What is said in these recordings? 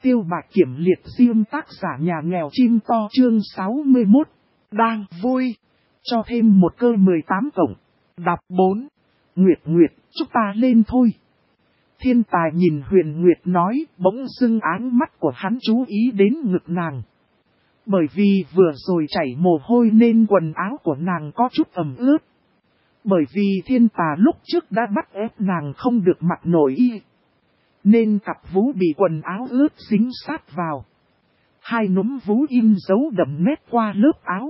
Tiêu Bạch Kiểm liệt diêm tác giả nhà nghèo chim to chương 61. Đang vui. Cho thêm một cơ 18 cộng. Đọc 4. Nguyệt, chúng ta lên thôi. Thiên Tài nhìn Huyền Nguyệt nói, bỗng dưng áng mắt của hắn chú ý đến ngực nàng. Bởi vì vừa rồi chảy mồ hôi nên quần áo của nàng có chút ẩm ướt. Bởi vì Thiên Tà lúc trước đã bắt ép nàng không được mặc nội y, nên cặp vú bị quần áo ướt dính sát vào. Hai núm vú in dấu đậm nét qua lớp áo.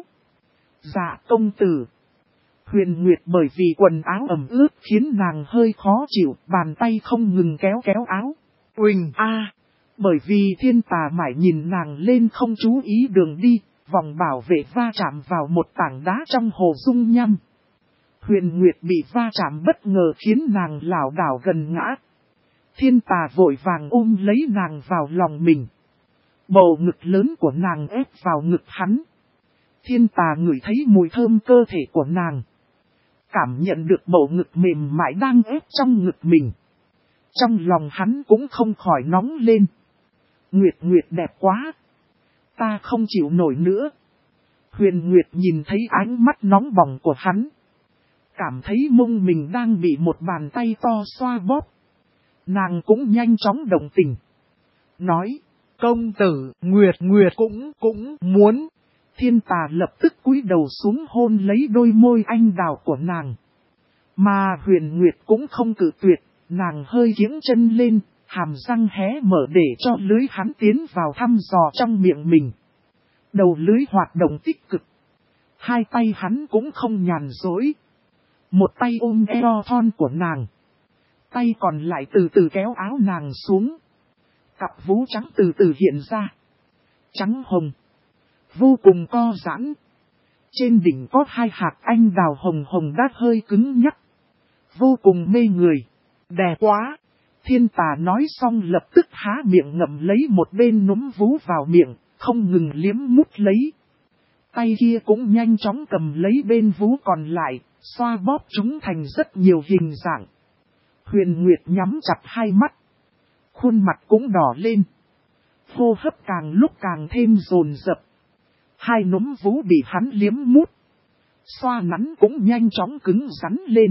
Dạ công tử. Huyền Nguyệt bởi vì quần áo ẩm ướt khiến nàng hơi khó chịu, bàn tay không ngừng kéo áo. Uỳnh a! Bởi vì Thiên Tà mãi nhìn nàng lên không chú ý đường đi, vòng bảo vệ va chạm vào một tảng đá trong hồ dung nham. Huyền Nguyệt bị va chạm bất ngờ khiến nàng lảo đảo gần ngã. Thiên Tà vội vàng ôm lấy nàng vào lòng mình. Bầu ngực lớn của nàng ép vào ngực hắn. Thiên Tà ngửi thấy mùi thơm cơ thể của nàng. Cảm nhận được bầu ngực mềm mại đang ép trong ngực mình. Trong lòng hắn cũng không khỏi nóng lên. Nguyệt đẹp quá. Ta không chịu nổi nữa. Huyền Nguyệt nhìn thấy ánh mắt nóng bỏng của hắn. Cảm thấy mông mình đang bị một bàn tay to xoa bóp. Nàng cũng nhanh chóng đồng tình. Nói, công tử, Nguyệt cũng muốn. Thiên Tà lập tức cúi đầu xuống hôn lấy đôi môi anh đào của nàng. Mà Huyền Nguyệt cũng không cự tuyệt, nàng hơi giếng chân lên, hàm răng hé mở để cho lưới hắn tiến vào thăm dò trong miệng mình. Đầu lưới hoạt động tích cực. Hai tay hắn cũng không nhàn dối. Một tay ôm eo thon của nàng. Tay còn lại từ từ kéo áo nàng xuống. Cặp vú trắng từ từ hiện ra. Trắng hồng. Vô cùng co giãn. Trên đỉnh có hai hạt anh đào hồng đã hơi cứng nhắc. Vô cùng mê người. Đẹp quá. Thiên Tà nói xong lập tức há miệng ngậm lấy một bên núm vú vào miệng, không ngừng liếm mút lấy. Tay kia cũng nhanh chóng cầm lấy bên vú còn lại, xoa bóp chúng thành rất nhiều hình dạng. Huyền Nguyệt nhắm chặt hai mắt. Khuôn mặt cũng đỏ lên. Hô hấp càng lúc càng thêm dồn dập. Hai núm vú bị hắn liếm mút. Xoa nắn cũng nhanh chóng cứng rắn lên.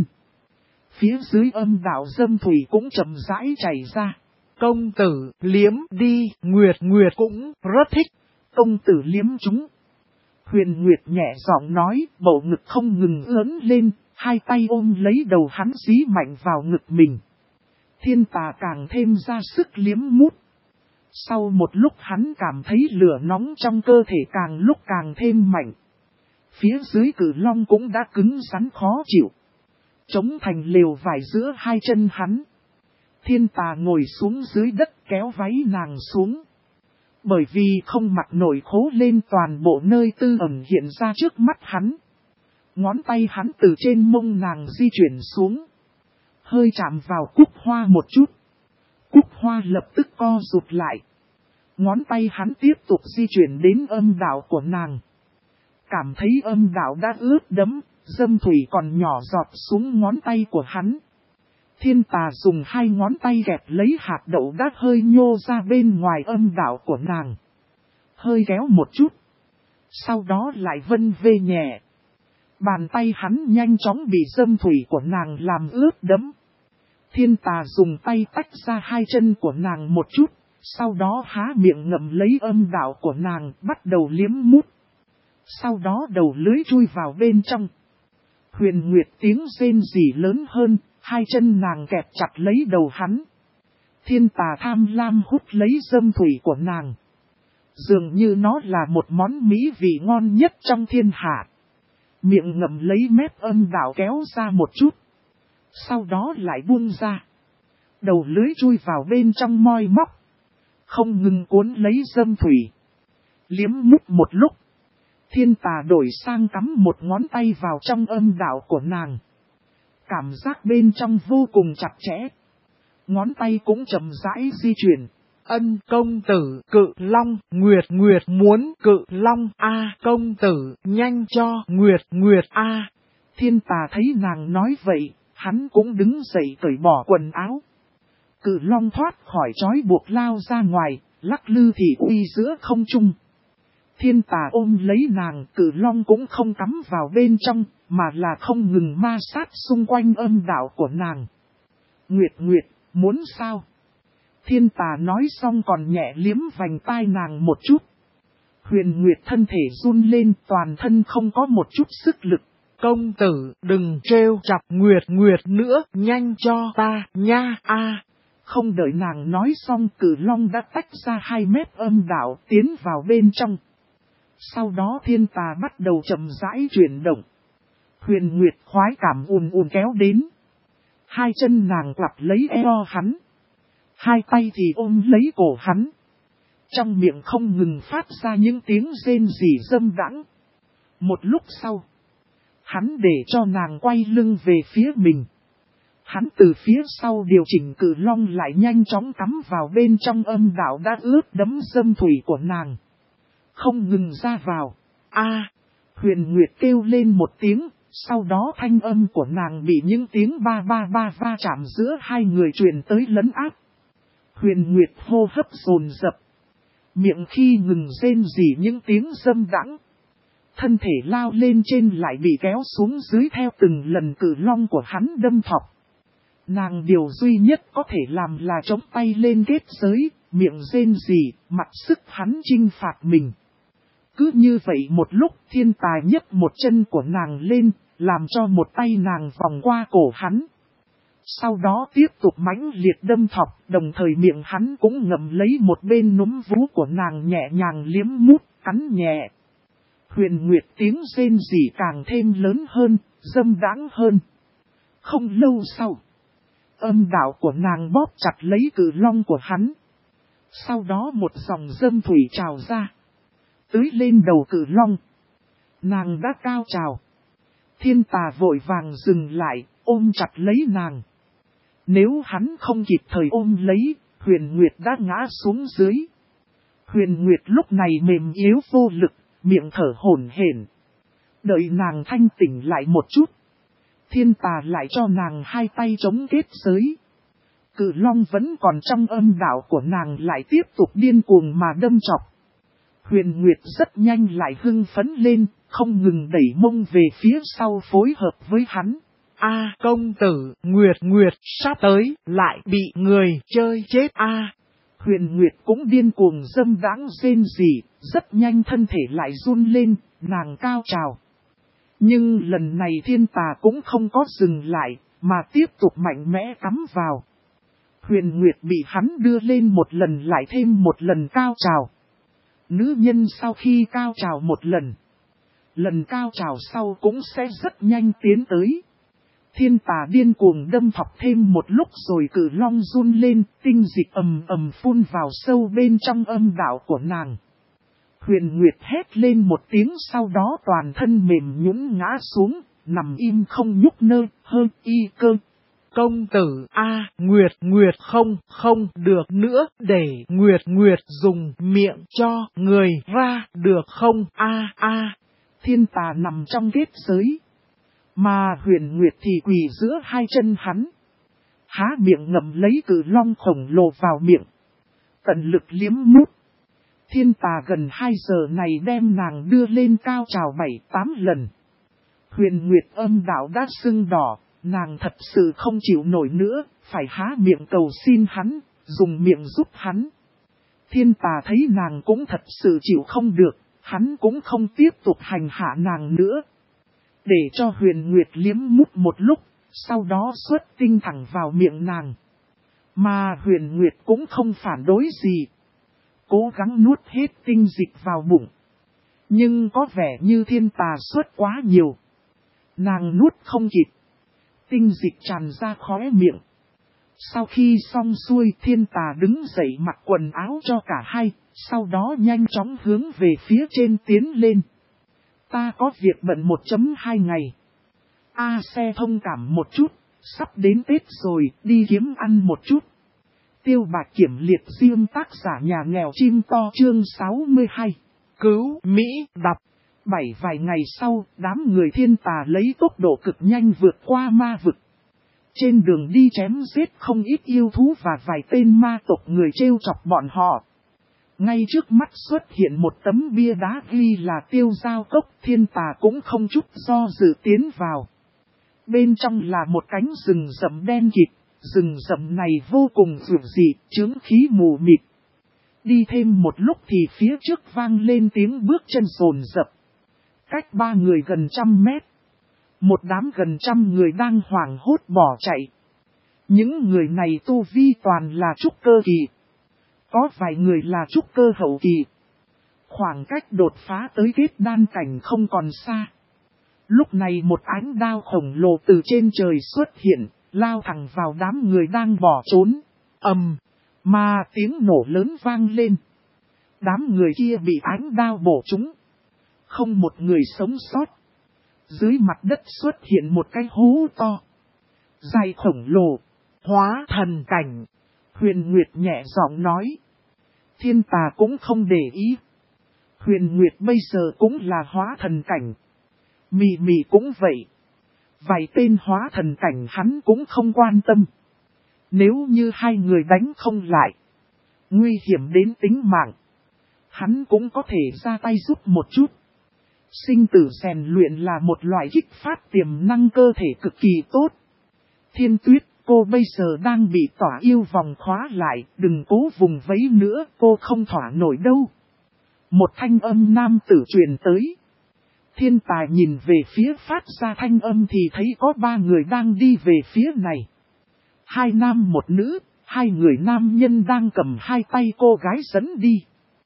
Phía dưới âm đạo dâm thủy cũng chậm rãi chảy ra. Công tử liếm đi, Nguyệt cũng rất thích. Công tử liếm chúng. Huyền Nguyệt nhẹ giọng nói, bầu ngực không ngừng ướn lên, hai tay ôm lấy đầu hắn dí mạnh vào ngực mình. Thiên Tà càng thêm ra sức liếm mút. Sau một lúc hắn cảm thấy lửa nóng trong cơ thể càng lúc càng thêm mạnh. Phía dưới Cử Long cũng đã cứng rắn khó chịu. Trống thành lều vải giữa hai chân hắn. Thiên Tà ngồi xuống dưới đất kéo váy nàng xuống. Bởi vì không mặc nổi khố lên toàn bộ nơi tư ẩn hiện ra trước mắt hắn. Ngón tay hắn từ trên mông nàng di chuyển xuống. Hơi chạm vào cúc hoa một chút. Cúc hoa lập tức co rụt lại. Ngón tay hắn tiếp tục di chuyển đến âm đạo của nàng. Cảm thấy âm đạo đã ướt đẫm, dâm thủy còn nhỏ giọt xuống ngón tay của hắn. Thiên Tà dùng hai ngón tay gẹp lấy hạt đậu đã hơi nhô ra bên ngoài âm đạo của nàng. Hơi kéo một chút. Sau đó lại vân vê nhẹ. Bàn tay hắn nhanh chóng bị dâm thủy của nàng làm ướt đẫm. Thiên Tà dùng tay tách ra hai chân của nàng một chút. Sau đó há miệng ngậm lấy âm đạo của nàng bắt đầu liếm mút. Sau đó đầu lưới chui vào bên trong. Huyền Nguyệt tiếng rên rỉ lớn hơn, hai chân nàng kẹp chặt lấy đầu hắn. Thiên Tà tham lam hút lấy dâm thủy của nàng. Dường như nó là một món mỹ vị ngon nhất trong thiên hạ. Miệng ngậm lấy mép âm đạo kéo ra một chút. Sau đó lại buông ra. Đầu lưới chui vào bên trong moi móc. Không ngừng cuốn lấy dâm thủy. Liếm mút một lúc. Thiên Tà đổi sang cắm một ngón tay vào trong âm đạo của nàng. Cảm giác bên trong vô cùng chặt chẽ. Ngón tay cũng chậm rãi di chuyển. Ân công tử Cự Long, Nguyệt muốn Cự Long a công tử nhanh cho Nguyệt a. Thiên Tà thấy nàng nói vậy, hắn cũng đứng dậy cởi bỏ quần áo. Cự Long thoát khỏi trói buộc lao ra ngoài, lắc lư thì uy giữa không trung. Thiên tà ôm lấy nàng, cử long cũng không cắm vào bên trong, mà là không ngừng ma sát xung quanh âm đạo của nàng. Nguyệt Nguyệt, muốn sao? Thiên tà nói xong còn nhẹ liếm vành tai nàng một chút. Huyền Nguyệt thân thể run lên, toàn thân không có một chút sức lực. Công tử, đừng trêu chọc Nguyệt Nguyệt nữa, nhanh cho ta, nha a. Không đợi nàng nói xong, cử long đã tách ra 2 mét âm đạo tiến vào bên trong. Sau đó thiên tà bắt đầu chậm rãi chuyển động. Huyền Nguyệt khoái cảm ùn ùn kéo đến. 2 chân nàng quặp lấy eo hắn. 2 tay thì ôm lấy cổ hắn. Trong miệng không ngừng phát ra những tiếng rên rỉ dâm đãng. Một lúc sau, hắn để cho nàng quay lưng về phía mình. Hắn từ phía sau điều chỉnh cử long lại nhanh chóng cắm vào bên trong âm đạo đã ướt đẫm dâm thủy của nàng. Không ngừng ra vào. Huyền Nguyệt kêu lên một tiếng, sau đó thanh âm của nàng bị những tiếng ba ba ba va chạm giữa 2 người truyền tới lấn áp. Huyền Nguyệt hô hấp dồn dập, miệng khi ngừng rên rỉ những tiếng dâm đãng. Thân thể lao lên trên lại bị kéo xuống dưới theo từng lần cử long của hắn đâm thọc. Nàng điều duy nhất có thể làm là chống tay lên kết giới, miệng rên rỉ, mặc sức hắn chinh phạt mình. Cứ như vậy một lúc thiên tài nhấc một chân của nàng lên, làm cho một tay nàng vòng qua cổ hắn. Sau đó tiếp tục mãnh liệt đâm thọc, đồng thời miệng hắn cũng ngậm lấy một bên núm vú của nàng nhẹ nhàng liếm mút, cắn nhẹ. Huyền Nguyệt tiếng rên rỉ càng thêm lớn hơn, dâm đãng hơn. Không lâu sau, âm đạo của nàng bóp chặt lấy cử long của hắn. Sau đó một dòng dâm thủy trào ra, tưới lên đầu cử long. Nàng đã cao trào. Thiên tà vội vàng dừng lại, ôm chặt lấy nàng. Nếu hắn không kịp thời ôm lấy, Huyền Nguyệt đã ngã xuống dưới. Huyền Nguyệt lúc này mềm yếu vô lực, miệng thở hổn hển. Đợi nàng thanh tỉnh lại một chút, thiên tà lại cho nàng 2 tay chống kết giới. Cử long vẫn còn trong âm đạo của nàng lại tiếp tục điên cuồng mà đâm chọc. Huyền Nguyệt rất nhanh lại hưng phấn lên, không ngừng đẩy mông về phía sau phối hợp với hắn. Công tử, Nguyệt Nguyệt sắp tới, lại bị người chơi chết Huyền Nguyệt cũng điên cuồng dâm đãng rên rỉ, rất nhanh thân thể lại run lên, nàng cao trào. Nhưng lần này thiên tà cũng không có dừng lại, mà tiếp tục mạnh mẽ cắm vào. Huyền Nguyệt bị hắn đưa lên một lần lại thêm một lần cao trào. Nữ nhân sau khi cao trào một lần cao trào sau cũng sẽ rất nhanh tiến tới. Thiên tà điên cuồng đâm thọc thêm một lúc rồi cử long run lên, tinh dịch ầm ầm phun vào sâu bên trong âm đạo của nàng. Huyền Nguyệt hét lên một tiếng, sau đó toàn thân mềm nhũn ngã xuống, nằm im không nhúc nhích, hơi y cơ. Công tử Nguyệt Nguyệt không được nữa, để Nguyệt Nguyệt dùng miệng cho người ra được không Thiên tà nằm trong kết giới, mà Huyền Nguyệt thì quỳ giữa 2 chân hắn. Há miệng ngậm lấy cử long khổng lồ vào miệng, tận lực liếm mút. Thiên tà gần 2 giờ này đem nàng đưa lên cao trào 7-8 lần. Huyền Nguyệt âm đạo đã sưng đỏ, nàng thật sự không chịu nổi nữa, phải há miệng cầu xin hắn, dùng miệng giúp hắn. Thiên tà thấy nàng cũng thật sự chịu không được, hắn cũng không tiếp tục hành hạ nàng nữa. Để cho Huyền Nguyệt liếm mút một lúc, sau đó xuất tinh thẳng vào miệng nàng. Mà Huyền Nguyệt cũng không phản đối gì, cố gắng nuốt hết tinh dịch vào bụng. Nhưng có vẻ như thiên tà xuất quá nhiều, nàng nuốt không kịp, tinh dịch tràn ra khóe miệng. Sau khi xong xuôi, thiên tà đứng dậy mặc quần áo cho cả hai, sau đó nhanh chóng hướng về phía trên tiến lên. Ta có việc bận 1.2 ngày. Xe thông cảm một chút, sắp đến Tết rồi, đi kiếm ăn một chút. Tiêu Bạch Kiểm liệt riêng tác giả nhà nghèo chim to chương 62. Cứu Mỹ đọc. 7 vài ngày sau, đám người thiên tà lấy tốc độ cực nhanh vượt qua ma vực. Trên đường đi chém giết không ít yêu thú và vài tên ma tộc người trêu chọc bọn họ. Ngay trước mắt xuất hiện một tấm bia đá ghi là Tiêu Giao Cốc. Thiên Tà cũng không chút do dự tiến vào. Bên trong là một cánh rừng rậm đen kịt. Rừng rậm này vô cùng rực dị, chướng khí mù mịt. Đi thêm một lúc thì phía trước vang lên tiếng bước chân rồn rập. Cách ba người gần 100 mét. Một đám gần 100 người đang hoảng hốt bỏ chạy. Những người này tu vi toàn là trúc cơ kỳ. Có vài người là trúc cơ hậu kỳ. Khoảng cách đột phá tới kết đan cảnh không còn xa. Lúc này một ánh đao khổng lồ từ trên trời xuất hiện, lao thẳng vào đám người đang bỏ trốn. Mà tiếng nổ lớn vang lên. Đám người kia bị ánh đao bổ trúng. Không một người sống sót. Dưới mặt đất xuất hiện một cái hố to. Dài khổng lồ. Hóa thần cảnh. Huyền Nguyệt nhẹ giọng nói. Thiên Tà cũng không để ý. Huyền Nguyệt bây giờ cũng là hóa thần cảnh. Mị Mị cũng vậy. Vài tên hóa thần cảnh hắn cũng không quan tâm. Nếu như hai người đánh không lại, nguy hiểm đến tính mạng, hắn cũng có thể ra tay giúp một chút. Sinh tử rèn luyện là một loại kích phát tiềm năng cơ thể cực kỳ tốt. Thiên Tuyết, cô bây giờ đang bị tỏa yêu vòng khóa lại, đừng cố vùng vẫy nữa, cô không thỏa nổi đâu. Một thanh âm nam tử truyền tới. Thiên Tài nhìn về phía phát ra thanh âm thì thấy có 3 người đang đi về phía này. 2 nam 1 nữ, 2 người nam nhân đang cầm 2 tay cô gái dẫn đi.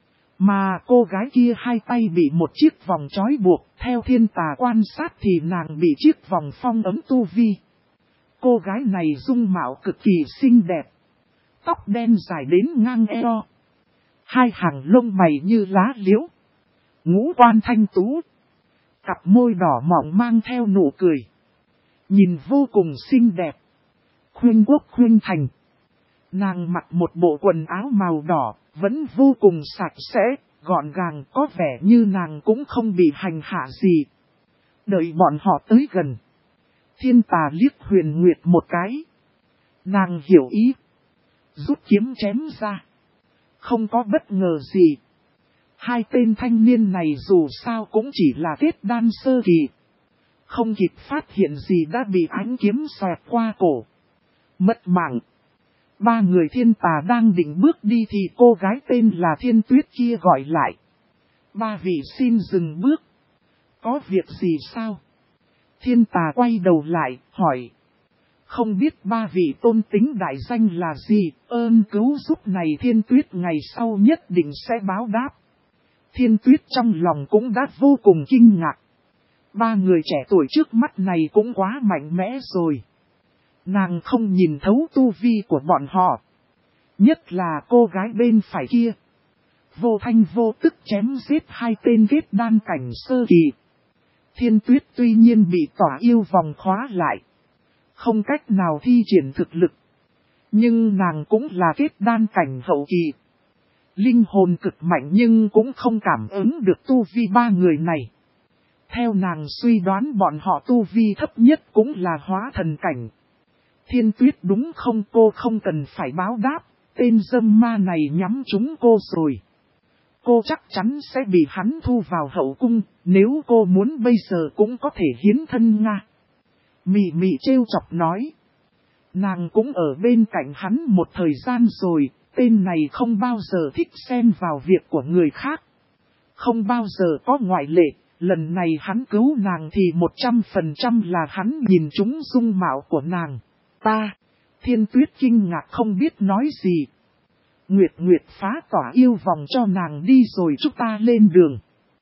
Mà cô gái kia 2 tay bị một chiếc vòng trói buộc, theo Thiên Tà quan sát thì nàng bị chiếc vòng phong ấm tu vi. Cô gái này dung mạo cực kỳ xinh đẹp. Tóc đen dài đến ngang eo. 2 hàng lông mày như lá liễu. Ngũ quan thanh tú. Cặp môi đỏ mọng mang theo nụ cười. Nhìn vô cùng xinh đẹp. Khuyên quốc khuyên thành. Nàng mặc một bộ quần áo màu đỏ, vẫn vô cùng sạch sẽ, gọn gàng, có vẻ như nàng cũng không bị hành hạ gì. Đợi bọn họ tới gần. Thiên Tà liếc Huyền Nguyệt một cái. Nàng hiểu ý. Rút kiếm chém ra. Không có bất ngờ gì. 2 tên thanh niên này dù sao cũng chỉ là kết đan sơ kỳ. Không kịp phát hiện gì đã bị ánh kiếm xoẹt qua cổ. Mất mạng. 3 người Thiên Tà đang định bước đi thì cô gái tên là Thiên Tuyết kia gọi lại. 3 vị xin dừng bước. Có việc gì sao? Thiên Tà quay đầu lại, hỏi. Không biết 3 vị tôn tính đại danh là gì, ơn cứu giúp này Thiên Tuyết ngày sau nhất định sẽ báo đáp. Thiên Tuyết trong lòng cũng đã vô cùng kinh ngạc. 3 người trẻ tuổi trước mắt này cũng quá mạnh mẽ rồi. Nàng không nhìn thấu tu vi của bọn họ. Nhất là cô gái bên phải kia. Vô thanh vô tức chém giết 2 tên kết đan cảnh sơ kỳ. Thiên Tuyết tuy nhiên bị tỏa yêu vòng khóa lại. Không cách nào thi triển thực lực. Nhưng nàng cũng là kết đan cảnh hậu kỳ. Linh hồn cực mạnh nhưng cũng không cảm ứng được tu vi 3 người này. Theo nàng suy đoán bọn họ tu vi thấp nhất cũng là hóa thần cảnh. Thiên Tuyết đúng không, cô không cần phải báo đáp, tên dâm ma này nhắm trúng cô rồi. Cô chắc chắn sẽ bị hắn thu vào hậu cung, nếu cô muốn bây giờ cũng có thể hiến thân Nga. Mị Mị trêu chọc nói. Nàng cũng ở bên cạnh hắn một thời gian rồi, tên này không bao giờ thích xen vào việc của người khác. Không bao giờ có ngoại lệ, lần này hắn cứu nàng thì 100% là hắn nhìn trúng dung mạo của nàng. Ta, Thiên Tuyết kinh ngạc không biết nói gì. Nguyệt phá tỏa yêu vòng cho nàng đi rồi chúng ta lên đường.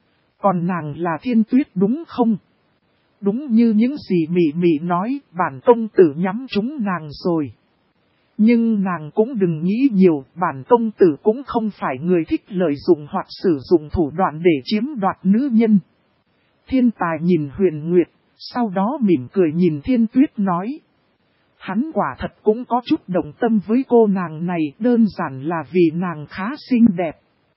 Còn nàng là Thiên Tuyết đúng không? Đúng như những gì Mị Mị nói, bản công tử nhắm trúng nàng rồi. Nhưng nàng cũng đừng nghĩ nhiều, bản công tử cũng không phải người thích lợi dụng hoặc sử dụng thủ đoạn để chiếm đoạt nữ nhân. Thiên Tài nhìn Huyền Nguyệt, sau đó mỉm cười nhìn Thiên Tuyết nói. Hắn quả thật cũng có chút động tâm với cô nàng này, đơn giản là vì nàng khá xinh đẹp.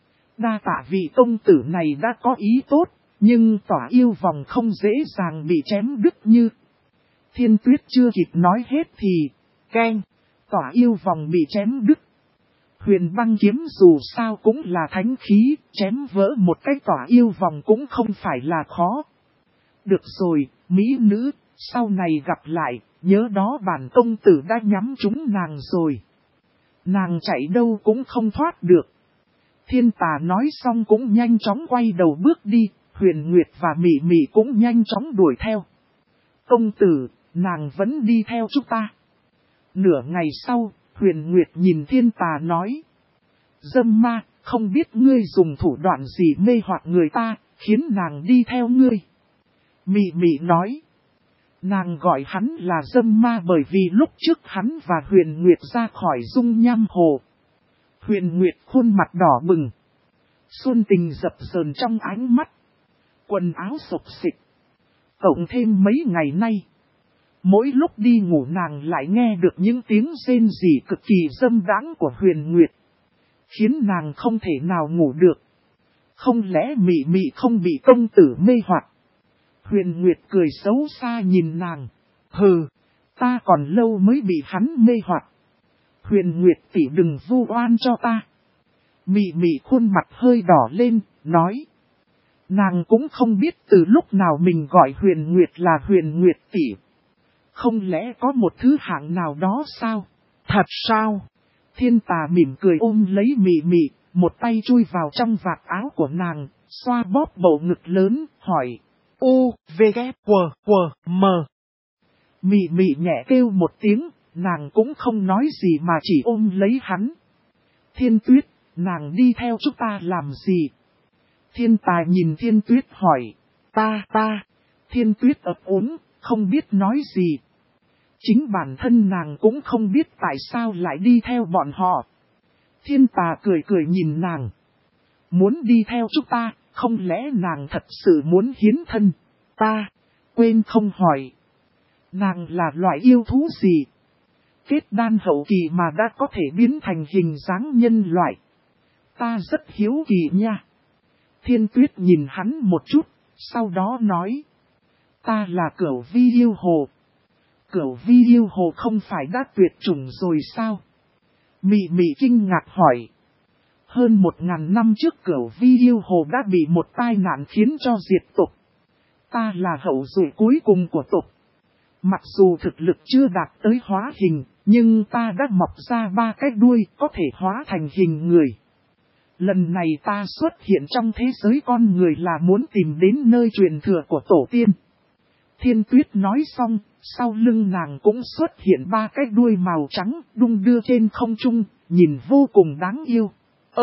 Đa tạ vị công tử này đã có ý tốt, nhưng tỏa yêu vòng không dễ dàng bị chém đứt như. Thiên Tuyết chưa kịp nói hết thì, keng, tỏa yêu vòng bị chém đứt. Huyền băng kiếm dù sao cũng là thánh khí, chém vỡ một cái tỏa yêu vòng cũng không phải là khó. Được rồi, mỹ nữ, sau này gặp lại, nhớ đó bản công tử đã nhắm trúng nàng rồi. Nàng chạy đâu cũng không thoát được. Thiên Tà nói xong cũng nhanh chóng quay đầu bước đi, Huyền Nguyệt và Mị Mị cũng nhanh chóng đuổi theo. Công tử, nàng vẫn đi theo chúng ta. Nửa ngày sau, Huyền Nguyệt nhìn Thiên Tà nói. Dâm ma, không biết ngươi dùng thủ đoạn gì mê hoặc người ta, khiến nàng đi theo ngươi. Mị Mị nói. Nàng gọi hắn là dâm ma bởi vì lúc trước hắn và Huyền Nguyệt ra khỏi dung nham hồ. Huyền Nguyệt khuôn mặt đỏ bừng. Xuân tình dập dờn trong ánh mắt. Quần áo sộc xịch. Cộng thêm mấy ngày nay. Mỗi lúc đi ngủ nàng lại nghe được những tiếng rên rỉ cực kỳ dâm đãng của Huyền Nguyệt. Khiến nàng không thể nào ngủ được. Không lẽ Mị Mị không bị công tử mê hoặc? Huyền Nguyệt cười xấu xa nhìn nàng. Hừ, ta còn lâu mới bị hắn mê hoặc. Huyền Nguyệt tỷ đừng vu oan cho ta. Mị Mị khuôn mặt hơi đỏ lên, nói. Nàng cũng không biết từ lúc nào mình gọi Huyền Nguyệt là Huyền Nguyệt tỷ. Không lẽ có một thứ hạng nào đó sao? Thật sao? Thiên Tà mỉm cười ôm lấy Mị Mị, một tay chui vào trong vạt áo của nàng, xoa bóp bầu ngực lớn, hỏi. U, V, K, W, M. Mị Mị nhẹ kêu một tiếng, nàng cũng không nói gì mà chỉ ôm lấy hắn. Thiên Tuyết, nàng đi theo chúng ta làm gì? Thiên Tà nhìn Thiên Tuyết hỏi. Ta. Thiên Tuyết ấp úng, không biết nói gì. Chính bản thân nàng cũng không biết tại sao lại đi theo bọn họ. Thiên Tà cười nhìn nàng. Muốn đi theo chúng ta, không lẽ nàng thật sự muốn hiến thân? Ta, quên không hỏi. Nàng là loại yêu thú gì? Kết đan hậu kỳ mà đã có thể biến thành hình dáng nhân loại. Ta rất hiếu kỳ nha. Thiên Tuyết nhìn hắn một chút, sau đó nói. Ta là Cửu Vi Yêu Hồ. Cửu Vi Yêu Hồ không phải đã tuyệt chủng rồi sao? Mị Mị kinh ngạc hỏi. Hơn 1000 năm trước Cửu Vi Yêu Hồ đã bị một tai nạn khiến cho diệt tộc. Ta là hậu duệ cuối cùng của tộc. Mặc dù thực lực chưa đạt tới hóa hình, nhưng ta đã mọc ra 3 cái đuôi có thể hóa thành hình người. Lần này ta xuất hiện trong thế giới con người là muốn tìm đến nơi truyền thừa của tổ tiên. Thiên Tuyết nói xong, sau lưng nàng cũng xuất hiện 3 cái đuôi màu trắng đung đưa trên không trung, nhìn vô cùng đáng yêu.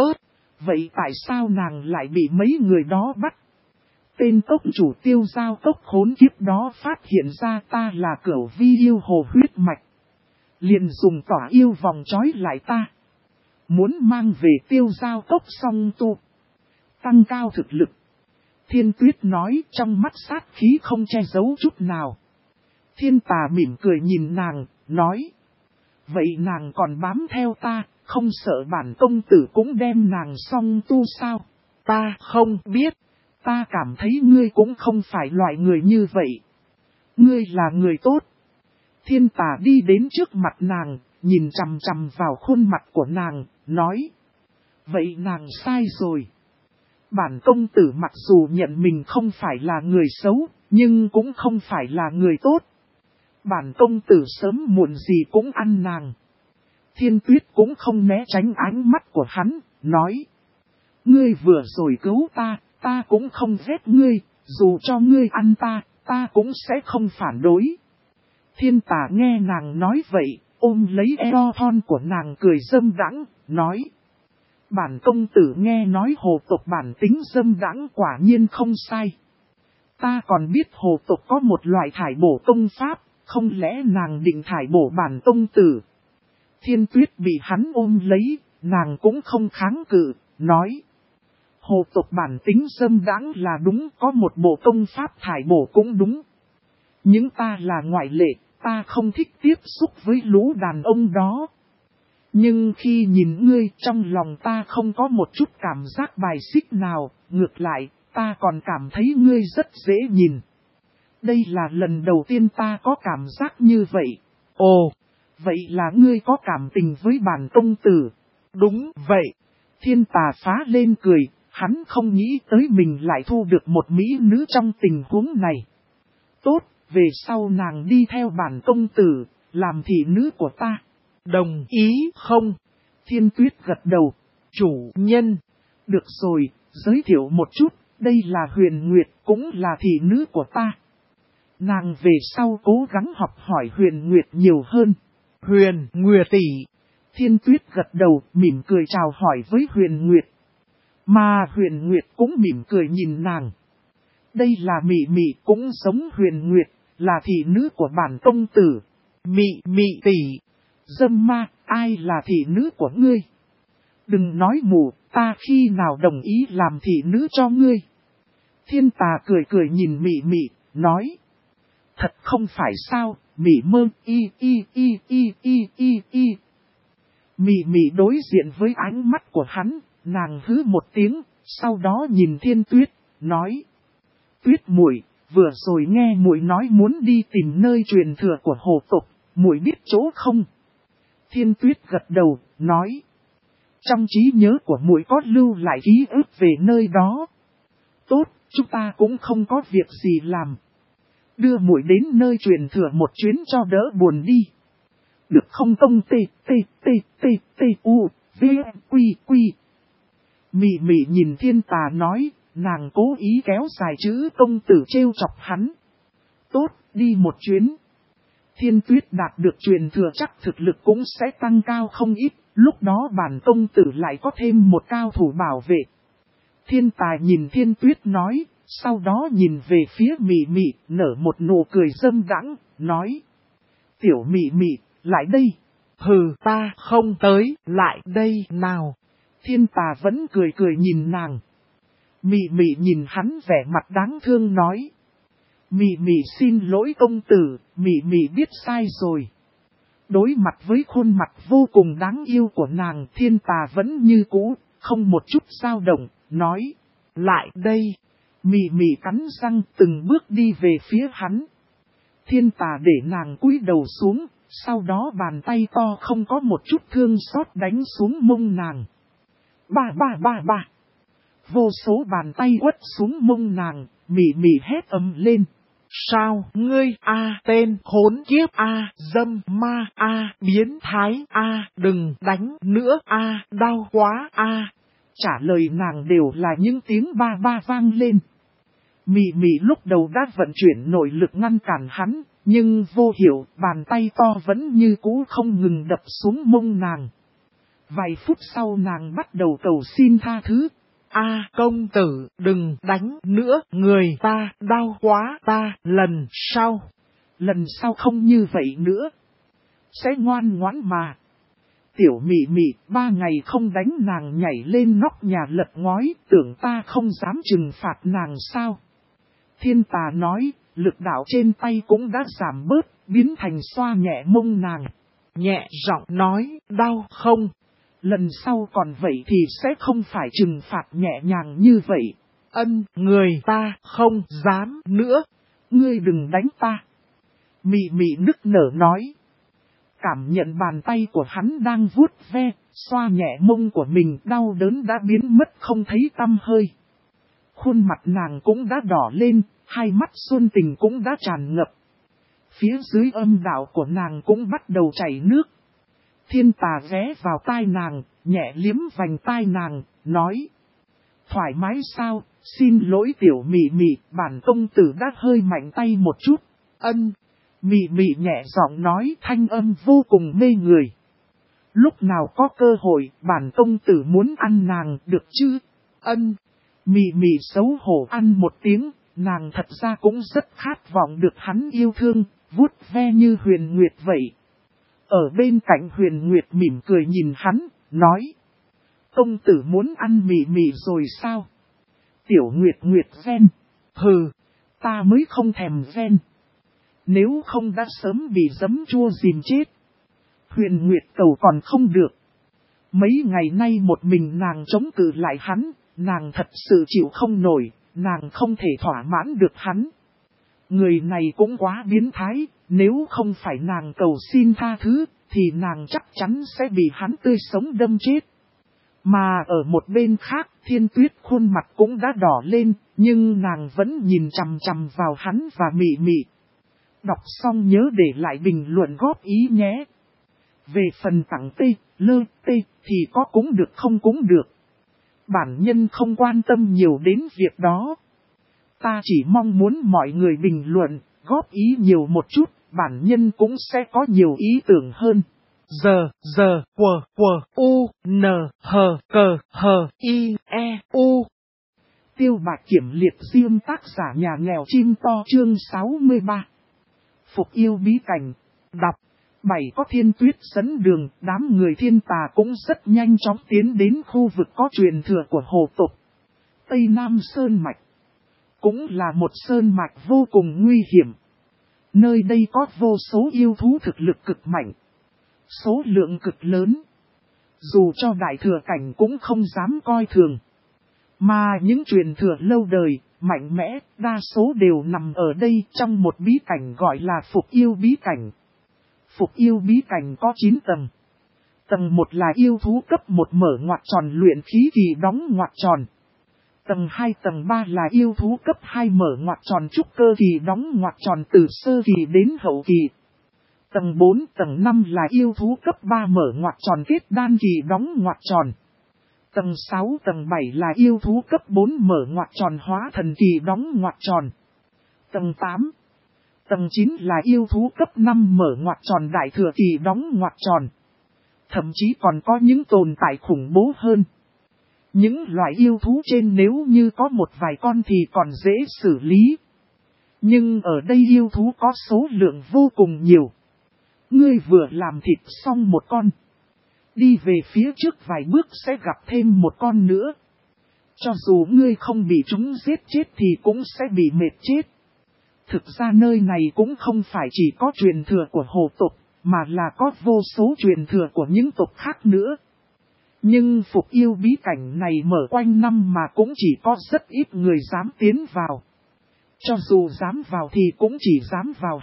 Vậy tại sao nàng lại bị mấy người đó bắt? Tên cốc chủ Tiêu Giao cốc khốn kiếp đó phát hiện ra ta là Cửu Vi Yêu Hồ huyết mạch. Liền dùng tỏa yêu vòng trói lại ta. Muốn mang về Tiêu Giao cốc song tu. Tăng cao thực lực. Thiên Tuyết nói trong mắt sát khí không che giấu chút nào. Thiên Tà mỉm cười nhìn nàng, nói. Vậy nàng còn bám theo ta, không sợ bản công tử cũng đem nàng song tu sao? Ta không biết. Ta cảm thấy ngươi cũng không phải loại người như vậy. Ngươi là người tốt. Thiên Tà đi đến trước mặt nàng, nhìn chằm chằm vào khuôn mặt của nàng, nói. Vậy nàng sai rồi. Bản công tử mặc dù nhận mình không phải là người xấu, nhưng cũng không phải là người tốt. Bản công tử sớm muộn gì cũng ăn nàng. Thiên Tuyết cũng không né tránh ánh mắt của hắn, nói. Ngươi vừa rồi cứu ta, ta cũng không ghét ngươi, dù cho ngươi ăn ta, ta cũng sẽ không phản đối. Thiên Tà nghe nàng nói vậy, ôm lấy eo thon của nàng cười dâm đãng, nói. Bản công tử nghe nói hồ tộc bản tính dâm đãng quả nhiên không sai. Ta còn biết hồ tộc có một loại thải bổ công pháp, không lẽ nàng định thải bổ bản công tử? Thiên Tuyết bị hắn ôm lấy, nàng cũng không kháng cự, nói. Hồ tộc bản tính dâm đãng là đúng, có một bộ công pháp thải bổ cũng đúng. Nhưng ta là ngoại lệ, ta không thích tiếp xúc với lũ đàn ông đó. Nhưng khi nhìn ngươi trong lòng ta không có một chút cảm giác bài xích nào, ngược lại, ta còn cảm thấy ngươi rất dễ nhìn. Đây là lần đầu tiên ta có cảm giác như vậy. Ồ, vậy là ngươi có cảm tình với bản công tử. đúng vậy. Thiên Tà phá lên cười, hắn không nghĩ tới mình lại thu được một mỹ nữ trong tình huống này. Tốt, về sau nàng đi theo bản công tử, làm thị nữ của ta. Đồng ý không? Thiên Tuyết gật đầu. Chủ nhân. Được rồi, giới thiệu một chút, đây là Huyền Nguyệt, cũng là thị nữ của ta. Nàng về sau cố gắng học hỏi Huyền Nguyệt nhiều hơn. Huyền Nguyệt tỷ. Thiên Tuyết gật đầu, mỉm cười chào hỏi với Huyền Nguyệt. Mà Huyền Nguyệt cũng mỉm cười nhìn nàng. Đây là Mị Mị, cũng giống Huyền Nguyệt, là thị nữ của bản công tử. Mị tỷ. Dâm ma, ai là thị nữ của ngươi? Đừng nói mù, ta khi nào đồng ý làm thị nữ cho ngươi? Thiên Tà cười cười nhìn Mị Mị, nói. Thật không phải sao, Mị Mơ, y. Mị Mị đối diện với ánh mắt của hắn, nàng hứ một tiếng, sau đó nhìn Thiên Tuyết, nói. Tuyết muội, vừa rồi nghe muội nói muốn đi tìm nơi truyền thừa của hồ tộc, muội biết chỗ không? Thiên Tuyết gật đầu, nói. Trong trí nhớ của muội có lưu lại ký ức về nơi đó. Tốt, chúng ta cũng không có việc gì làm. Đưa muội đến nơi truyền thừa một chuyến cho đỡ buồn đi. Được không công u v quy. Mị Mị nhìn Thiên Tà nói, nàng cố ý kéo dài chữ công tử trêu chọc hắn. Tốt, đi một chuyến. Thiên Tuyết đạt được truyền thừa chắc thực lực cũng sẽ tăng cao không ít, lúc đó bản công tử lại có thêm một cao thủ bảo vệ. Thiên Tà nhìn Thiên Tuyết nói, sau đó nhìn về phía Mị Mị, nở một nụ cười dâm đãng, nói. Tiểu Mị Mị, lại đây. Hừ, ta không tới, lại đây nào. Thiên Tà vẫn cười cười nhìn nàng. Mị Mị nhìn hắn vẻ mặt đáng thương nói. Mị Mị xin lỗi công tử, Mị Mị biết sai rồi. Đối mặt với khuôn mặt vô cùng đáng yêu của nàng, Thiên Tà vẫn như cũ, không một chút dao động, nói. Lại đây. Mị Mị cắn răng từng bước đi về phía hắn. Thiên Tà để nàng cúi đầu xuống, sau đó bàn tay to không có một chút thương xót đánh xuống mông nàng. Ba. Vô số bàn tay quất xuống mông nàng, Mị Mị hét ầm lên. Sao ngươi tên khốn kiếp dâm ma biến thái đừng đánh nữa đau quá Trả lời nàng đều là những tiếng ba vang lên. Mị Mị lúc đầu đã vận chuyển nội lực ngăn cản hắn, nhưng vô hiệu, bàn tay to vẫn như cũ không ngừng đập xuống mông nàng. Vài phút sau nàng bắt đầu cầu xin tha thứ. Công tử, đừng đánh nữa, người ta đau quá lần sau không như vậy nữa. Sẽ ngoan ngoãn mà. Tiểu Mị Mị 3 ngày không đánh nàng nhảy lên nóc nhà lật ngói, tưởng ta không dám trừng phạt nàng sao? Thiên Tà nói, lực đạo trên tay cũng đã giảm bớt, biến thành xoa nhẹ mông nàng. Nhẹ giọng nói, đau không? Lần sau còn vậy thì sẽ không phải trừng phạt nhẹ nhàng như vậy. Người ta không dám nữa. Ngươi đừng đánh ta. Mị Mị nức nở nói. Cảm nhận bàn tay của hắn đang vuốt ve, xoa nhẹ mông của mình, đau đớn đã biến mất không thấy tăm hơi. Khuôn mặt nàng cũng đã đỏ lên, hai mắt xuân tình cũng đã tràn ngập. Phía dưới âm đạo của nàng cũng bắt đầu chảy nước. Thiên Tà ghé vào tai nàng, nhẹ liếm vành tai nàng, nói. Thoải mái sao, xin lỗi tiểu Mị Mị, bản công tử đã hơi mạnh tay một chút. Mị Mị nhẹ giọng nói, thanh âm vô cùng mê người. Lúc nào có cơ hội, bản công tử muốn ăn nàng, được chứ? Mị Mị xấu hổ ăn một tiếng, nàng thật ra cũng rất khát vọng được hắn yêu thương, vuốt ve như Huyền Nguyệt vậy. Ở bên cạnh Huyền Nguyệt mỉm cười nhìn hắn, nói. Công tử muốn ăn Mị Mị rồi sao? Tiểu Nguyệt ghen. Hừ, ta mới không thèm ghen. Nếu không đã sớm bị giấm chua dìm chết. Huyền Nguyệt cầu còn không được. Mấy ngày nay một mình nàng chống cự lại hắn, nàng thật sự chịu không nổi, nàng không thể thỏa mãn được hắn. Người này cũng quá biến thái, nếu không phải nàng cầu xin tha thứ, thì nàng chắc chắn sẽ bị hắn tươi sống đâm chết. Mà ở một bên khác, Thiên Tuyết khuôn mặt cũng đã đỏ lên, nhưng nàng vẫn nhìn chằm chằm vào hắn và mị mị. Đọc xong nhớ để lại bình luận góp ý nhé. Về phần tặng tê, lơ tê thì có cũng được không cũng được. Bản nhân không quan tâm nhiều đến việc đó. Ta chỉ mong muốn mọi người bình luận, góp ý nhiều một chút, bản nhân cũng sẽ có nhiều ý tưởng hơn. Giờ, u, n, h, i, e, u. Tiêu Bạch Kiểm liệt diêm tác giả nhà nghèo chim to chương 63. Phục yêu bí cảnh. Đọc. 7 có Thiên Tuyết dẫn đường, đám người thiên tà cũng rất nhanh chóng tiến đến khu vực có truyền thừa của hồ tộc. Tây Nam Sơn Mạch. Cũng là một sơn mạch vô cùng nguy hiểm. Nơi đây có vô số yêu thú thực lực cực mạnh. Số lượng cực lớn. Dù cho đại thừa cảnh cũng không dám coi thường. Mà những truyền thừa lâu đời, mạnh mẽ, đa số đều nằm ở đây trong một bí cảnh gọi là Phục yêu bí cảnh. Phục yêu bí cảnh có 9 tầng. Tầng 1 là yêu thú cấp 1 mở ngoặc tròn luyện khí kỳ đóng ngoặc tròn. Tầng 2 tầng 3 là yêu thú cấp 2 mở ngoặc tròn trúc cơ kỳ đóng ngoặc tròn từ sơ kỳ đến hậu kỳ. Tầng 4 tầng 5 là yêu thú cấp 3 mở ngoặc tròn kết đan kỳ đóng ngoặc tròn. Tầng 6 tầng 7 là yêu thú cấp 4 mở ngoặc tròn hóa thần kỳ đóng ngoặc tròn. Tầng 8. Tầng 9 là yêu thú cấp 5 mở ngoặc tròn đại thừa kỳ đóng ngoặc tròn. Thậm chí còn có những tồn tại khủng bố hơn. Những loại yêu thú trên nếu như có một vài con thì còn dễ xử lý. Nhưng ở đây yêu thú có số lượng vô cùng nhiều. Ngươi vừa làm thịt xong một con. Đi về phía trước vài bước sẽ gặp thêm một con nữa. Cho dù ngươi không bị chúng giết chết thì cũng sẽ bị mệt chết. Thực ra nơi này cũng không phải chỉ có truyền thừa của hồ tộc, mà là có vô số truyền thừa của những tộc khác nữa. Nhưng Phục yêu bí cảnh này mở quanh năm mà cũng chỉ có rất ít người dám tiến vào. Cho dù dám vào thì cũng chỉ dám vào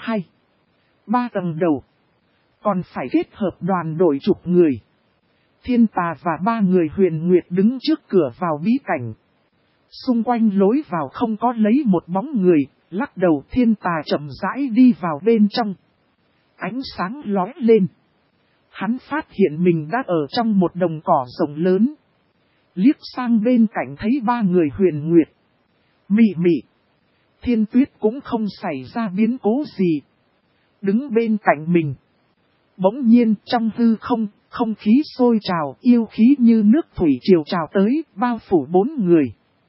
2-3 tầng đầu. Còn phải kết hợp đoàn đội chục người. Thiên tà và 3 người huyền nguyệt đứng trước cửa vào bí cảnh. Xung quanh lối vào không có lấy một bóng người, lắc đầu thiên tà chậm rãi đi vào bên trong. Ánh sáng lóe lên. Hắn phát hiện mình đã ở trong một đồng cỏ rộng lớn. Liếc sang bên cạnh thấy 3 người huyền nguyệt. Mị mị. Thiên Tuyết cũng không xảy ra biến cố gì. Đứng bên cạnh mình. Bỗng nhiên trong hư không, không khí sôi trào, yêu khí như nước thủy triều trào tới, bao phủ 4 người.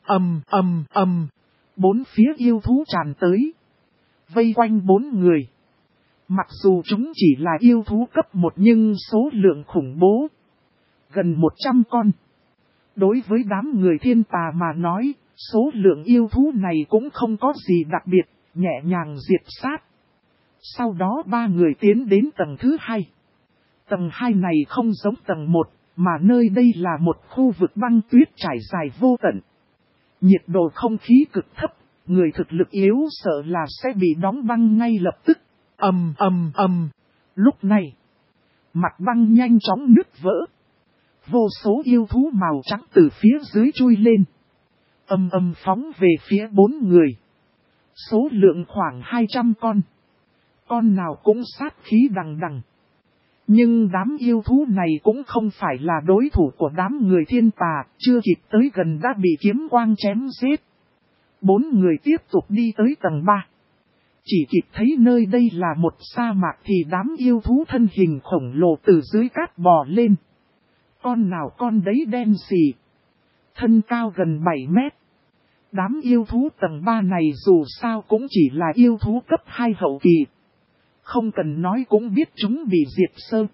Ầm. 4 phía yêu thú tràn tới. Vây quanh 4 người. Mặc dù chúng chỉ là yêu thú cấp 1 nhưng số lượng khủng bố. Gần 100 con. Đối với đám người thiên tà mà nói, số lượng yêu thú này cũng không có gì đặc biệt, nhẹ nhàng diệt sát. Sau đó 3 người tiến đến tầng thứ 2. Tầng 2 này không giống tầng 1, mà nơi đây là một khu vực băng tuyết trải dài vô tận. Nhiệt độ không khí cực thấp, người thực lực yếu sợ là sẽ bị đóng băng ngay lập tức. Ầm. Lúc này, mặt băng nhanh chóng nứt vỡ. Vô số yêu thú màu trắng từ phía dưới chui lên. Ầm phóng về phía 4 người. Số lượng khoảng 200 con. Con nào cũng sát khí đằng đằng. Nhưng đám yêu thú này cũng không phải là đối thủ của đám người thiên tà, chưa kịp tới gần đã bị kiếm quang chém giết. 4 người tiếp tục đi tới tầng 3. Chỉ kịp thấy nơi đây là một sa mạc thì đám yêu thú thân hình khổng lồ từ dưới cát bò lên. Con nào con đấy đen xì. Thân cao gần 7 mét. Đám yêu thú tầng 3 này dù sao cũng chỉ là yêu thú cấp 2 hậu kỳ. Không cần nói cũng biết chúng bị diệt sơ.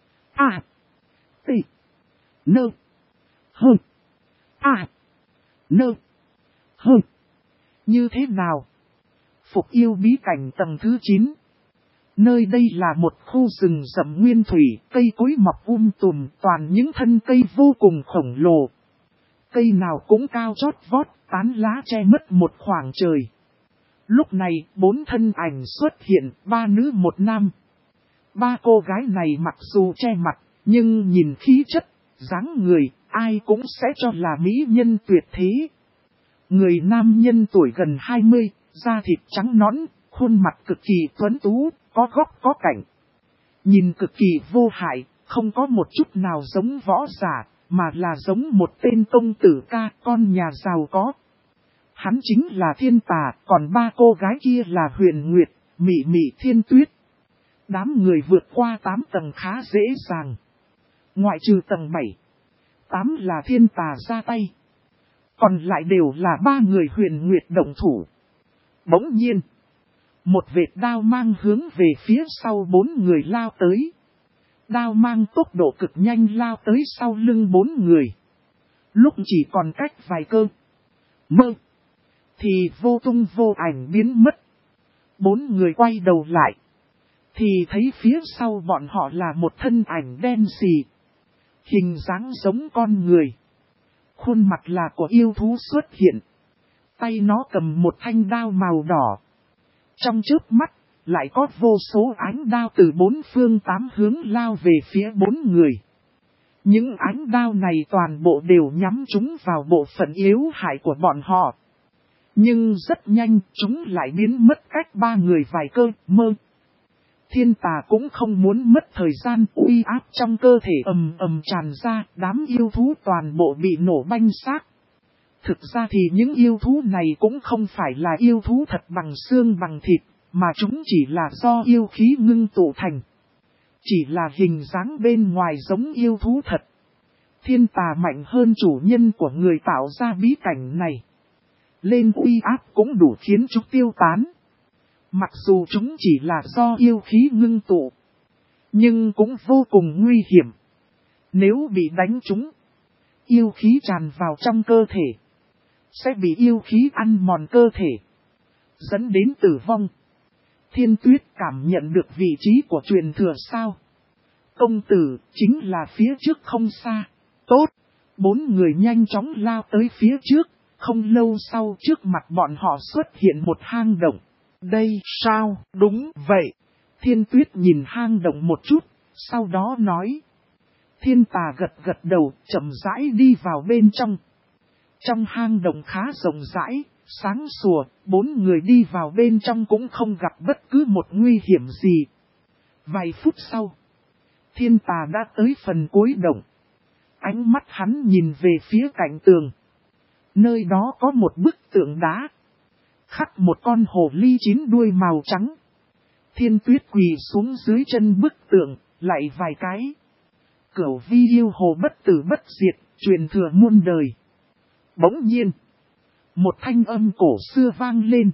T. Nơ. Hơ. Nơ. Hơ. Như thế nào? Phục yêu bí cảnh tầng thứ 9. Nơi đây là một khu rừng rậm nguyên thủy, cây cối mọc tùm, toàn những thân cây vô cùng khổng lồ. Cây nào cũng cao chót vót, tán lá che mất một khoảng trời. Lúc này, 4 thân ảnh xuất hiện, 3 nữ 1 nam. 3 cô gái này mặc dù che mặt, nhưng nhìn khí chất, dáng người, ai cũng sẽ cho là mỹ nhân tuyệt thế. Người nam nhân tuổi gần 20, da thịt trắng nõn, khuôn mặt cực kỳ tuấn tú, có góc có cạnh. Nhìn cực kỳ vô hại, không có một chút nào giống võ giả, mà là giống một tên công tử ca, con nhà giàu có. Hắn chính là Thiên Tà, còn ba cô gái kia là Huyền Nguyệt, Mị Mị, Thiên Tuyết. Đám người vượt qua 8 tầng khá dễ dàng. Ngoại trừ tầng 7, 8 là Thiên Tà ra tay. Còn lại đều là ba người Huyền Nguyệt động thủ. Bỗng nhiên, một vệt đao mang hướng về phía sau 4 người lao tới. Đao mang tốc độ cực nhanh lao tới sau lưng 4 người. Lúc chỉ còn cách vài cơ mơ, thì vô tung vô ảnh biến mất. 4 người quay đầu lại, thì thấy phía sau bọn họ là một thân ảnh đen xì. Hình dáng giống con người. Khuôn mặt là của yêu thú xuất hiện. Tay nó cầm một thanh đao màu đỏ. Trong chớp mắt, lại có vô số ánh đao từ 4 phương 8 hướng lao về phía 4 người. Những ánh đao này toàn bộ đều nhắm chúng vào bộ phận yếu hại của bọn họ. Nhưng rất nhanh, chúng lại biến mất cách 3 người vài cơ mơ. Thiên Tà cũng không muốn mất thời gian, uy áp trong cơ thể ầm ầm tràn ra, đám yêu thú toàn bộ bị nổ banh xác. Thực ra thì những yêu thú này cũng không phải là yêu thú thật bằng xương bằng thịt, mà chúng chỉ là do yêu khí ngưng tụ thành. Chỉ là hình dáng bên ngoài giống yêu thú thật. Thiên Tà mạnh hơn chủ nhân của người tạo ra bí cảnh này. Lên uy áp cũng đủ khiến chúng tiêu tán. Mặc dù chúng chỉ là do yêu khí ngưng tụ, nhưng cũng vô cùng nguy hiểm. Nếu bị đánh chúng, yêu khí tràn vào trong cơ thể, sẽ bị yêu khí ăn mòn cơ thể, dẫn đến tử vong. Thiên Tuyết cảm nhận được vị trí của truyền thừa sao? Công tử, chính là phía trước không xa. Tốt, 4 người nhanh chóng lao tới phía trước, không lâu sau trước mặt bọn họ xuất hiện một hang động. Đây sao? Đúng vậy. Thiên Tuyết nhìn hang động một chút, sau đó nói. Thiên Tà gật gật đầu, chậm rãi đi vào bên trong. Trong hang động khá rộng rãi, sáng sủa, 4 người đi vào bên trong cũng không gặp bất cứ một nguy hiểm gì. Vài phút sau, Thiên Tà đã tới phần cuối động. Ánh mắt hắn nhìn về phía cạnh tường. Nơi đó có một bức tượng đá. Khắc một con hồ ly 9 đuôi màu trắng. Thiên Tuyết quỳ xuống dưới chân bức tượng, lạy vài cái. Cửu vi yêu hồ bất tử bất diệt, truyền thừa muôn đời. Bỗng nhiên, một thanh âm cổ xưa vang lên.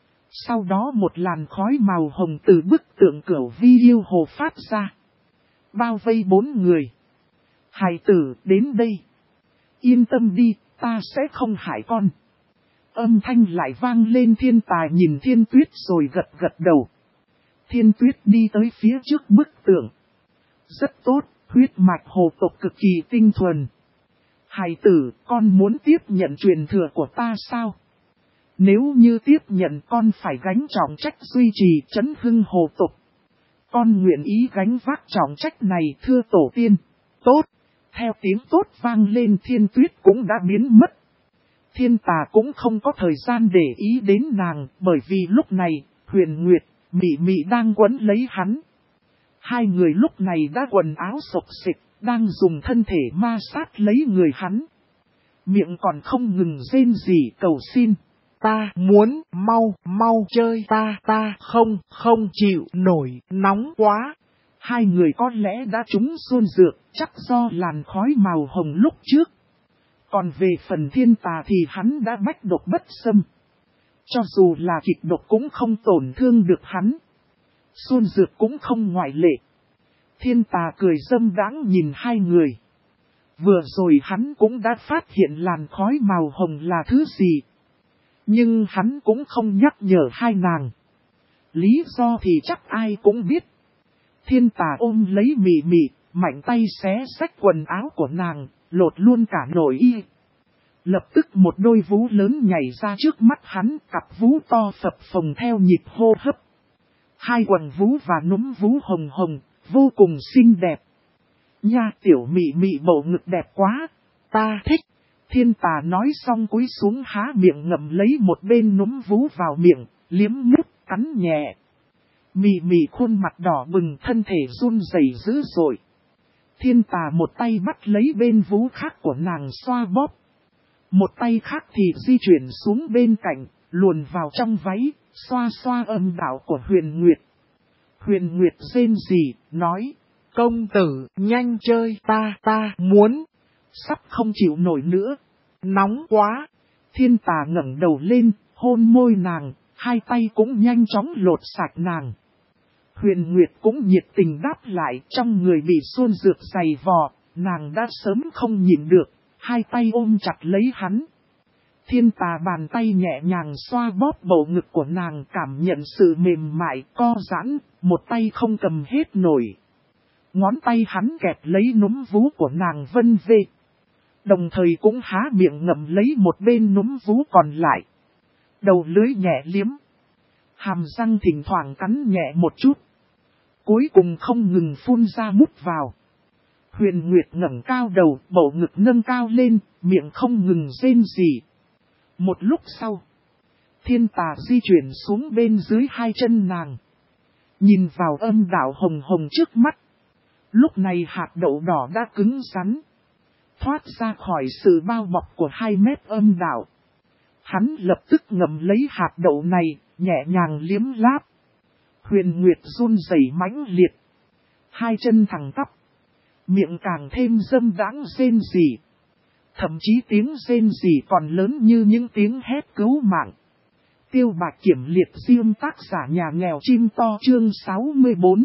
Sau đó một làn khói màu hồng từ bức tượng cửu vi yêu hồ phát ra. Bao vây 4 người. Hài tử, đến đây. Yên tâm đi, ta sẽ không hại con. Âm thanh lại vang lên. Thiên Tà nhìn Thiên Tuyết rồi gật gật đầu. Thiên Tuyết đi tới phía trước bức tượng. Rất tốt, huyết mạch hồ tộc cực kỳ tinh thuần. Hài tử, con muốn tiếp nhận truyền thừa của ta sao? Nếu như tiếp nhận con phải gánh trọng trách duy trì trấn hưng hồ tộc. Con nguyện ý gánh vác trọng trách này thưa tổ tiên. Tốt, theo tiếng tốt vang lên. Thiên Tuyết cũng đã biến mất. Thiên Tà cũng không có thời gian để ý đến nàng, bởi vì lúc này, Huyền Nguyệt, Mị Mị đang quấn lấy hắn. Hai người lúc này đã quần áo xộc xịch, đang dùng thân thể ma sát lấy người hắn. Miệng còn không ngừng rên rỉ cầu xin. Ta muốn mau chơi ta không chịu nổi, nóng quá. Hai người có lẽ đã trúng xuân dược, chắc do làn khói màu hồng lúc trước. Còn về phần Thiên Tà thì hắn đã bách độc bất xâm. Cho dù là kịch độc cũng không tổn thương được hắn. Xuân dược cũng không ngoại lệ. Thiên Tà cười dâm đãng nhìn hai người. Vừa rồi hắn cũng đã phát hiện làn khói màu hồng là thứ gì. Nhưng hắn cũng không nhắc nhở hai nàng. Lý do thì chắc ai cũng biết. Thiên Tà ôm lấy Mị Mị, mạnh tay xé xách quần áo của nàng, lột luôn cả nội y. Lập tức một đôi vú lớn nhảy ra trước mắt hắn, cặp vú to phập phồng theo nhịp hô hấp. Hai quần vú và núm vú hồng hồng, vô cùng xinh đẹp. Nha, tiểu Mị Mị bầu ngực đẹp quá. ta thích. Thiên Tà nói xong cúi xuống há miệng ngậm lấy một bên núm vú vào miệng, liếm mút, cắn nhẹ. Mị mị khuôn mặt đỏ bừng, thân thể run rẩy dữ dội. Thiên Tà một tay bắt lấy bên vú khác của nàng xoa bóp. Một tay khác thì di chuyển xuống bên cạnh, luồn vào trong váy, xoa xoa âm đạo của Huyền Nguyệt. Huyền Nguyệt rên rỉ, nói, công tử, nhanh chơi, ta muốn, sắp không chịu nổi nữa, nóng quá. Thiên Tà ngẩng đầu lên, hôn môi nàng, hai tay cũng nhanh chóng lột sạch nàng. Huyền Nguyệt cũng nhiệt tình đáp lại, trong người bị xuân dược dày vò, nàng đã sớm không nhịn được, hai tay ôm chặt lấy hắn. Thiên Tà bàn tay nhẹ nhàng xoa bóp bầu ngực của nàng, cảm nhận sự mềm mại, co giãn, một tay không cầm hết nổi. Ngón tay hắn kẹp lấy núm vú của nàng vân vê. Đồng thời cũng há miệng ngậm lấy một bên núm vú còn lại. Đầu lưỡi nhẹ liếm. Hàm răng thỉnh thoảng cắn nhẹ một chút. Cuối cùng không ngừng phun ra mút vào. Huyền Nguyệt ngẩng cao đầu, bầu ngực nâng cao lên, miệng không ngừng rên rỉ. Một lúc sau, Thiên Tà di chuyển xuống bên dưới hai chân nàng. Nhìn vào âm đạo hồng hồng trước mắt. Lúc này hạt đậu đỏ đã cứng rắn. Thoát ra khỏi sự bao bọc của 2 mét âm đạo. Hắn lập tức ngậm lấy hạt đậu này, nhẹ nhàng liếm láp. Huyền Nguyệt run rẩy mãnh liệt. Hai chân thẳng tắp. Miệng càng thêm dâm đãng rên rỉ. Thậm chí tiếng rên rỉ còn lớn như những tiếng hét cứu mạng. Tiêu Bạch Kiểm liệt riêng tác giả nhà nghèo chim to chương 64.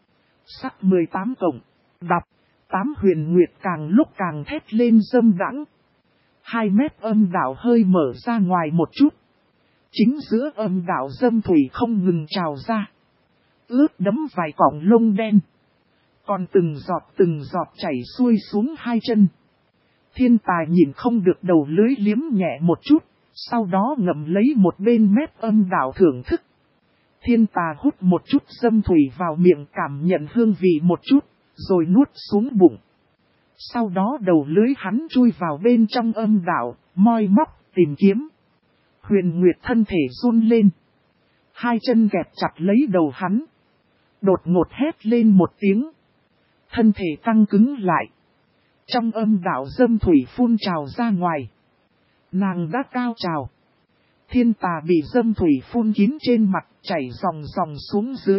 Sắc 18 cộng. Đọc. 8 Huyền Nguyệt càng lúc càng thét lên dâm đãng. 2 mét âm đạo hơi mở ra ngoài một chút. Chính giữa âm đạo dâm thủy không ngừng trào ra. Ướt đẫm vài cọng lông đen. Còn từng giọt chảy xuôi xuống hai chân. Thiên Tà nhìn không được đầu lưỡi liếm nhẹ một chút. Sau đó ngậm lấy một bên mép âm đạo thưởng thức. Thiên Tà hút một chút dâm thủy vào miệng, cảm nhận hương vị một chút, rồi nuốt xuống bụng. Sau đó đầu lưỡi hắn chui vào bên trong âm đạo, moi móc, tìm kiếm. Huyền Nguyệt thân thể run lên. Hai chân kẹp chặt lấy đầu hắn. Đột ngột hét lên một tiếng. Thân thể căng cứng lại. Trong âm đạo dâm thủy phun trào ra ngoài. Nàng đã cao trào. Thiên Tà bị dâm thủy phun kín trên mặt, chảy dòng xuống dưới.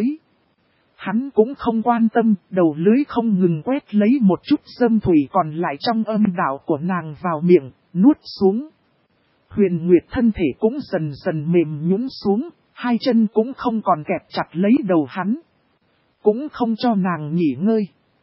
Hắn cũng không quan tâm, đầu lưỡi không ngừng quét lấy một chút dâm thủy còn lại trong âm đạo của nàng vào miệng, nuốt xuống. Huyền Nguyệt thân thể cũng dần dần mềm nhũn xuống, hai chân cũng không còn kẹp chặt lấy đầu hắn. Cũng không cho nàng nghỉ ngơi.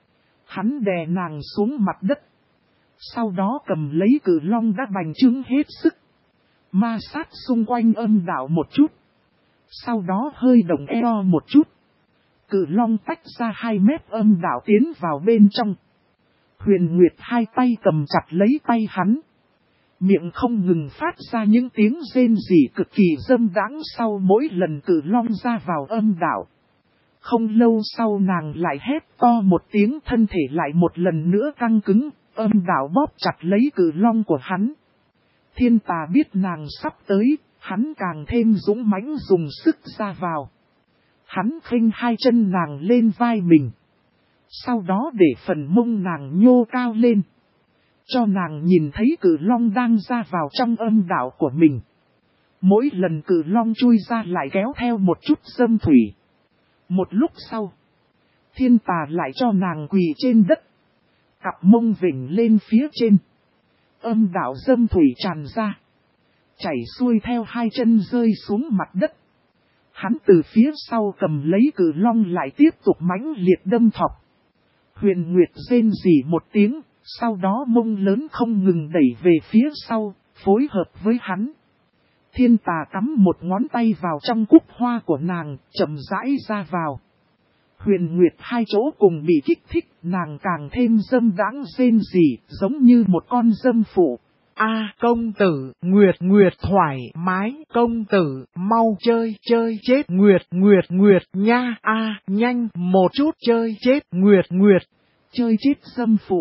Hắn đè nàng xuống mặt đất. Sau đó cầm lấy cự long đã bành trướng hết sức. Ma sát xung quanh âm đạo một chút. Sau đó hơi động eo một chút. Cự long tách ra 2 mét âm đạo tiến vào bên trong. Huyền Nguyệt hai tay cầm chặt lấy tay hắn. Miệng không ngừng phát ra những tiếng rên rỉ cực kỳ dâm đãng sau mỗi lần cự long ra vào âm đạo. Không lâu sau nàng lại hét to một tiếng, thân thể lại một lần nữa căng cứng, âm đạo bóp chặt lấy cự long của hắn. Thiên Tà biết nàng sắp tới, hắn càng thêm dũng mãnh dùng sức ra vào. Hắn khênh hai chân nàng lên vai mình. Sau đó để phần mông nàng nhô cao lên. Cho nàng nhìn thấy cự long đang ra vào trong âm đạo của mình. Mỗi lần cự long chui ra lại kéo theo một chút dâm thủy. Một lúc sau, Thiên Tà lại cho nàng quỳ trên đất. Cặp mông vỉnh lên phía trên. Âm đạo dâm thủy tràn ra. Chảy xuôi theo hai chân rơi xuống mặt đất. Hắn từ phía sau cầm lấy cự long lại tiếp tục mãnh liệt đâm thọc. Huyền Nguyệt rên rỉ một tiếng, sau đó mông lớn không ngừng đẩy về phía sau, phối hợp với hắn. Thiên Tà cắm một ngón tay vào trong cúc hoa của nàng, chậm rãi ra vào. Huyền Nguyệt hai chỗ cùng bị kích thích, nàng càng thêm dâm đãng rên rỉ, giống như một con dâm phụ. Công tử, Nguyệt thoải mái, công tử, mau chơi chết, Nguyệt nha, nhanh một chút chơi chết, Nguyệt. Chơi chết dâm phụ.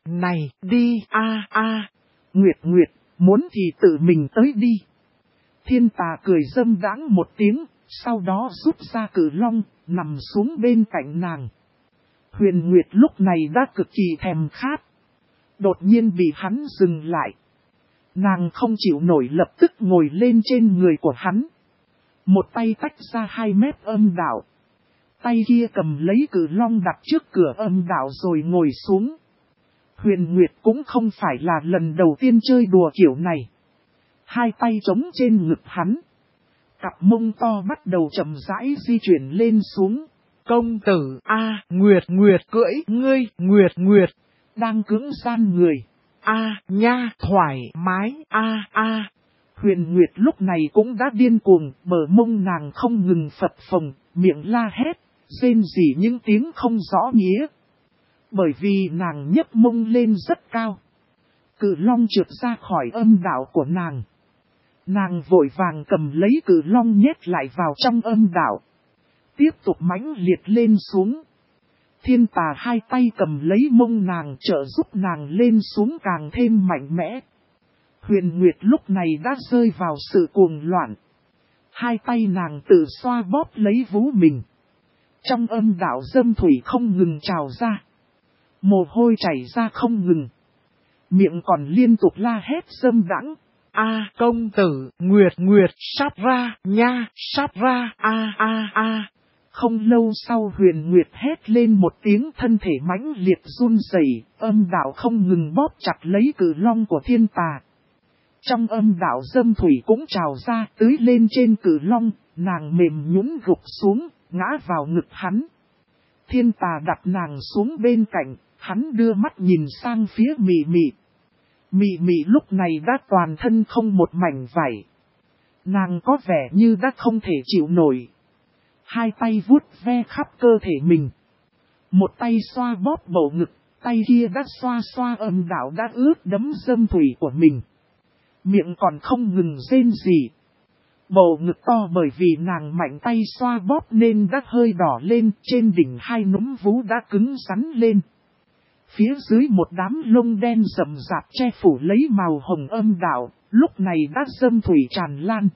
này đi Nguyệt Nguyệt, muốn thì tự mình tới đi. Thiên Tà cười dâm đãng một tiếng, sau đó rút ra cử long, nằm xuống bên cạnh nàng. Huyền Nguyệt lúc này đã cực kỳ thèm khát. Đột nhiên bị hắn dừng lại. Nàng không chịu nổi lập tức ngồi lên trên người của hắn. Một tay tách ra 2 mét âm đạo. Tay kia cầm lấy cử long đặt trước cửa âm đạo rồi ngồi xuống. Huyền Nguyệt cũng không phải là lần đầu tiên chơi đùa kiểu này. 2 tay trống trên ngực hắn. Cặp mông to bắt đầu chậm rãi di chuyển lên xuống. Công tử Nguyệt Nguyệt cưỡi ngươi, Nguyệt Nguyệt đang cưỡng gian người. Nha, thoải mái, Huyền Nguyệt lúc này cũng đã điên cuồng, bờ mông nàng không ngừng phập phồng, miệng la hét, rên rỉ những tiếng không rõ nghĩa. Bởi vì nàng nhấc mông lên rất cao. Cự long trượt ra khỏi âm đạo của nàng. Nàng vội vàng cầm lấy cự long nhét lại vào trong âm đạo. Tiếp tục mãnh liệt lên xuống. Thiên Tà 2 tay cầm lấy mông nàng trợ giúp nàng lên xuống càng thêm mạnh mẽ. Huyền Nguyệt lúc này đã rơi vào sự cuồng loạn. 2 tay nàng tự xoa bóp lấy vú mình. Trong âm đạo dâm thủy không ngừng trào ra. Mồ hôi chảy ra không ngừng. Miệng còn liên tục la hét dâm đãng. Công tử, Nguyệt Nguyệt, sắp ra, nha, sắp ra, Không lâu sau Huyền Nguyệt hét lên một tiếng, thân thể mãnh liệt run rẩy, âm đạo không ngừng bóp chặt lấy cự long của Thiên Tà. Trong âm đạo dâm thủy cũng trào ra tưới lên trên cự long, nàng mềm nhũn gục xuống, ngã vào ngực hắn. Thiên Tà đặt nàng xuống bên cạnh, hắn đưa mắt nhìn sang phía Mị Mị. Mị Mị lúc này đã toàn thân không một mảnh vảy. Nàng có vẻ như đã không thể chịu nổi. 2 tay vuốt ve khắp cơ thể mình. Một tay xoa bóp bầu ngực, tay kia đã xoa xoa âm đạo đã ướt đẫm dâm thủy của mình. Miệng còn không ngừng rên rỉ. Bầu ngực to bởi vì nàng mạnh tay xoa bóp nên đã hơi đỏ lên, trên đỉnh 2 núm vú đã cứng rắn lên. Phía dưới một đám lông đen rậm rạp che phủ lấy màu hồng âm đạo, lúc này đã dâm thủy tràn lan.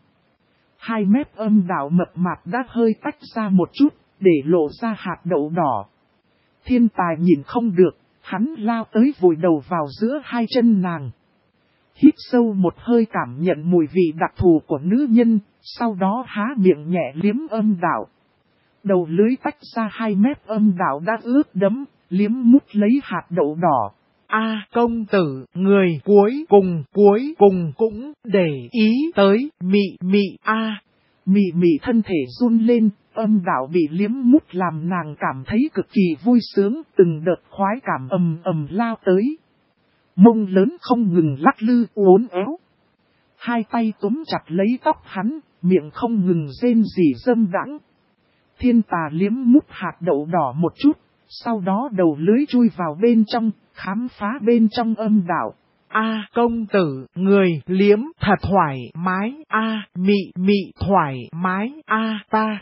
2 mét âm đạo mập mạp đã hơi tách ra một chút, để lộ ra hạt đậu đỏ. Thiên Tài nhìn không được, hắn lao tới vùi đầu vào giữa 2 chân nàng. Hít sâu một hơi cảm nhận mùi vị đặc thù của nữ nhân, sau đó há miệng nhẹ liếm âm đạo. Đầu lưới tách ra 2 mét âm đạo đã ướt đẫm, liếm mút lấy hạt đậu đỏ. Công tử, người cuối cùng cũng để ý tới Mị Mị Mị Mị thân thể run lên, âm đạo bị liếm mút làm nàng cảm thấy cực kỳ vui sướng, từng đợt khoái cảm ầm lao tới. Mông lớn không ngừng lắc lư uốn éo. 2 tay túm chặt lấy tóc hắn, miệng không ngừng rên rỉ dâm đãng. Thiên Tà liếm mút hạt đậu đỏ một chút, sau đó đầu lưới chui vào bên trong, khám phá bên trong âm đạo. Công tử, người liếm thật thoải mái, Mị Mị thoải mái, ta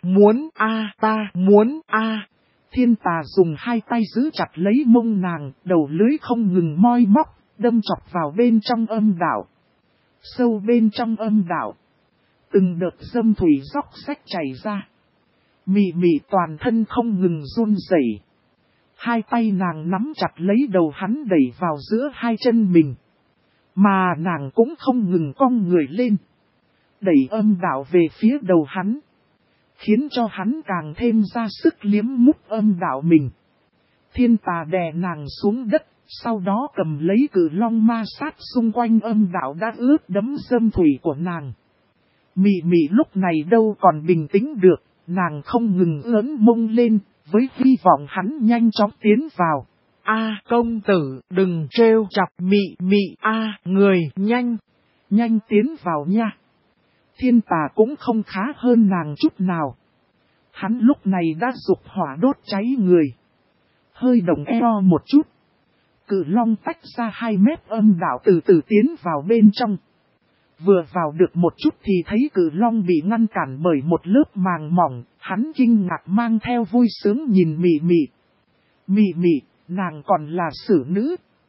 muốn. Thiên Tà dùng 2 tay giữ chặt lấy mông nàng, đầu lưới không ngừng moi móc, đâm chọc vào bên trong âm đạo. Sâu bên trong âm đạo, từng đợt dâm thủy róc rách chảy ra. Mị Mị toàn thân không ngừng run rẩy. 2 tay nàng nắm chặt lấy đầu hắn đẩy vào giữa 2 chân mình. Mà nàng cũng không ngừng cong người lên, đẩy âm đạo về phía đầu hắn, khiến cho hắn càng thêm ra sức liếm mút âm đạo mình. Thiên Tà đè nàng xuống đất, sau đó cầm lấy cự long ma sát xung quanh âm đạo đã ướt đẫm dâm thủy của nàng. Mị Mị lúc này đâu còn bình tĩnh được, nàng không ngừng ưỡn mông lên, với hy vọng hắn nhanh chóng tiến vào. Công tử, đừng trêu chọc Mị Mị, người nhanh tiến vào nha. Thiên Tà cũng không khá hơn nàng chút nào. Hắn lúc này đã dục hỏa đốt cháy người. Hơi đồng eo một chút. Cự long tách ra 2 mét âm đạo từ từ tiến vào bên trong. Vừa vào được một chút thì thấy cự long bị ngăn cản bởi một lớp màng mỏng. Hắn kinh ngạc mang theo vui sướng nhìn Mị Mị. Mị Mị, nàng còn là xử nữ.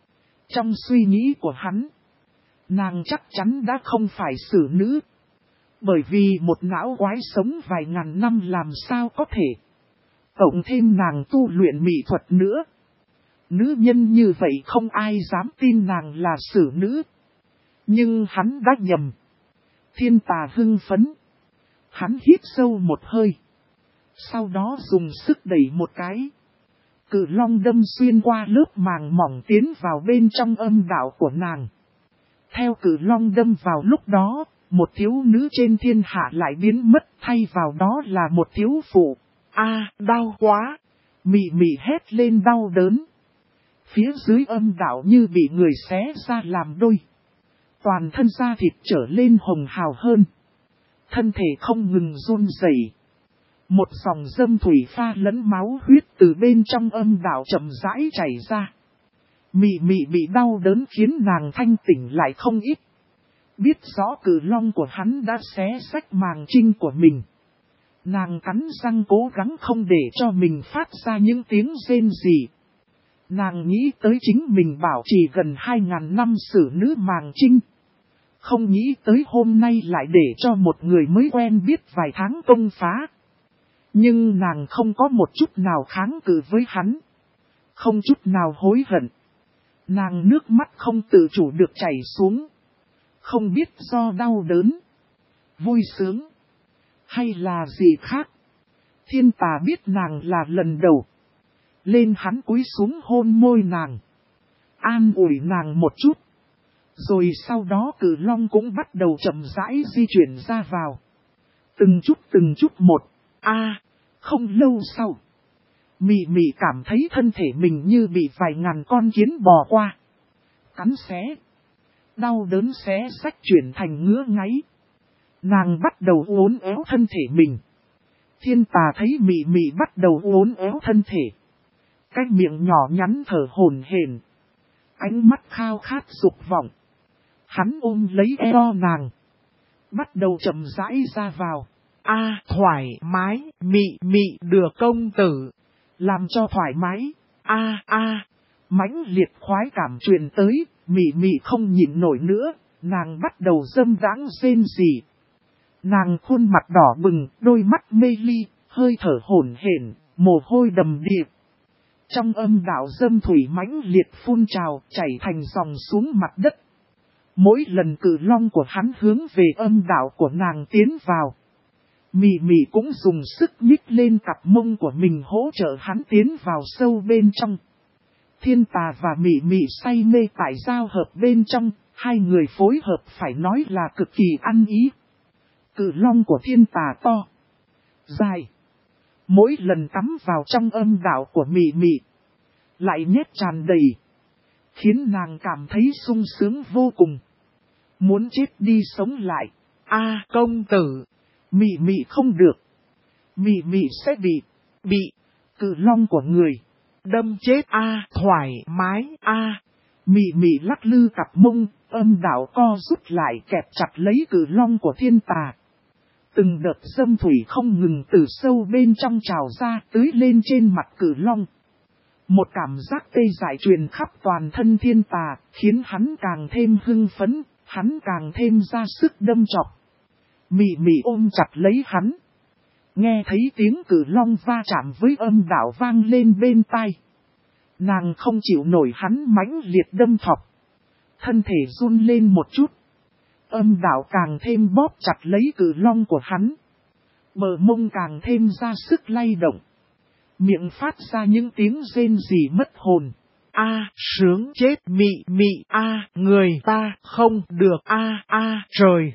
Trong suy nghĩ của hắn, nàng chắc chắn đã không phải xử nữ. Bởi vì một lão quái sống vài ngàn năm làm sao có thể. Cộng thêm nàng tu luyện mỹ thuật nữa. Nữ nhân như vậy không ai dám tin nàng là xử nữ. Nhưng hắn đã nhầm. Thiên Tà hưng phấn. Hắn hít sâu một hơi. Sau đó dùng sức đẩy một cái. Cự long đâm xuyên qua lớp màng mỏng tiến vào bên trong âm đạo của nàng. Theo cự long đâm vào lúc đó, một thiếu nữ trên thiên hạ lại biến mất, thay vào đó là một thiếu phụ. Đau quá! Mị mị hét lên đau đớn. Phía dưới âm đạo như bị người xé ra làm đôi. Toàn thân da thịt trở lên hồng hào hơn. Thân thể không ngừng run rẩy. Một dòng dâm thủy pha lẫn máu huyết từ bên trong âm đạo chậm rãi chảy ra. Mị mị bị đau đớn khiến nàng thanh tỉnh lại không ít. Biết rõ cự long của hắn đã xé rách màng trinh của mình. Nàng cắn răng cố gắng không để cho mình phát ra những tiếng rên rỉ. Nàng nghĩ tới chính mình bảo trì gần 2.000 năm xử nữ màng trinh. Không nghĩ tới hôm nay lại để cho một người mới quen biết vài tháng công phá. Nhưng nàng không có một chút nào kháng cự với hắn. Không chút nào hối hận. Nàng nước mắt không tự chủ được chảy xuống. Không biết do đau đớn, vui sướng, hay là gì khác. Thiên Tà biết nàng là lần đầu. Lên hắn cúi xuống hôn môi nàng. An ủi nàng một chút. Rồi sau đó cự long cũng bắt đầu chậm rãi di chuyển ra vào. Từng chút một. Không lâu sau. Mị mị cảm thấy thân thể mình như bị vài ngàn con kiến bò qua. Cắn xé. Đau đớn xé rách chuyển thành ngứa ngáy. Nàng bắt đầu uốn éo thân thể mình. Thiên Tà thấy mị mị bắt đầu uốn éo thân thể. Cái miệng nhỏ nhắn thở hổn hển. Ánh mắt khao khát dục vọng. Hắn ôm lấy eo nàng. Bắt đầu chậm rãi ra vào. Thoải mái, mị mị được công tử. Làm cho thoải mái. Mãnh liệt khoái cảm truyền tới. Mị mị không nhịn nổi nữa. Nàng bắt đầu dâm đãng rên rỉ. Nàng khuôn mặt đỏ bừng, đôi mắt mê ly, hơi thở hổn hển, mồ hôi đầm đìa. Trong âm đạo dâm thủy mãnh liệt phun trào, chảy thành dòng xuống mặt đất. Mỗi lần cự long của hắn hướng về âm đạo của nàng tiến vào. Mị mị cũng dùng sức nhích lên cặp mông của mình hỗ trợ hắn tiến vào sâu bên trong. Thiên Tà và mị mị say mê tại giao hợp bên trong, hai người phối hợp phải nói là cực kỳ ăn ý. Cự long của Thiên Tà to, dài, mỗi lần cắm vào trong âm đạo của mị mị, lại nhét tràn đầy, khiến nàng cảm thấy sung sướng vô cùng. Muốn chết đi sống lại. Công tử. Mị mị không được. Mị mị sẽ bị cự long của người đâm chết. Thoải mái. Mị mị lắc lư cặp mông, âm đạo co rút lại kẹp chặt lấy cự long của Thiên Tà. Từng đợt dâm thủy không ngừng từ sâu bên trong trào ra tưới lên trên mặt cự long. Một cảm giác tê dại truyền khắp toàn thân Thiên Tà, khiến hắn càng thêm hưng phấn, hắn càng thêm ra sức đâm chọc. Mị mị ôm chặt lấy hắn. Nghe thấy tiếng cự long va chạm với âm đạo vang lên bên tai. Nàng không chịu nổi hắn mãnh liệt đâm thọc. Thân thể run lên một chút. Âm đạo càng thêm bóp chặt lấy cự long của hắn. Bờ mông càng thêm ra sức lay động. Miệng phát ra những tiếng rên rỉ mất hồn. Sướng chết mị mị. Người ta không được. Trời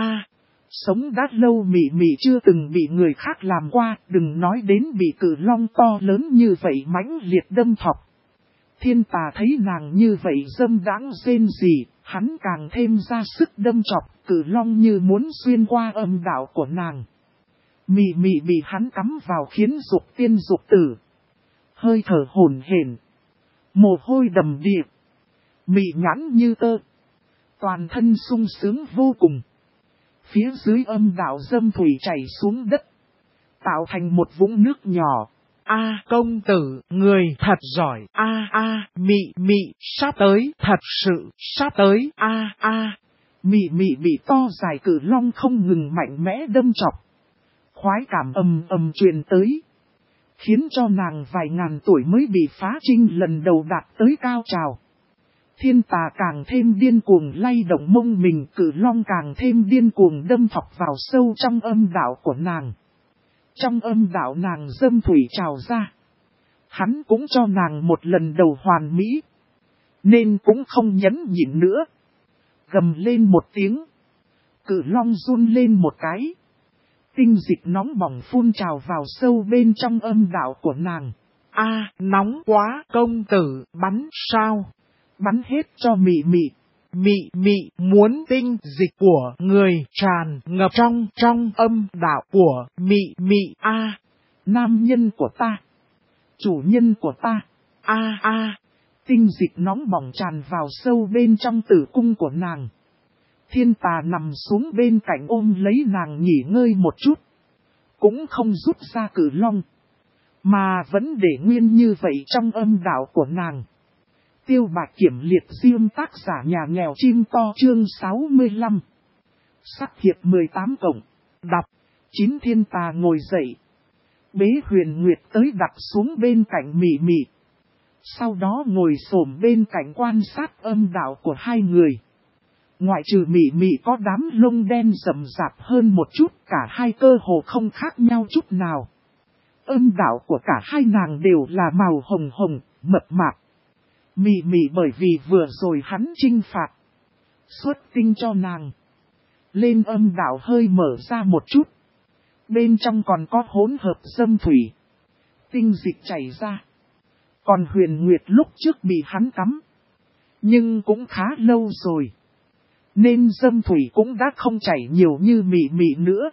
Sống đã lâu mị mị chưa từng bị người khác làm qua, đừng nói đến bị cự long to lớn như vậy mãnh liệt đâm thọc. Thiên Tà thấy nàng như vậy dâm đãng rên rỉ, hắn càng thêm ra sức đâm chọc, cự long như muốn xuyên qua âm đạo của nàng. Mị mị bị hắn cắm vào khiến dục tiên dục tử. Hơi thở hổn hển, mồ hôi đầm đìa, mị nhãn như tơ. Toàn thân sung sướng vô cùng. Phía dưới âm đạo dâm thủy chảy xuống đất, tạo thành một vũng nước nhỏ. a công tử, người thật giỏi, a mị mị, sắp tới, thật sự, sắp tới, a. Mị mị bị to dài cử long không ngừng mạnh mẽ đâm chọc. Khoái cảm ầm ầm truyền tới, khiến cho nàng vài ngàn tuổi mới bị phá trinh lần đầu đạt tới cao trào. Thiên tà càng thêm điên cuồng lay động mông mình, cử long càng thêm điên cuồng đâm thọc vào sâu trong âm đạo của nàng. Trong âm đạo nàng dâm thủy trào ra. Hắn cũng cho nàng một lần đầu hoàn mỹ, nên cũng không nhẫn nhịn nữa. Gầm lên một tiếng, cử long run lên một cái. Tinh dịch nóng bỏng phun trào vào sâu bên trong âm đạo của nàng. A, nóng quá, công tử, bắn sao? Bắn hết cho mị mị. Mị mị muốn tinh dịch của người tràn ngập trong âm đạo của mị mị. A, nam nhân của ta, chủ nhân của ta. A. Tinh dịch nóng bỏng tràn vào sâu bên trong tử cung của nàng. Thiên tà nằm xuống bên cạnh ôm lấy nàng nghỉ ngơi một chút. Cũng không rút ra cử long, mà vẫn để nguyên như vậy trong âm đạo của nàng. Tiêu Bạch Kiểm liệt riêng tác giả nhà nghèo chim to chương 65. Sắc hiệp 18 cộng. Đọc. 9 thiên tà ngồi dậy. Bế Huyền Nguyệt tới đặt xuống bên cạnh mị mị. Sau đó ngồi xổm bên cạnh quan sát âm đạo của hai người. Ngoại trừ mị mị có đám lông đen rậm rạp hơn một chút, cả hai cơ hồ không khác nhau chút nào. Âm đạo của cả hai nàng đều là màu hồng hồng, mập mạp. Mị mị bởi vì vừa rồi hắn trinh phạt, xuất tinh cho nàng, lên âm đạo hơi mở ra một chút. Bên trong còn có hỗn hợp dâm thủy, tinh dịch chảy ra. Còn Huyền Nguyệt lúc trước bị hắn cắm, nhưng cũng khá lâu rồi, nên dâm thủy cũng đã không chảy nhiều như mị mị nữa,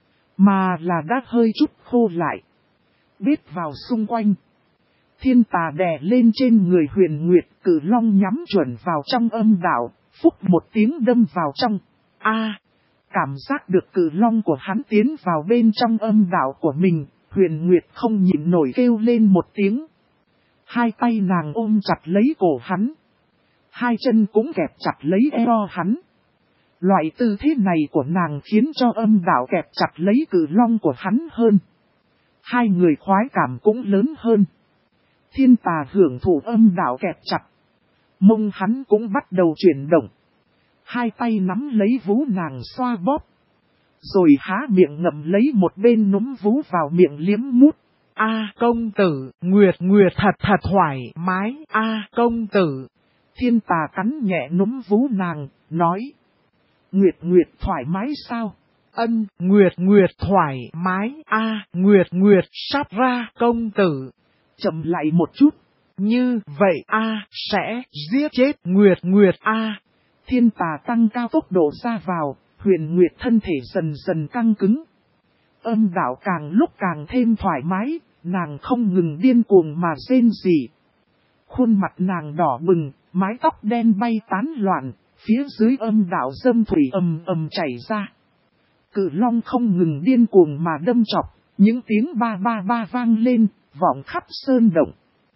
mà là đã hơi chút khô lại, bết vào xung quanh. Thiên tà đè lên trên người Huyền Nguyệt, cử long nhắm chuẩn vào trong âm đạo, phúc một tiếng đâm vào trong. A, cảm giác được cử long của hắn tiến vào bên trong âm đạo của mình, Huyền Nguyệt không nhịn nổi kêu lên một tiếng. Hai tay nàng ôm chặt lấy cổ hắn, hai chân cũng kẹp chặt lấy eo hắn. Loại tư thế này của nàng khiến cho âm đạo kẹp chặt lấy cử long của hắn hơn. Hai người khoái cảm cũng lớn hơn. Thiên tà hưởng thụ âm đạo kẹp chặt, mông hắn cũng bắt đầu chuyển động. Hai tay nắm lấy vú nàng xoa bóp, rồi há miệng ngậm lấy một bên núm vú vào miệng liếm mút. A công tử, Nguyệt thật thoải mái, A công tử. Thiên tà cắn nhẹ núm vú nàng, nói. Nguyệt thoải mái sao? Ân, Nguyệt thoải mái, A Nguyệt sắp ra, công tử. Chậm lại một chút. Như vậy A sẽ giết chết Nguyệt A. Thiên tà tăng cao tốc độ ra vào, Huyền Nguyệt thân thể dần dần căng cứng. Âm đạo càng lúc càng thêm thoải mái, nàng không ngừng điên cuồng mà rên rỉ. Khuôn mặt nàng đỏ bừng, mái tóc đen bay tán loạn, phía dưới âm đạo dâm thủy ầm chảy ra. Cự long không ngừng điên cuồng mà đâm chọc, những tiếng ba ba ba vang lên, vọng khắp sơn động.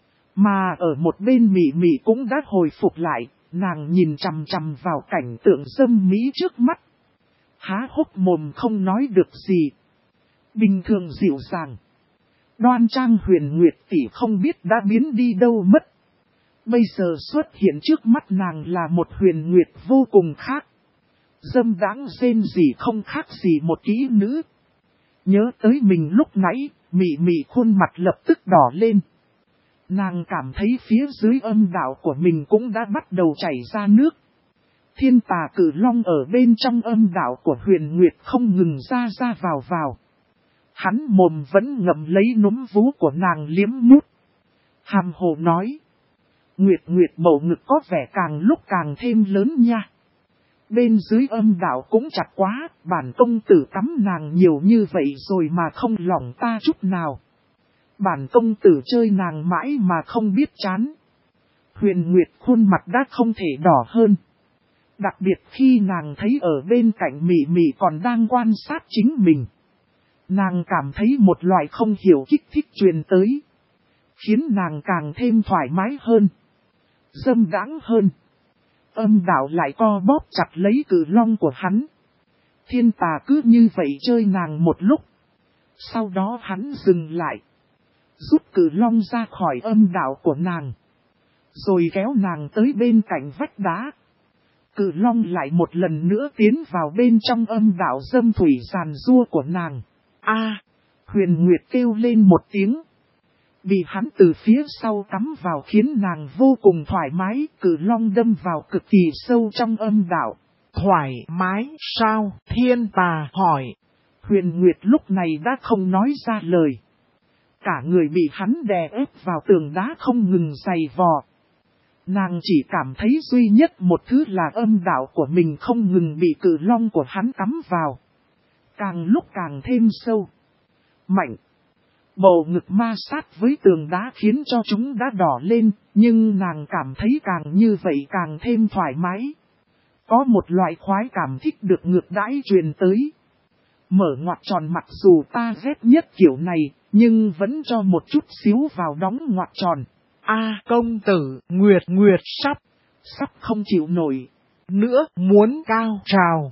Mà ở một bên mị mị cũng đã hồi phục lại, nàng nhìn chằm chằm vào cảnh tượng dâm mỹ trước mắt. Há hốc mồm không nói được gì. Bình thường dịu dàng, đoan trang Huyền Nguyệt tỷ không biết đã biến đi đâu mất. Bây giờ xuất hiện trước mắt nàng là một Huyền Nguyệt vô cùng khác. Dâm đãng rên rỉ không khác gì một kỹ nữ. Nhớ tới mình lúc nãy, mị mị khuôn mặt lập tức đỏ lên. Nàng cảm thấy phía dưới âm đạo của mình cũng đã bắt đầu chảy ra nước. Thiên tà cử long ở bên trong âm đạo của Huyền Nguyệt không ngừng ra vào. Hắn mồm vẫn ngậm lấy núm vú của nàng liếm mút. Hàm hồ nói. Nguyệt bầu ngực có vẻ càng lúc càng thêm lớn nha. Bên dưới âm đạo cũng chặt quá, bản công tử tắm nàng nhiều như vậy rồi mà không lòng ta chút nào. Bản công tử chơi nàng mãi mà không biết chán. Huyền Nguyệt khuôn mặt đã không thể đỏ hơn. Đặc biệt khi nàng thấy ở bên cạnh mị mị còn đang quan sát chính mình. Nàng cảm thấy một loại không hiểu kích thích truyền tới, khiến nàng càng thêm thoải mái hơn, dâm đãng hơn. Âm đạo lại co bóp chặt lấy cự long của hắn. Thiên Tà cứ như vậy chơi nàng một lúc. Sau đó hắn dừng lại, rút cự long ra khỏi âm đạo của nàng, rồi kéo nàng tới bên cạnh vách đá. Cự long lại một lần nữa tiến vào bên trong âm đạo dâm thủy giàn giua của nàng. Huyền Nguyệt kêu lên một tiếng. Bị hắn từ phía sau cắm vào khiến nàng vô cùng thoải mái. Cự long đâm vào cực kỳ sâu trong âm đạo. Thoải mái sao? Thiên Tà hỏi. Huyền Nguyệt lúc này đã không nói ra lời. Cả người bị hắn đè ép vào tường đá không ngừng giày vò. Nàng chỉ cảm thấy duy nhất một thứ là âm đạo của mình không ngừng bị cự long của hắn cắm vào. Càng lúc càng thêm sâu, mạnh. Bầu ngực ma sát với tường đá khiến cho chúng đã đỏ lên, nhưng nàng cảm thấy càng như vậy càng thêm thoải mái. Có một loại khoái cảm thích được ngược đãi truyền tới. Mở ngoặt tròn mặc dù ta ghét nhất kiểu này, nhưng vẫn cho một chút xíu vào đóng ngoặt tròn. Công tử, Nguyệt sắp không chịu nổi. Nữa muốn cao trào.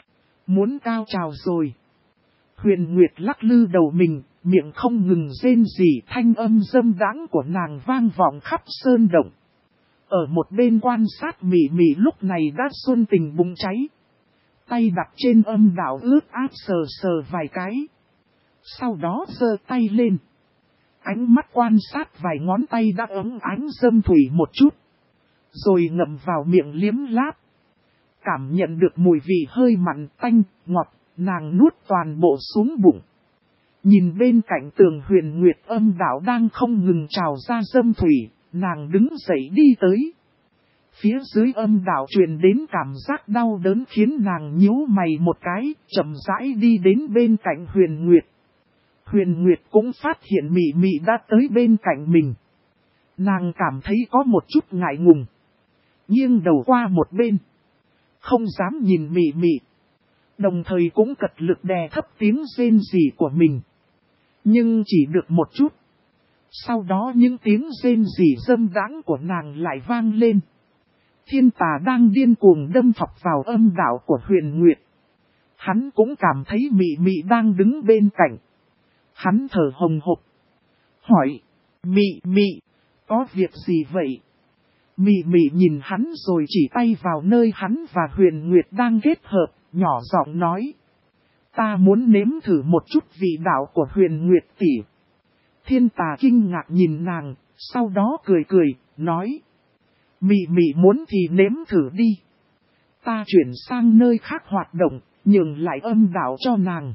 Muốn cao trào rồi. Huyền Nguyệt lắc lư đầu mình, miệng không ngừng rên rỉ, thanh âm dâm đãng của nàng vang vọng khắp sơn động. Ở một bên quan sát Mị Mị lúc này đã xuân tình bùng cháy. Tay đặt trên âm đạo ướt át sờ sờ vài cái. Sau đó giơ tay lên. Ánh mắt quan sát vài ngón tay đã ấm ánh dâm thủy một chút. Rồi ngậm vào miệng liếm láp. Cảm nhận được mùi vị hơi mặn tanh, ngọt, nàng nuốt toàn bộ xuống bụng. Nhìn bên cạnh tường Huyền Nguyệt âm đạo đang không ngừng trào ra dâm thủy, nàng đứng dậy đi tới. Phía dưới âm đạo truyền đến cảm giác đau đớn khiến nàng nhíu mày một cái, chậm rãi đi đến bên cạnh Huyền Nguyệt. Huyền Nguyệt cũng phát hiện Mị Mị đã tới bên cạnh mình. Nàng cảm thấy có một chút ngại ngùng, nghiêng đầu qua một bên, không dám nhìn Mị Mị. Đồng thời cũng cật lực đè thấp tiếng rên rỉ của mình. Nhưng chỉ được một chút. Sau đó những tiếng rên rỉ dâm đãng của nàng lại vang lên. Thiên Tà đang điên cuồng đâm thọc vào âm đạo của Huyền Nguyệt. Hắn cũng cảm thấy Mị Mị đang đứng bên cạnh. Hắn thở hồng hộc, hỏi, Mị, có việc gì vậy? Mị Mị nhìn hắn rồi chỉ tay vào nơi hắn và Huyền Nguyệt đang kết hợp, nhỏ giọng nói. Ta muốn nếm thử một chút vị đạo của Huyền Nguyệt tỷ. Thiên Tà kinh ngạc nhìn nàng, sau đó cười, nói. Mị Mị muốn thì nếm thử đi. Ta chuyển sang nơi khác hoạt động, nhường lại âm đạo cho nàng.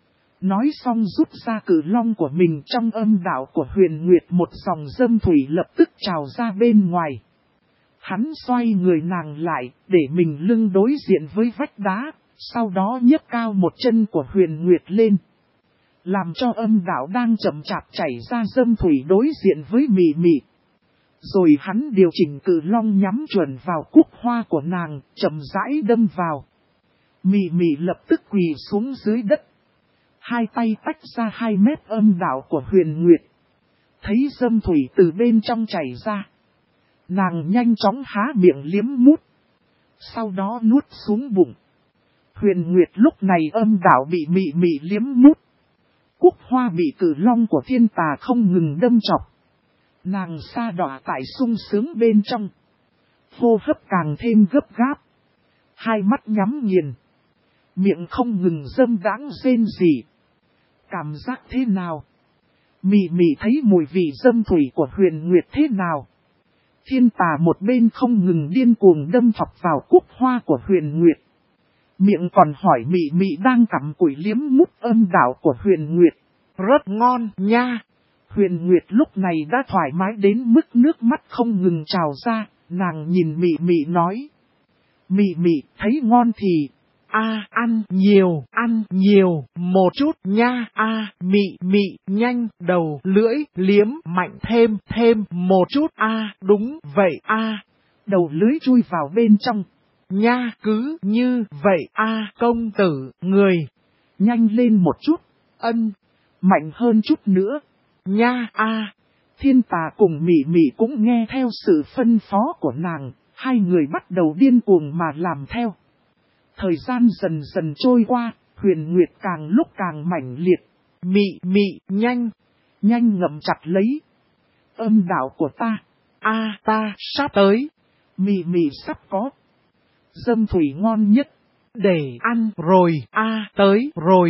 Nói xong rút ra cự long của mình, trong âm đạo của Huyền Nguyệt một dòng dâm thủy lập tức trào ra bên ngoài. Hắn xoay người nàng lại, để mình lưng đối diện với vách đá, sau đó nhấc cao một chân của Huyền Nguyệt lên. Làm cho âm đạo đang chậm chạp chảy ra dâm thủy đối diện với Mị Mị. Rồi hắn điều chỉnh cự long nhắm chuẩn vào cúc hoa của nàng, chậm rãi đâm vào. Mị Mị lập tức quỳ xuống dưới đất. Hai tay tách ra 2 mét âm đạo của Huyền Nguyệt. Thấy dâm thủy từ bên trong chảy ra. Nàng nhanh chóng há miệng liếm mút. Sau đó nuốt xuống bụng. Huyền Nguyệt lúc này âm đạo bị Mị Mị liếm mút. Cúc hoa bị cự long của Thiên Tà không ngừng đâm chọc. Nàng sa đọa tại sung sướng bên trong. Hô hấp càng thêm gấp gáp. Hai mắt nhắm nghiền. Miệng không ngừng dâm đãng rên rỉ. Cảm giác thế nào? Mị Mị thấy mùi vị dâm thủy của Huyền Nguyệt thế nào? Thiên Tà một bên không ngừng điên cuồng đâm thọc vào cúc hoa của Huyền Nguyệt. Miệng còn hỏi Mị Mị đang cắm cùi liếm mút âm đạo của Huyền Nguyệt. Rất ngon nha. Huyền Nguyệt lúc này đã thoải mái đến mức nước mắt không ngừng trào ra. Nàng nhìn Mị Mị nói. Mị Mị thấy ngon thì... ăn nhiều, một chút nha. Mị, nhanh, đầu, lưỡi, liếm, mạnh thêm, một chút. Đúng vậy. Đầu lưỡi chui vào bên trong. Nha, cứ như vậy. Công tử, người. Nhanh lên một chút. Ân. Mạnh hơn chút nữa. Nha a. Thiên Tà cùng Mị Mị cũng nghe theo sự phân phó của nàng, hai người bắt đầu điên cuồng mà làm theo. Thời gian dần dần trôi qua, Huyền Nguyệt càng lúc càng mãnh liệt. Mị Mị, nhanh, nhanh ngậm chặt lấy. Âm đạo của ta. Ta sắp tới. Mị Mị sắp có. Dâm thủy ngon nhất. Để ăn rồi, tới rồi,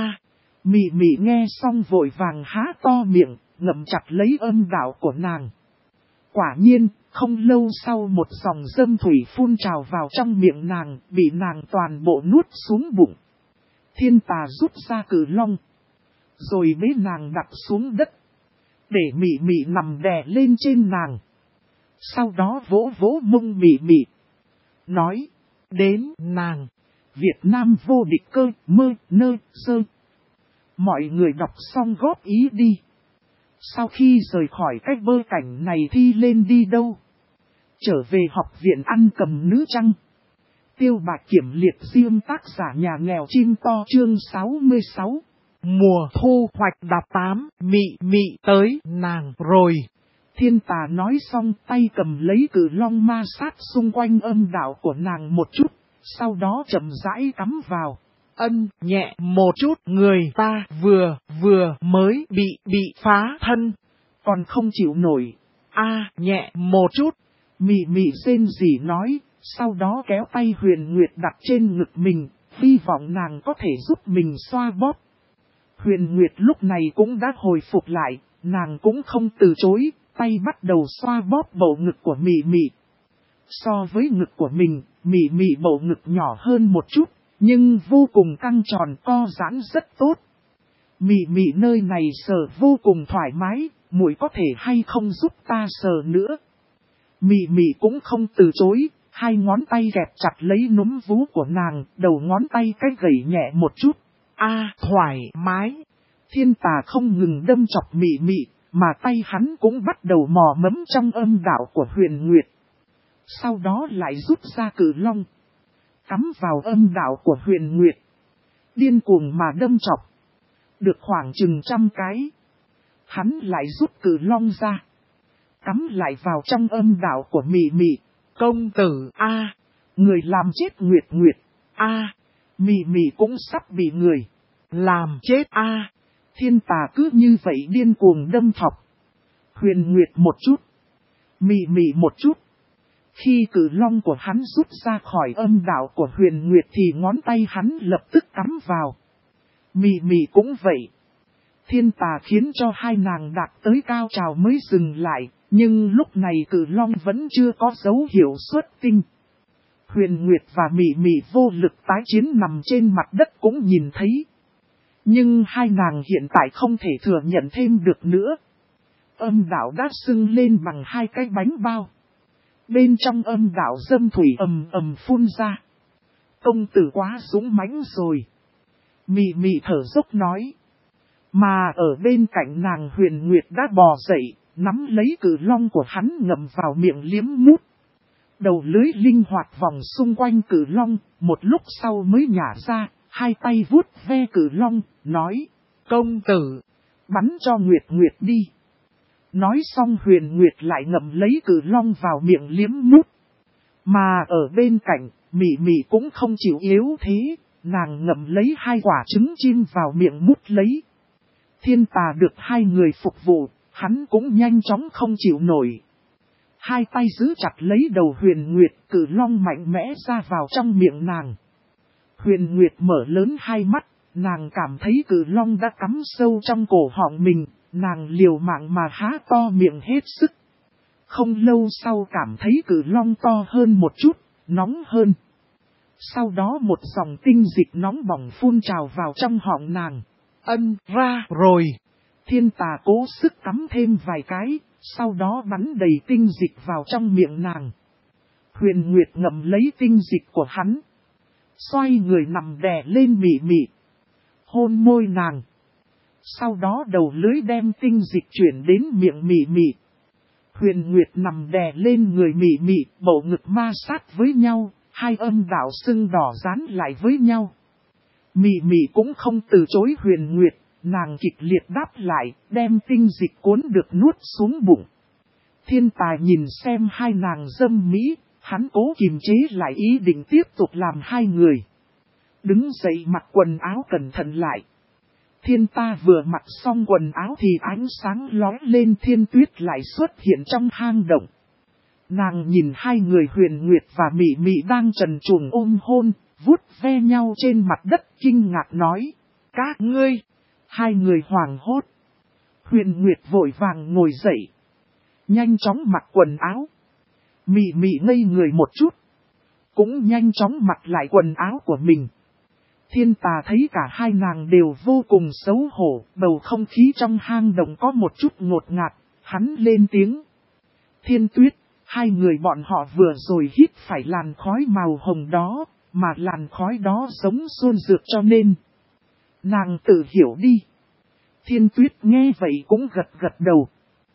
Mị Mị nghe xong vội vàng há to miệng, ngậm chặt lấy âm đạo của nàng. Quả nhiên, không lâu sau một dòng dâm thủy phun trào vào trong miệng nàng, bị nàng toàn bộ nuốt xuống bụng. Thiên Tà rút ra cử long, rồi bế nàng đặt xuống đất, để Mị Mị nằm đè lên trên nàng. Sau đó vỗ vỗ mông Mị Mị, nói, đến nàng, Việt Nam vô địch cơ, mơ, nơ, sơ. Mọi người đọc xong góp ý đi. Sau khi rời khỏi cách bơ cảnh này thi lên đi đâu? Trở về học viện ăn cầm nữ trăng. Tiêu Bạch Kiểm liệt riêng tác giả nhà nghèo chim to chương 66. Mùa thu hoạch đạp 8, Mị Mị tới nàng rồi. Thiên Tà nói xong tay cầm lấy cử long ma sát xung quanh âm đạo của nàng một chút, sau đó chậm rãi cắm vào. Ân nhẹ một chút, người ta vừa mới bị phá thân, còn không chịu nổi. Nhẹ một chút. Mị Mị rên rỉ nói, sau đó kéo tay Huyền Nguyệt đặt trên ngực mình, hy vọng nàng có thể giúp mình xoa bóp. Huyền Nguyệt lúc này cũng đã hồi phục lại, nàng cũng không từ chối, tay bắt đầu xoa bóp bầu ngực của Mị Mị. So với ngực của mình, Mị Mị bầu ngực nhỏ hơn một chút, nhưng vô cùng căng tròn co giãn rất tốt. Mị Mị nơi này sờ vô cùng thoải mái, muội có thể hay không giúp ta sờ nữa? Mị Mị cũng không từ chối, hai ngón tay gẹp chặt lấy núm vú của nàng, đầu ngón tay cái gẩy nhẹ một chút. Thoải mái. Thiên Tà không ngừng đâm chọc Mị Mị, mà tay hắn cũng bắt đầu mò mẫm trong âm đạo của Huyền Nguyệt. Sau đó lại rút ra cử long, cắm vào âm đạo của Huyền Nguyệt. Điên cuồng mà đâm chọc. Được khoảng chừng 100 cái. Hắn lại rút cử long ra, cắm lại vào trong âm đạo của Mị Mị. Công tử người làm chết Nguyệt Nguyệt. Mị Mị cũng sắp bị người làm chết Thiên Tà cứ như vậy điên cuồng đâm thọc. Huyền Nguyệt một chút, Mị Mị một chút. Khi cử long của hắn rút ra khỏi âm đạo của Huyền Nguyệt thì ngón tay hắn lập tức cắm vào. Mị Mị cũng vậy. Thiên Tà khiến cho hai nàng đạt tới cao trào mới dừng lại, nhưng lúc này cử long vẫn chưa có dấu hiệu xuất tinh. Huyền Nguyệt và Mị Mị vô lực tái chiến nằm trên mặt đất cũng nhìn thấy. Nhưng hai nàng hiện tại không thể thừa nhận thêm được nữa. Âm đạo đã sưng lên bằng hai cái bánh bao. Bên trong âm đạo dâm thủy ầm ầm phun ra. Công tử quá dũng mãnh rồi. Mị Mị thở dốc nói. Mà ở bên cạnh nàng Huyền Nguyệt đã bò dậy, nắm lấy cử long của hắn ngậm vào miệng liếm mút. Đầu lưới linh hoạt vòng xung quanh cử long, một lúc sau mới nhả ra, hai tay vuốt ve cử long, nói. Công tử, bắn cho Nguyệt Nguyệt đi. Nói xong Huyền Nguyệt lại ngậm lấy cử long vào miệng liếm mút. Mà ở bên cạnh, Mị Mị cũng không chịu yếu thế, nàng ngậm lấy hai quả trứng chim vào miệng mút lấy. Thiên Tà được hai người phục vụ, hắn cũng nhanh chóng không chịu nổi. Hai tay giữ chặt lấy đầu Huyền Nguyệt, cử long mạnh mẽ ra vào trong miệng nàng. Huyền Nguyệt mở lớn hai mắt, nàng cảm thấy cử long đã cắm sâu trong cổ họng mình, nàng liều mạng mà há to miệng hết sức. Không lâu sau cảm thấy cử long to hơn một chút, nóng hơn. Sau đó một dòng tinh dịch nóng bỏng phun trào vào trong họng nàng. Ân ra rồi. Thiên Tà cố sức cắm thêm vài cái, sau đó bắn đầy tinh dịch vào trong miệng nàng. Huyền Nguyệt ngậm lấy tinh dịch của hắn, xoay người nằm đè lên Mị Mị, hôn môi nàng. Sau đó đầu lưới đem tinh dịch chuyển đến miệng Mị Mị. Huyền Nguyệt nằm đè lên người Mị Mị, bầu ngực ma sát với nhau, hai âm đạo sưng đỏ dán lại với nhau. Mị Mị cũng không từ chối Huyền Nguyệt, nàng kịch liệt đáp lại, đem tinh dịch cuốn được nuốt xuống bụng. Thiên Tài nhìn xem hai nàng dâm mỹ, hắn cố kiềm chế lại ý định tiếp tục làm hai người. Đứng dậy mặc quần áo cẩn thận lại. Thiên Ta vừa mặc xong quần áo thì ánh sáng lóe lên, Thiên Tuyết lại xuất hiện trong hang động. Nàng nhìn hai người Huyền Nguyệt và Mị Mị đang trần truồng ôm hôn, vuốt ve nhau trên mặt đất, kinh ngạc nói: các ngươi! Hai người hoảng hốt. Huyền Nguyệt vội vàng ngồi dậy, nhanh chóng mặc quần áo. Mị Mị ngây người một chút, cũng nhanh chóng mặc lại quần áo của mình. Thiên Tà thấy cả hai nàng đều vô cùng xấu hổ, bầu không khí trong hang động có một chút ngột ngạt, hắn lên tiếng: Thiên Tuyết, hai người bọn họ vừa rồi hít phải làn khói màu hồng đó, mà làn khói đó giống xuân dược cho nên nàng tự hiểu đi. Thiên Tuyết nghe vậy cũng gật gật đầu.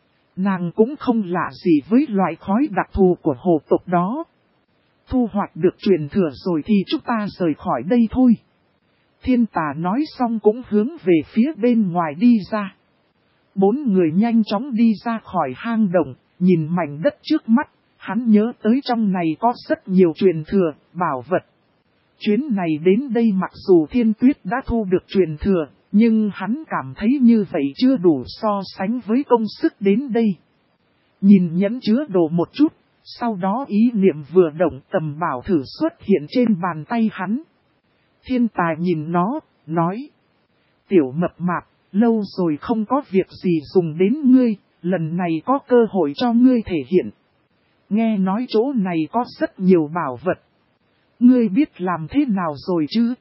Nàng cũng không lạ gì với loại khói đặc thù của hồ tộc đó. Thu hoạch được truyền thừa rồi thì chúng ta rời khỏi đây thôi. Thiên Tà nói xong cũng hướng về phía bên ngoài đi ra. Bốn người nhanh chóng đi ra khỏi hang động, nhìn mảnh đất trước mắt, hắn nhớ tới trong này có rất nhiều truyền thừa, bảo vật. Chuyến này đến đây mặc dù Thiên Tuyết đã thu được truyền thừa, nhưng hắn cảm thấy như vậy chưa đủ so sánh với công sức đến đây. Nhìn nhẫn chứa đồ một chút, sau đó ý niệm vừa động, tầm bảo thử xuất hiện trên bàn tay hắn. Thiên Tài nhìn nó, nói: tiểu mập mạp, lâu rồi không có việc gì dùng đến ngươi, lần này có cơ hội cho ngươi thể hiện. Nghe nói chỗ này có rất nhiều bảo vật. Ngươi biết làm thế nào rồi chứ?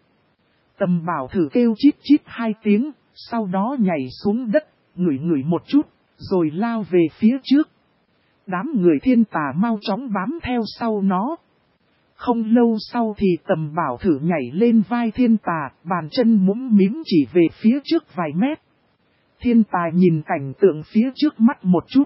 Tầm bảo thử kêu chít chít hai tiếng, sau đó nhảy xuống đất, ngửi ngửi một chút, rồi lao về phía trước. Đám người Thiên Tà mau chóng bám theo sau nó. Không lâu sau thì tầm bảo thử nhảy lên vai Thiên Tà, bàn chân mũm mím chỉ về phía trước vài mét. Thiên Tà nhìn cảnh tượng phía trước mắt một chút.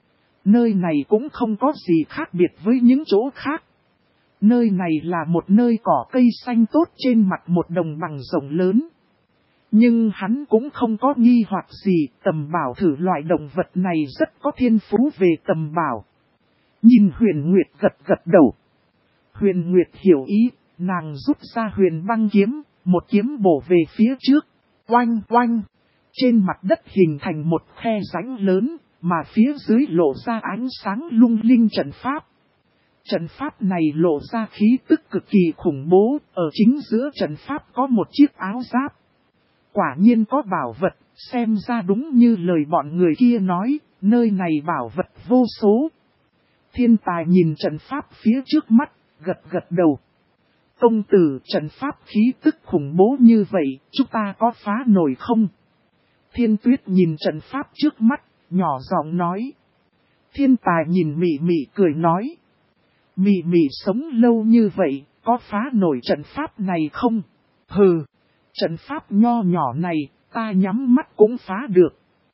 Nơi này cũng không có gì khác biệt với những chỗ khác. Nơi này là một nơi cỏ cây xanh tốt trên mặt một đồng bằng rộng lớn. Nhưng hắn cũng không có nghi hoặc gì, tầm bảo thử loại động vật này rất có thiên phú về tầm bảo. Nhìn Huyền Nguyệt gật gật đầu. Huyền Nguyệt hiểu ý, nàng rút ra huyền băng kiếm, một kiếm bổ về phía trước. Oanh oanh! Trên mặt đất hình thành một khe rãnh lớn, mà phía dưới lộ ra ánh sáng lung linh trận pháp. Trận pháp này lộ ra khí tức cực kỳ khủng bố, ở chính giữa trận pháp có một chiếc áo giáp. Quả nhiên có bảo vật, xem ra đúng như lời bọn người kia nói, nơi này bảo vật vô số. Thiên Tài nhìn trận pháp phía trước mắt, gật gật đầu. Công tử, trận pháp khí tức khủng bố như vậy, chúng ta có phá nổi không? Thiên Tuyết nhìn trận pháp trước mắt, nhỏ giọng nói. Thiên Tài nhìn Mị Mị cười nói. Mị Mị sống lâu như vậy, có phá nổi trận pháp này không? Hừ, trận pháp nho nhỏ này, ta nhắm mắt cũng phá được.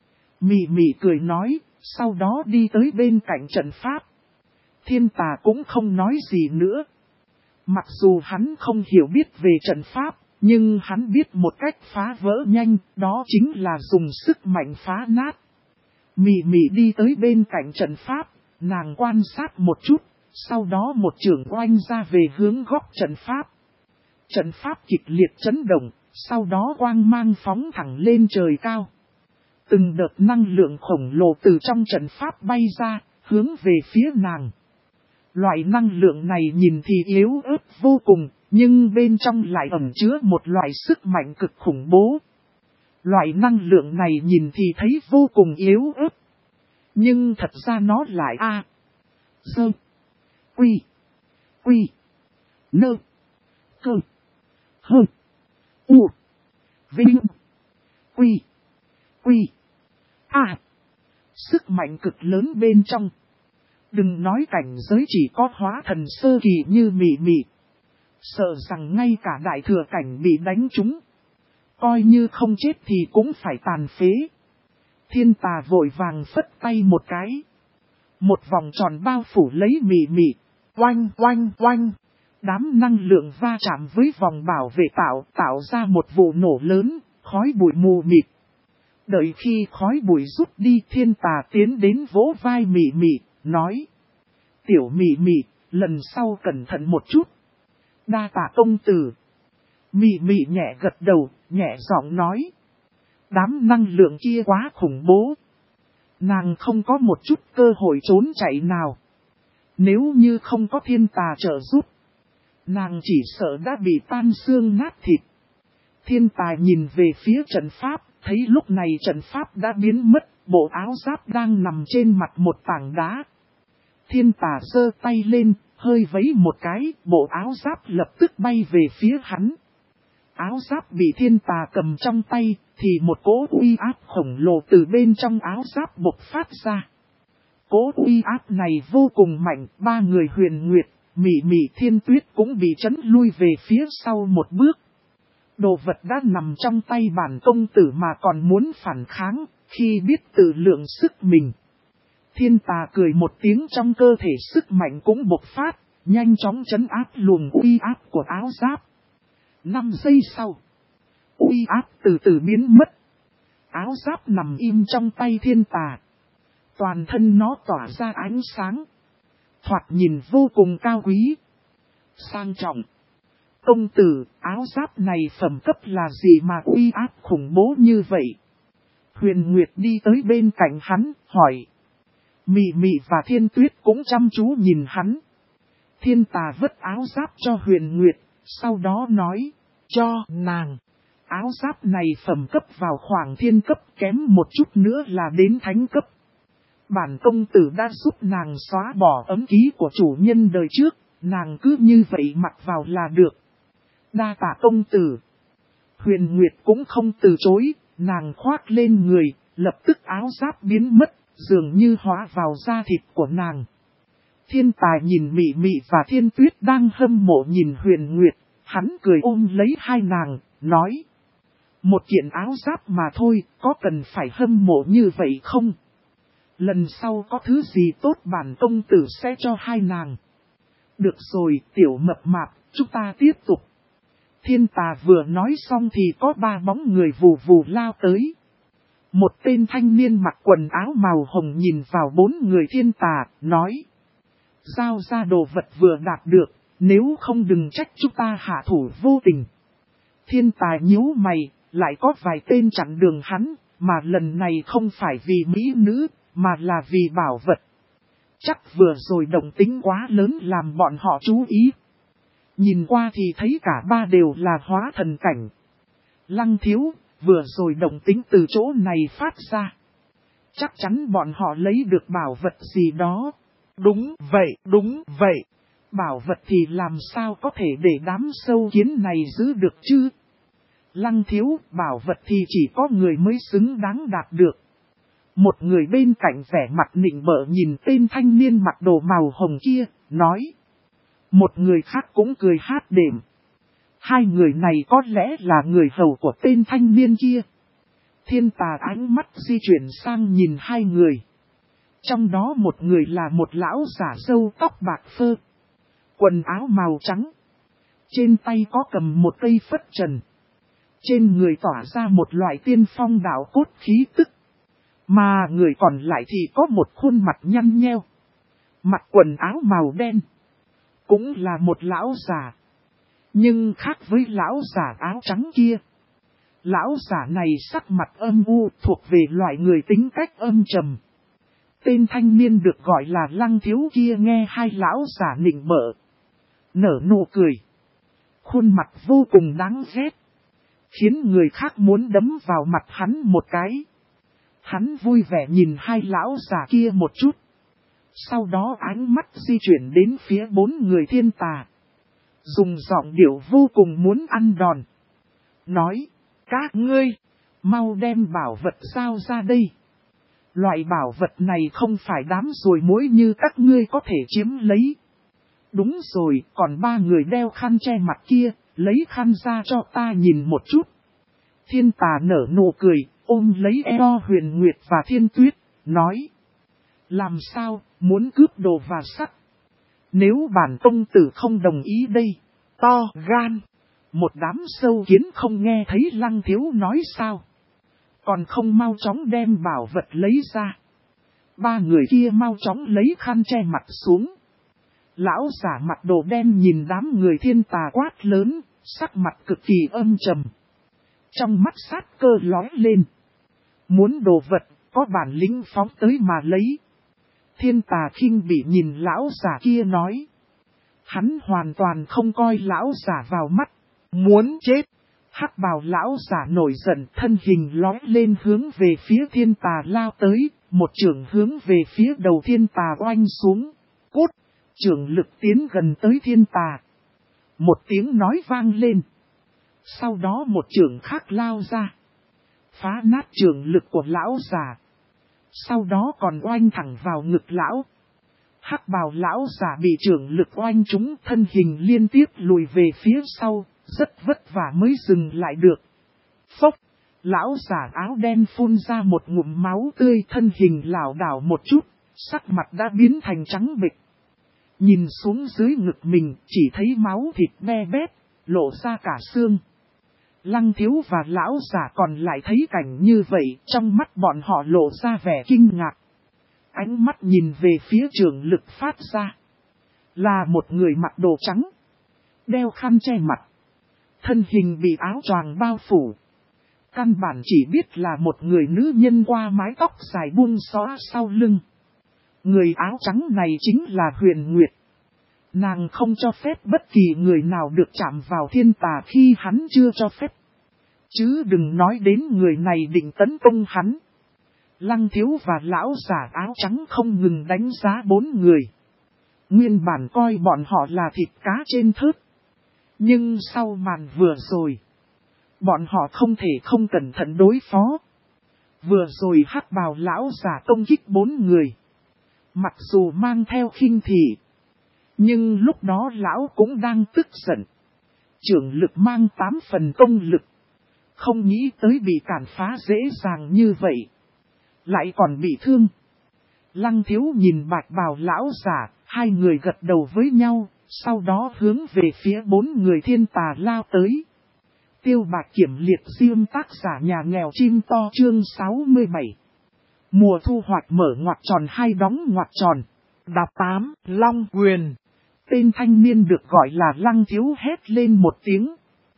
Mị Mị cười nói, sau đó đi tới bên cạnh trận pháp. Thiên Tà cũng không nói gì nữa. Mặc dù hắn không hiểu biết về trận pháp, nhưng hắn biết một cách phá vỡ nhanh, đó chính là dùng sức mạnh phá nát. Mị Mị đi tới bên cạnh trận pháp, nàng quan sát một chút, sau đó một chưởng oanh ra về hướng góc trận pháp. Trận pháp kịch liệt chấn động, sau đó quang mang phóng thẳng lên trời cao. Từng đợt năng lượng khổng lồ từ trong trận pháp bay ra, hướng về phía nàng. Loại năng lượng này nhìn thì yếu ớt vô cùng, nhưng bên trong lại ẩn chứa một loại sức mạnh cực khủng bố. Loại năng lượng này nhìn thì thấy vô cùng yếu ớt. Nhưng thật ra nó lại Sơ. Quy. Nơ. Cơ. Hơ. U. Vinh. Quy. Sức mạnh cực lớn bên trong. Đừng nói cảnh giới chỉ có hóa thần sơ kỳ như Mị Mị. Sợ rằng ngay cả đại thừa cảnh bị đánh trúng. Coi như không chết thì cũng phải tàn phế. Thiên Tà vội vàng phất tay một cái. Một vòng tròn bao phủ lấy Mị Mị. Oanh oanh oanh. Đám năng lượng va chạm với vòng bảo vệ tạo ra một vụ nổ lớn, khói bụi mù mịt. Đợi khi khói bụi rút đi, Thiên Tà tiến đến vỗ vai Mị Mị, nói. Tiểu Mị Mị, lần sau cẩn thận một chút. Đa tạ công tử. Mị Mị nhẹ gật đầu, nhẹ giọng nói. Đám năng lượng kia quá khủng bố. Nàng không có một chút cơ hội trốn chạy nào. Nếu như không có Thiên Tà trợ giúp, nàng chỉ sợ đã bị tan xương nát thịt. Thiên Tà nhìn về phía trận pháp, thấy lúc này trận pháp đã biến mất, bộ áo giáp đang nằm trên mặt một tảng đá. Thiên Tà giơ tay lên, hơi vẫy một cái, bộ áo giáp lập tức bay về phía hắn. Áo giáp bị Thiên Tà cầm trong tay, thì một cỗ uy áp khổng lồ từ bên trong áo giáp bộc phát ra. Cỗ uy áp này vô cùng mạnh, ba người Huyền Nguyệt, Mị Mị, Thiên Tuyết cũng bị chấn lui về phía sau một bước. Đồ vật đã nằm trong tay bản công tử mà còn muốn phản kháng, khi biết tự lượng sức mình. Thiên Tà cười một tiếng, trong cơ thể sức mạnh cũng bộc phát, nhanh chóng trấn áp luồng uy áp của áo giáp. 5 giây sau, uy áp từ từ biến mất. Áo giáp nằm im trong tay Thiên Tà. Toàn thân nó tỏa ra ánh sáng. Thoạt nhìn vô cùng cao quý, sang trọng. Công tử, áo giáp này phẩm cấp là gì mà uy áp khủng bố như vậy? Huyền Nguyệt đi tới bên cạnh hắn, hỏi. Mị Mị và Thiên Tuyết cũng chăm chú nhìn hắn. Thiên Tà vứt áo giáp cho Huyền Nguyệt, sau đó nói, cho nàng. Áo giáp này phẩm cấp vào khoảng thiên cấp, kém một chút nữa là đến thánh cấp. Bản công tử đã giúp nàng xóa bỏ ấm ký của chủ nhân đời trước, nàng cứ như vậy mặc vào là được. Đa tạ công tử. Huyền Nguyệt cũng không từ chối, nàng khoác lên người, lập tức áo giáp biến mất, dường như hóa vào da thịt của nàng. Thiên Tà nhìn Mị Mị và Thiên Tuyết đang hâm mộ nhìn Huyền Nguyệt, hắn cười ôm lấy hai nàng, nói. Một kiện áo giáp mà thôi, có cần phải hâm mộ như vậy không? Lần sau có thứ gì tốt bản công tử sẽ cho hai nàng. Được rồi, tiểu mập mạp, chúng ta tiếp tục. Thiên Tà vừa nói xong thì có 3 bóng người vù vù lao tới. Một tên thanh niên mặc quần áo màu hồng nhìn vào 4 người Thiên Tà, nói. Giao ra đồ vật vừa đạt được, nếu không đừng trách chúng ta hạ thủ vô tình. Thiên Tà nhíu mày, lại có vài tên chặn đường hắn, mà lần này không phải vì mỹ nữ, mà là vì bảo vật. Chắc vừa rồi động tính quá lớn làm bọn họ chú ý. Nhìn qua thì thấy cả 3 đều là hóa thần cảnh. Lăng Thiếu, vừa rồi động tính từ chỗ này phát ra. Chắc chắn bọn họ lấy được bảo vật gì đó. Đúng vậy. Bảo vật thì làm sao có thể để đám sâu kiến này giữ được chứ? Lăng Thiếu, bảo vật thì chỉ có người mới xứng đáng đạt được. Một người bên cạnh vẻ mặt nịnh bợ nhìn tên thanh niên mặc đồ màu hồng kia, nói. Một người khác cũng cười hát đệm. Hai người này có lẽ là người hầu của tên thanh niên kia. Thiên Tà ánh mắt di chuyển sang nhìn hai người. Trong đó một người là một lão giả râu tóc bạc phơ, quần áo màu trắng. Trên tay có cầm một cây phất trần. Trên người tỏa ra một loại tiên phong đạo cốt khí tức. Mà người còn lại thì có một khuôn mặt nhăn nheo, mặc quần áo màu đen. Cũng là một lão già. Nhưng khác với lão già áo trắng kia. Lão già này sắc mặt âm u, thuộc về loại người tính cách âm trầm. Tên thanh niên được gọi là Lăng Thiếu kia nghe hai lão già nịnh bợ, nở nụ cười. Khuôn mặt vô cùng đáng ghét, khiến người khác muốn đấm vào mặt hắn một cái. Hắn vui vẻ nhìn hai lão già kia một chút. Sau đó ánh mắt di chuyển đến phía 4 người Thiên Tà. Dùng giọng điệu vô cùng muốn ăn đòn. Nói, các ngươi, mau đem bảo vật giao ra đây. Loại bảo vật này không phải đám ruồi muối như các ngươi có thể chiếm lấy. Đúng rồi, còn 3 người đeo khăn che mặt kia, lấy khăn ra cho ta nhìn một chút. Thiên Tà nở nụ cười, ôm lấy eo Huyền Nguyệt và Thiên Tuyết, nói. Làm sao, muốn cướp đồ và sắt? Nếu bản công tử không đồng ý đây, to gan. Một đám sâu kiến không nghe thấy Lăng Thiếu nói sao? Còn không mau chóng đem bảo vật lấy ra. Ba người kia mau chóng lấy khăn che mặt xuống. Lão giả mặc đồ đen nhìn đám người thiên tà quát lớn, sắc mặt cực kỳ âm trầm. Trong mắt sát cơ lóe lên. Muốn đồ vật, có bản lĩnh phóng tới mà lấy. Thiên tà khinh bị nhìn lão giả kia nói. Hắn hoàn toàn không coi lão giả vào mắt. Muốn chết. Hắc bào lão giả nổi giận, thân hình lóe lên hướng về phía thiên tà lao tới. Một chưởng hướng về phía đầu thiên tà oanh xuống. Cút. Chưởng lực tiến gần tới thiên tà. Một tiếng nói vang lên. Sau đó một chưởng khác lao ra. Phá nát chưởng lực của lão giả. Sau đó còn oanh thẳng vào ngực lão. Hắc bào lão giả bị chưởng lực oanh trúng, thân hình liên tiếp lùi về phía sau, rất vất vả mới dừng lại được. Phốc! Lão giả áo đen phun ra một ngụm máu tươi, thân hình lảo đảo một chút, sắc mặt đã biến thành trắng bệch. Nhìn xuống dưới ngực mình, chỉ thấy máu thịt be bét, lộ ra cả xương. Lăng Thiếu và lão giả còn lại thấy cảnh như vậy, trong mắt bọn họ lộ ra vẻ kinh ngạc. Ánh mắt nhìn về phía chưởng lực phát ra. Là một người mặc đồ trắng, đeo khăn che mặt. Thân hình bị áo choàng bao phủ. Căn bản chỉ biết là một người nữ nhân qua mái tóc dài buông xõa sau lưng. Người áo trắng này chính là Huyền Nguyệt. Nàng không cho phép bất kỳ người nào được chạm vào thiên tà khi hắn chưa cho phép. Chứ đừng nói đến người này định tấn công hắn. Lăng Thiếu và lão giả áo trắng không ngừng đánh giá bốn người. Nguyên bản coi bọn họ là thịt cá trên thớt. Nhưng sau màn vừa rồi, bọn họ không thể không cẩn thận đối phó. Vừa rồi hắc bào lão giả công kích bốn người. Mặc dù mang theo khinh thị, nhưng lúc đó lão cũng đang tức giận. Chưởng lực mang 8 phần công lực. Không nghĩ tới bị cản phá dễ dàng như vậy. Lại còn bị thương. Lăng Thiếu nhìn bạch bào lão giả, hai người gật đầu với nhau, sau đó hướng về phía bốn người thiên tà lao tới. Tiêu Bạch Kiểm liệt diêm tác giả nhà nghèo chim to chương 67. Mùa thu hoạch mở ngoặc tròn hai đóng ngoặc tròn. Đạp 8, Long Quyền. Tên thanh niên được gọi là Lăng Thiếu hét lên một tiếng.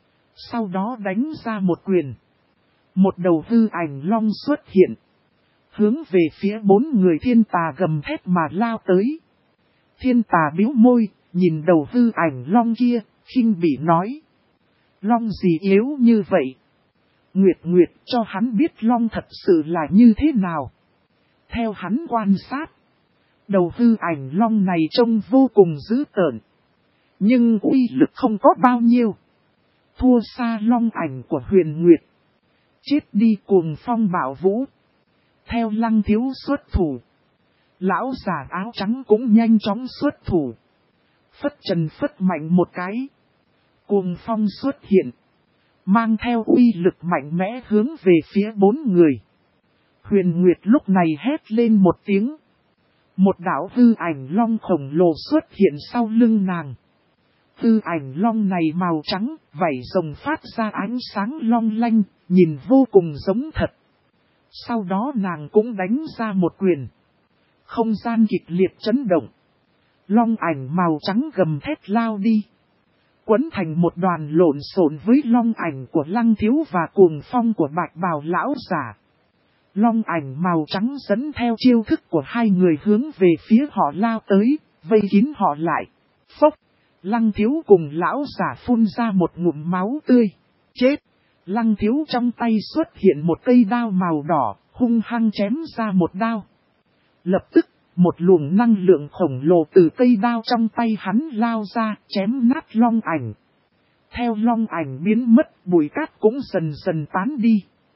Sau đó đánh ra một quyền. Một đầu hư ảnh long xuất hiện. Hướng về phía bốn người thiên tà gầm thét mà lao tới. Thiên tà bĩu môi, nhìn đầu hư ảnh long kia, khinh bỉ nói. Long gì yếu như vậy? Nguyệt Nguyệt cho hắn biết long thật sự là như thế nào. Theo hắn quan sát, đầu hư ảnh long này trông vô cùng dữ tợn. Nhưng uy lực không có bao nhiêu. Thua xa long ảnh của Huyền Nguyệt. Chết đi cuồng phong bạo vũ. Theo Lăng Thiếu xuất thủ, lão giả áo trắng cũng nhanh chóng xuất thủ. Phất trần phất mạnh một cái. Cuồng phong xuất hiện. Mang theo uy lực mạnh mẽ hướng về phía bốn người. Huyền Nguyệt lúc này hét lên một tiếng. Một đạo hư ảnh long khổng lồ xuất hiện sau lưng nàng. Hư ảnh long này màu trắng, vảy rồng phát ra ánh sáng long lanh, nhìn vô cùng giống thật. Sau đó nàng cũng đánh ra một quyền. Không gian kịch liệt chấn động. Long ảnh màu trắng gầm thét lao đi. Quấn thành một đoàn lộn xộn với long ảnh của Lăng Thiếu và cuồng phong của bạch bào lão giả. Long ảnh màu trắng dẫn theo chiêu thức của hai người hướng về phía họ lao tới, vây kín họ lại. Phốc! Lăng Thiếu cùng lão giả phun ra một ngụm máu tươi. Chết! Lăng Thiếu trong tay xuất hiện một cây đao màu đỏ, hung hăng chém ra một đao. Lập tức, một luồng năng lượng khổng lồ từ cây đao trong tay hắn lao ra, chém nát long ảnh. Theo long ảnh biến mất, bụi cát cũng dần dần tán đi.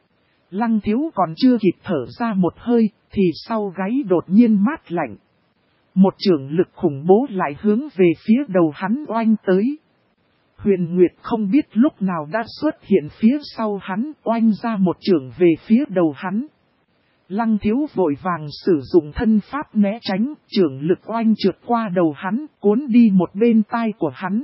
Lăng Thiếu còn chưa kịp thở ra một hơi, thì sau gáy đột nhiên mát lạnh. Một chưởng lực khủng bố lại hướng về phía đầu hắn oanh tới. Huyền Nguyệt không biết lúc nào đã xuất hiện phía sau hắn, oanh ra một chưởng về phía đầu hắn. Lăng Thiếu vội vàng sử dụng thân pháp né tránh, chưởng lực oanh trượt qua đầu hắn, cuốn đi một bên tai của hắn.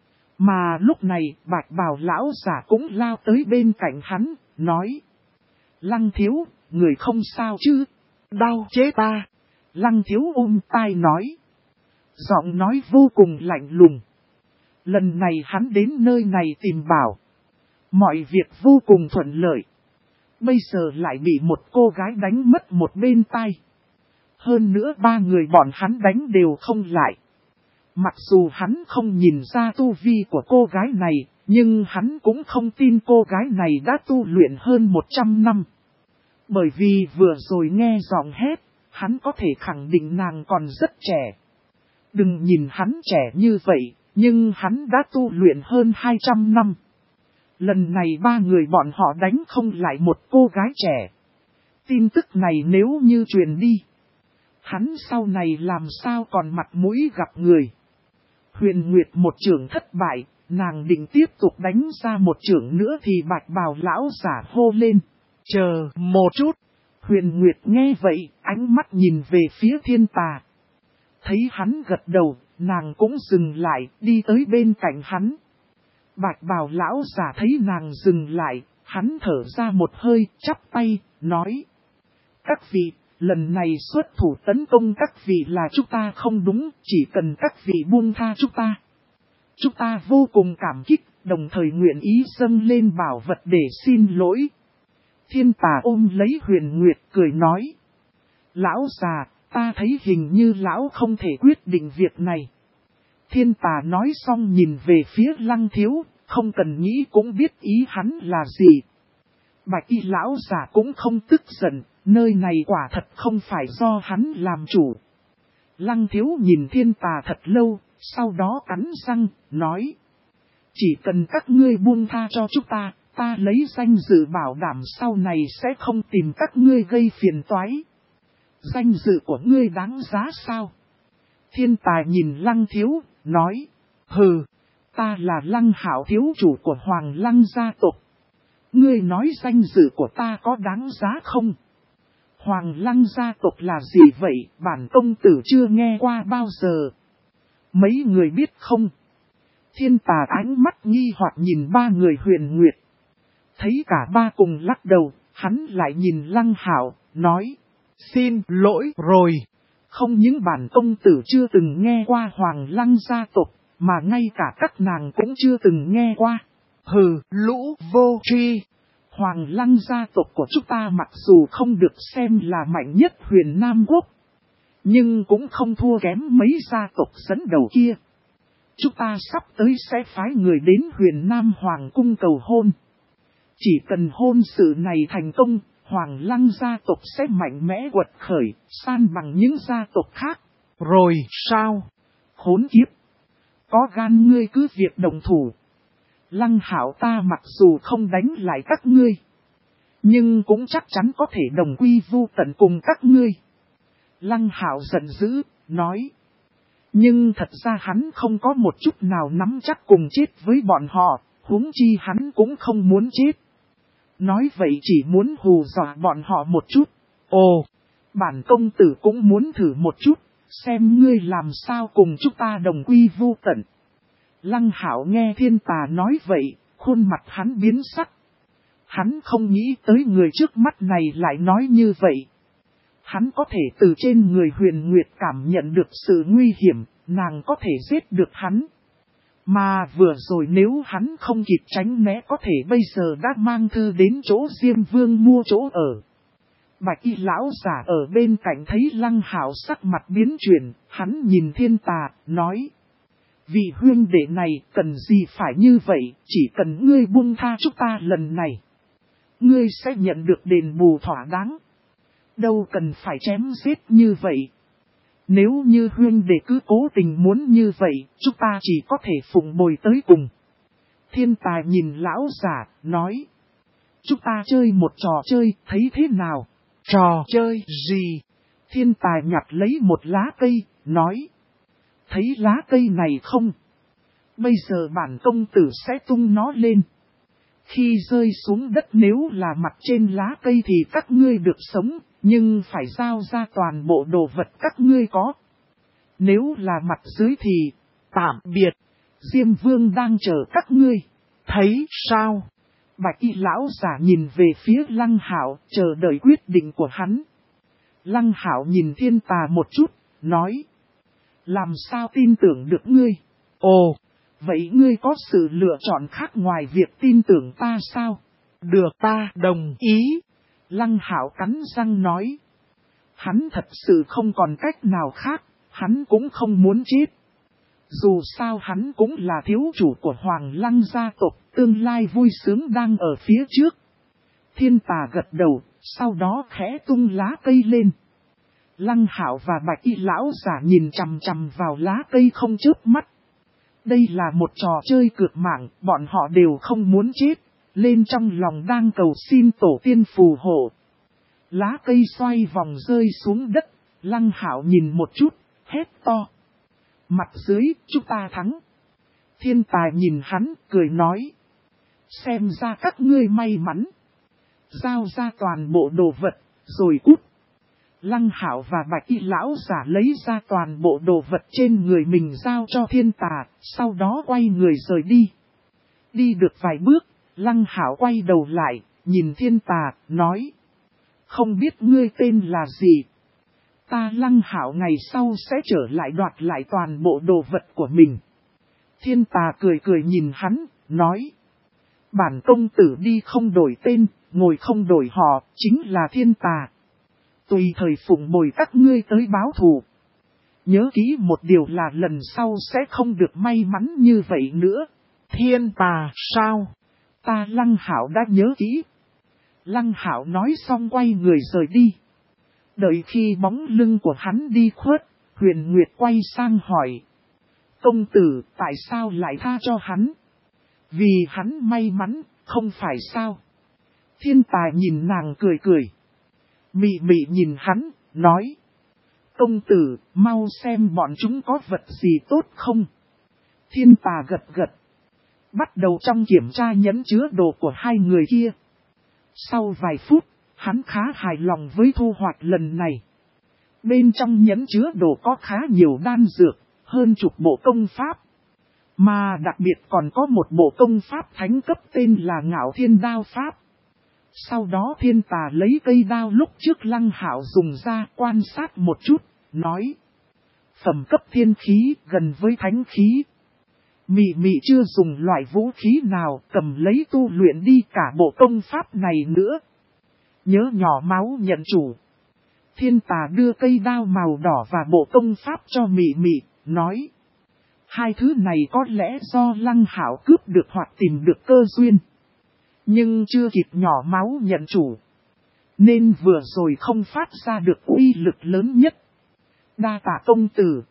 Mà lúc này, bạch bào lão giả cũng lao tới bên cạnh hắn, nói. Lăng thiếu, người không sao chứ? Đau chết ta. Lăng thiếu ôm tai nói. Giọng nói vô cùng lạnh lùng. Lần này hắn đến nơi này tìm bảo. Mọi việc vô cùng thuận lợi. Bây giờ lại bị một cô gái đánh mất một bên tai. Hơn nữa ba người bọn hắn đánh đều không lại. Mặc dù hắn không nhìn ra tu vi của cô gái này, nhưng hắn cũng không tin cô gái này đã tu luyện hơn 100 năm. Bởi vì vừa rồi nghe giọng hét, hắn có thể khẳng định nàng còn rất trẻ. Đừng nhìn hắn trẻ như vậy, nhưng hắn đã tu luyện hơn 200 năm. Lần này ba người bọn họ đánh không lại một cô gái trẻ. Tin tức này nếu như truyền đi, hắn sau này làm sao còn mặt mũi gặp người. Huyền Nguyệt một chưởng thất bại, nàng định tiếp tục đánh ra một chưởng nữa thì bạch bào lão giả hô lên. Chờ một chút. Huyền Nguyệt nghe vậy, ánh mắt nhìn về phía Thiên Tà. Thấy hắn gật đầu, nàng cũng dừng lại, đi tới bên cạnh hắn. Bạch bào lão giả thấy nàng dừng lại, hắn thở ra một hơi, chắp tay, nói. Các vị, lần này xuất thủ tấn công các vị là chúng ta không đúng, chỉ cần các vị buông tha chúng ta. Chúng ta vô cùng cảm kích, đồng thời nguyện ý dâng lên bảo vật để xin lỗi. Thiên Tà ôm lấy Huyền Nguyệt cười nói. Lão già, ta thấy hình như lão không thể quyết định việc này. Thiên Tà nói xong nhìn về phía Lăng Thiếu, không cần nghĩ cũng biết ý hắn là gì. Bạch y lão già cũng không tức giận, nơi này quả thật không phải do hắn làm chủ. Lăng Thiếu nhìn Thiên Tà thật lâu, sau đó cắn răng, nói. Chỉ cần các ngươi buông tha cho chúng ta, ta lấy danh dự bảo đảm sau này sẽ không tìm các ngươi gây phiền toái. Danh dự của ngươi đáng giá sao? Thiên Tài nhìn Lăng Thiếu, nói. Hừ, ta là Lăng Hạo thiếu chủ của Hoàng Lăng gia tộc. Ngươi nói danh dự của ta có đáng giá không? Hoàng Lăng gia tộc là gì vậy? Bản công tử chưa nghe qua bao giờ. Mấy người biết không? Thiên Tà ánh mắt nghi hoặc nhìn ba người Huyền Nguyệt. Thấy cả ba cùng lắc đầu, hắn lại nhìn Lăng Hạo, nói. Xin lỗi rồi. Không những bản công tử chưa từng nghe qua Hoàng Lăng gia tộc, mà ngay cả các nàng cũng chưa từng nghe qua. Hừ, lũ vô tri. Hoàng Lăng gia tộc của chúng ta mặc dù không được xem là mạnh nhất Huyền Nam Quốc, nhưng cũng không thua kém mấy gia tộc dẫn đầu kia. Chúng ta sắp tới sẽ phái người đến Huyền Nam Hoàng cung cầu hôn. Chỉ cần hôn sự này thành công, Hoàng Lăng gia tộc sẽ mạnh mẽ quật khởi, san bằng những gia tộc khác. Rồi sao? Khốn kiếp! Có gan ngươi cứ việc đồng thủ. Lăng Hạo ta mặc dù không đánh lại các ngươi, nhưng cũng chắc chắn có thể đồng quy vu tận cùng các ngươi. Lăng Hạo giận dữ, nói. Nhưng thật ra hắn không có một chút nào nắm chắc cùng chết với bọn họ, huống chi hắn cũng không muốn chết. Nói vậy chỉ muốn hù dọa bọn họ một chút. Ồ, bản công tử cũng muốn thử một chút, xem ngươi làm sao cùng chúng ta đồng quy vu tận. Lăng Hạo nghe Thiên Tà nói vậy, khuôn mặt hắn biến sắc. Hắn không nghĩ tới người trước mắt này lại nói như vậy. Hắn có thể từ trên người Huyền Nguyệt cảm nhận được sự nguy hiểm, nàng có thể giết được hắn. Mà vừa rồi nếu hắn không kịp tránh né có thể bây giờ đã mang thư đến chỗ Diêm Vương mua chỗ ở. Bạch y lão giả ở bên cạnh thấy Lăng Hạo sắc mặt biến chuyển, hắn nhìn Thiên Tà, nói. Vị huynh đệ này cần gì phải như vậy, chỉ cần ngươi buông tha chúng ta lần này. Ngươi sẽ nhận được đền bù thỏa đáng. Đâu cần phải chém giết như vậy. Nếu như huynh đệ cứ cố tình muốn như vậy, chúng ta chỉ có thể phụng bồi tới cùng. Thiên Tài nhìn lão giả, nói. Chúng ta chơi một trò chơi, thấy thế nào? Trò chơi gì? Thiên Tài nhặt lấy một lá cây, nói. Thấy lá cây này không? Bây giờ bản công tử sẽ tung nó lên. Khi rơi xuống đất nếu là mặt trên lá cây thì các ngươi được sống, nhưng phải giao ra toàn bộ đồ vật các ngươi có. Nếu là mặt dưới thì, tạm biệt, Diêm Vương đang chờ các ngươi. Thấy sao? Bạch y lão giả nhìn về phía Lăng Hạo, chờ đợi quyết định của hắn. Lăng Hạo nhìn Thiên Tà một chút, nói. Làm sao tin tưởng được ngươi? Ồ, vậy ngươi có sự lựa chọn khác ngoài việc tin tưởng ta sao? Được, ta đồng ý. Lăng Hạo cắn răng nói. Hắn thật sự không còn cách nào khác, hắn cũng không muốn chết. Dù sao hắn cũng là thiếu chủ của Hoàng Lăng gia tộc, tương lai vui sướng đang ở phía trước. Thiên Tà gật đầu, sau đó khẽ tung lá cây lên. Lăng Hạo và Bạch y lão giả nhìn chằm chằm vào lá cây không chớp mắt. Đây là một trò chơi cược mạng, bọn họ đều không muốn chết, lên trong lòng đang cầu xin tổ tiên phù hộ. Lá cây xoay vòng rơi xuống đất, Lăng Hạo nhìn một chút, hét to. Mặt dưới, chúng ta thắng. Thiên Tài nhìn hắn, cười nói. Xem ra các ngươi may mắn. Giao ra toàn bộ đồ vật, rồi cút. Lăng Hạo và Bạch y lão giả lấy ra toàn bộ đồ vật trên người mình giao cho Thiên Tà, sau đó quay người rời đi. Đi được vài bước, Lăng Hạo quay đầu lại, nhìn Thiên Tà, nói. Không biết ngươi tên là gì? Ta Lăng Hạo ngày sau sẽ trở lại đoạt lại toàn bộ đồ vật của mình. Thiên Tà cười cười nhìn hắn, nói. Bản công tử đi không đổi tên, ngồi không đổi họ, chính là Thiên Tà. Tùy thời phụng bồi các ngươi tới báo thù. Nhớ kỹ một điều là lần sau sẽ không được may mắn như vậy nữa. Thiên Tà sao? Ta Lăng Hạo đã nhớ kỹ. Lăng Hạo nói xong quay người rời đi. Đợi khi bóng lưng của hắn đi khuất, Huyền Nguyệt quay sang hỏi. Công tử tại sao lại tha cho hắn? Vì hắn may mắn, không phải sao? Thiên Tài nhìn nàng cười cười. Mị mị nhìn hắn, nói. Công tử, mau xem bọn chúng có vật gì tốt không? Thiên Tà gật gật. Bắt đầu trong kiểm tra nhẫn chứa đồ của hai người kia. Sau vài phút, hắn khá hài lòng với thu hoạch lần này. Bên trong nhẫn chứa đồ có khá nhiều đan dược, hơn chục bộ công pháp. Mà đặc biệt còn có một bộ công pháp thánh cấp tên là Ngạo Thiên Đao Pháp. Sau đó Thiên Tà lấy cây đao lúc trước Lăng Hạo dùng ra quan sát một chút, nói. Phẩm cấp thiên khí gần với thánh khí. Mị mị chưa dùng loại vũ khí nào cầm lấy tu luyện đi cả bộ công pháp này nữa. Nhớ nhỏ máu nhận chủ. Thiên Tà đưa cây đao màu đỏ và bộ công pháp cho mị mị, nói. Hai thứ này có lẽ do Lăng Hạo cướp được hoặc tìm được cơ duyên. Nhưng chưa kịp nhỏ máu nhận chủ. Nên vừa rồi không phát ra được uy lực lớn nhất. Đa tạ công tử.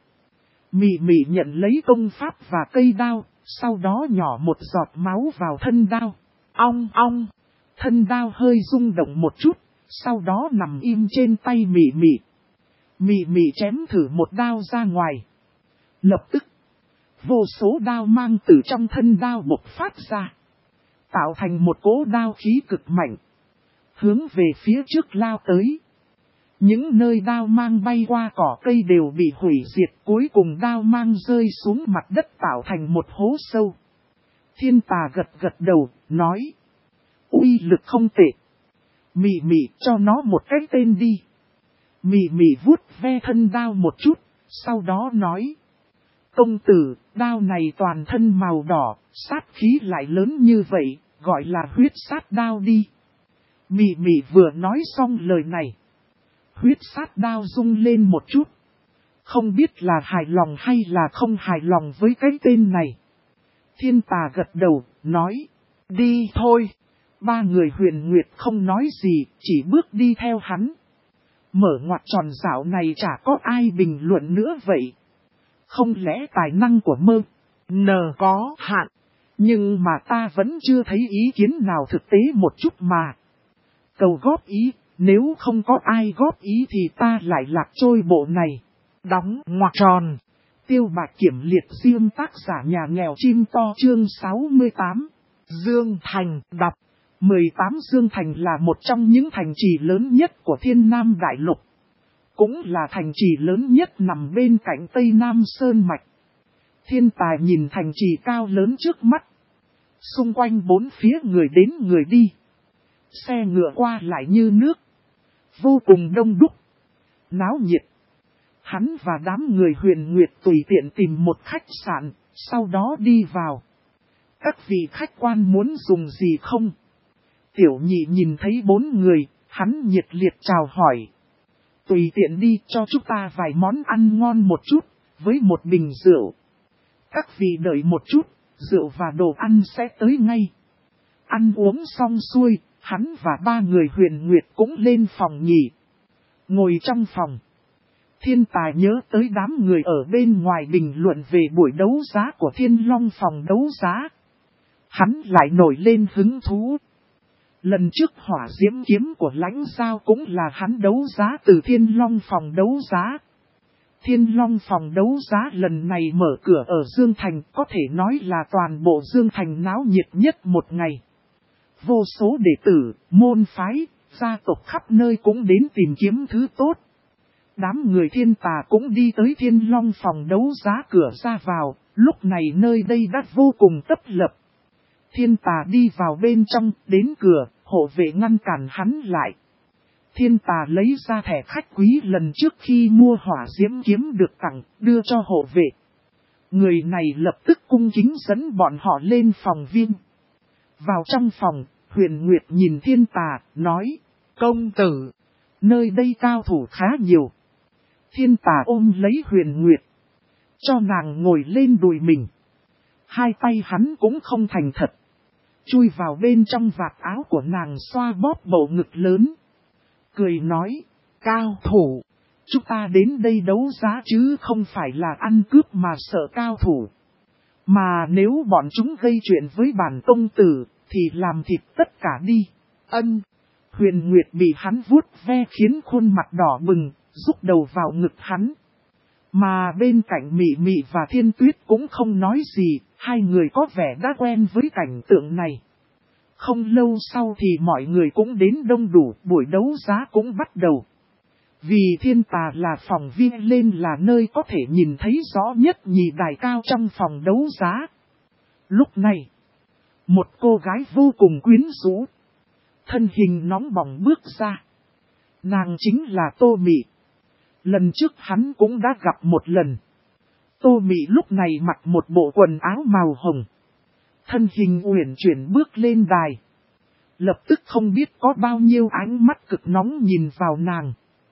Mị mị nhận lấy công pháp và cây đao, sau đó nhỏ một giọt máu vào thân đao. Ong ong, thân đao hơi rung động một chút, sau đó nằm im trên tay mị mị. Mị mị chém thử một đao ra ngoài. Lập tức, vô số đao mang từ trong thân đao bộc phát ra. Tạo thành một cỗ đao khí cực mạnh. Hướng về phía trước lao tới. Những nơi đao mang bay qua cỏ cây đều bị hủy diệt, cuối cùng đao mang rơi xuống mặt đất tạo thành một hố sâu. Thiên Tà gật gật đầu, nói. Uy lực không tệ. Mị mị cho nó một cái tên đi. Mị mị vuốt ve thân đao một chút, sau đó nói. Công tử, đao này toàn thân màu đỏ, sát khí lại lớn như vậy, gọi là huyết sát đao đi. Mị mị vừa nói xong lời này. Huyết sát đao rung lên một chút. Không biết là hài lòng hay là không hài lòng với cái tên này. Thiên Tà gật đầu, nói. Đi thôi. Ba người Huyền Nguyệt không nói gì, chỉ bước đi theo hắn. Mở ngoặt tròn dạo này chả có ai bình luận nữa vậy. Không lẽ tài năng của Mơ N có hạn. Nhưng mà ta vẫn chưa thấy ý kiến nào thực tế một chút mà. Cầu góp ý, nếu không có ai góp ý thì ta lại lạc trôi bộ này. Đóng ngoặc tròn. Tiêu Bạch Kiểm liệt riêng tác giả nhà nghèo chim to chương 68. Dương Thành đọc. 18 Dương Thành là một trong những thành trì lớn nhất của Thiên Nam Đại Lục. Cũng là thành trì lớn nhất nằm bên cạnh Tây Nam Sơn Mạch. Thiên Tài nhìn thành trì cao lớn trước mắt. Xung quanh bốn phía người đến người đi. Xe ngựa qua lại như nước. Vô cùng đông đúc. Náo nhiệt. Hắn và đám người Huyền Nguyệt tùy tiện tìm một khách sạn, sau đó đi vào. Các vị khách quan muốn dùng gì không? Tiểu nhị nhìn thấy bốn người, hắn nhiệt liệt chào hỏi. Tùy tiện đi, cho chúng ta vài món ăn ngon một chút, với một bình rượu. Các vị đợi một chút, rượu và đồ ăn sẽ tới ngay. Ăn uống xong xuôi, hắn và ba người Huyền Nguyệt cũng lên phòng nghỉ. Ngồi trong phòng, Thiên Tài nhớ tới đám người ở bên ngoài bình luận về buổi đấu giá của Thiên Long phòng đấu giá. Hắn lại nổi lên hứng thú. Lần trước hỏa diễm kiếm của Lãnh Giao cũng là hắn đấu giá từ Thiên Long phòng đấu giá. Thiên Long phòng đấu giá lần này mở cửa ở Dương Thành, có thể nói là toàn bộ Dương Thành náo nhiệt nhất một ngày. Vô số đệ tử, môn phái, gia tộc khắp nơi cũng đến tìm kiếm thứ tốt. Đám người Thiên Tà cũng đi tới Thiên Long phòng đấu giá cửa ra vào, lúc này nơi đây đã vô cùng tấp lập. Thiên Tà đi vào bên trong, đến cửa, hộ vệ ngăn cản hắn lại. Thiên Tà lấy ra thẻ khách quý lần trước khi mua hỏa diễm kiếm được tặng, đưa cho hộ vệ. Người này lập tức cung kính dẫn bọn họ lên phòng viên. Vào trong phòng, Huyền Nguyệt nhìn Thiên Tà, nói, công tử, nơi đây cao thủ khá nhiều. Thiên Tà ôm lấy Huyền Nguyệt, cho nàng ngồi lên đùi mình. Hai tay hắn cũng không thành thật, chui vào bên trong vạt áo của nàng xoa bóp bầu ngực lớn. Cười nói, cao thủ, chúng ta đến đây đấu giá chứ không phải là ăn cướp mà sợ cao thủ. Mà nếu bọn chúng gây chuyện với bản công tử, thì làm thịt tất cả đi. Ân. Huyền Nguyệt bị hắn vuốt ve khiến khuôn mặt đỏ bừng, rúc đầu vào ngực hắn. Mà bên cạnh Mị Mị và Thiên Tuyết cũng không nói gì, hai người có vẻ đã quen với cảnh tượng này. Không lâu sau thì mọi người cũng đến đông đủ, buổi đấu giá cũng bắt đầu. Vì Thiên Tà là phòng viên lên là nơi có thể nhìn thấy rõ nhất nhì đài cao trong phòng đấu giá. Lúc này, một cô gái vô cùng quyến rũ, thân hình nóng bỏng bước ra. Nàng chính là Tô Mị. Lần trước hắn cũng đã gặp một lần. Tô Mị lúc này mặc một bộ quần áo màu hồng. Thân hình uyển chuyển bước lên đài. Lập tức không biết có bao nhiêu ánh mắt cực nóng nhìn vào nàng.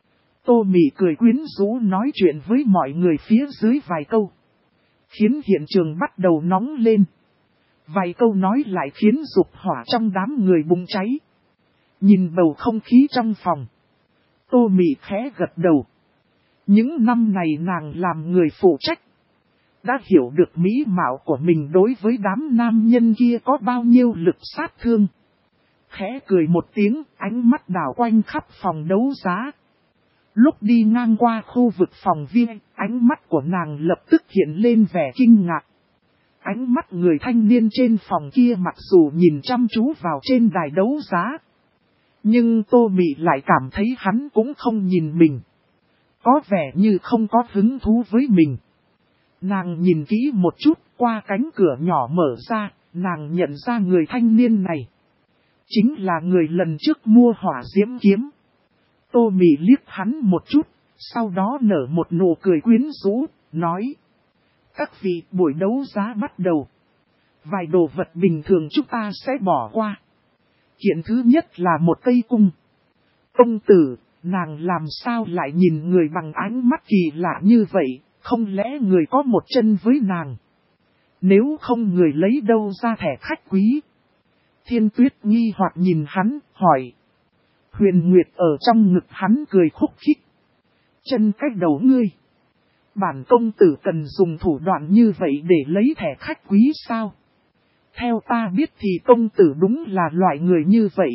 Tô Mị cười quyến rũ nói chuyện với mọi người phía dưới vài câu, khiến hiện trường bắt đầu nóng lên. Vài câu nói lại khiến dục hỏa trong đám người bùng cháy. Nhìn bầu không khí trong phòng, Tô Mị khẽ gật đầu. Những năm này nàng làm người phụ trách, đã hiểu được mỹ mạo của mình đối với đám nam nhân kia có bao nhiêu lực sát thương. Khẽ cười một tiếng, ánh mắt đảo quanh khắp phòng đấu giá. Lúc đi ngang qua khu vực phòng viên, ánh mắt của nàng lập tức hiện lên vẻ kinh ngạc. Ánh mắt người thanh niên trên phòng kia mặc dù nhìn chăm chú vào trên đài đấu giá, nhưng Tô Mị lại cảm thấy hắn cũng không nhìn mình. Có vẻ như không có hứng thú với mình. Nàng nhìn kỹ một chút, qua cánh cửa nhỏ mở ra, nàng nhận ra người thanh niên này chính là người lần trước mua hỏa diễm kiếm. Tô Mị liếc hắn một chút, sau đó nở một nụ cười quyến rũ, nói, các vị, buổi đấu giá bắt đầu. Vài đồ vật bình thường chúng ta sẽ bỏ qua. Kiện thứ nhất là một cây cung. Công tử, nàng làm sao lại nhìn người bằng ánh mắt kỳ lạ như vậy, không lẽ người có một chân với nàng? Nếu không người lấy đâu ra thẻ khách quý? Thiên Tuyết nghi hoặc nhìn hắn, hỏi. Huyền Nguyệt ở trong ngực hắn cười khúc khích. Chân cách đầu ngươi. Bản công tử cần dùng thủ đoạn như vậy để lấy thẻ khách quý sao? Theo ta biết thì công tử đúng là loại người như vậy.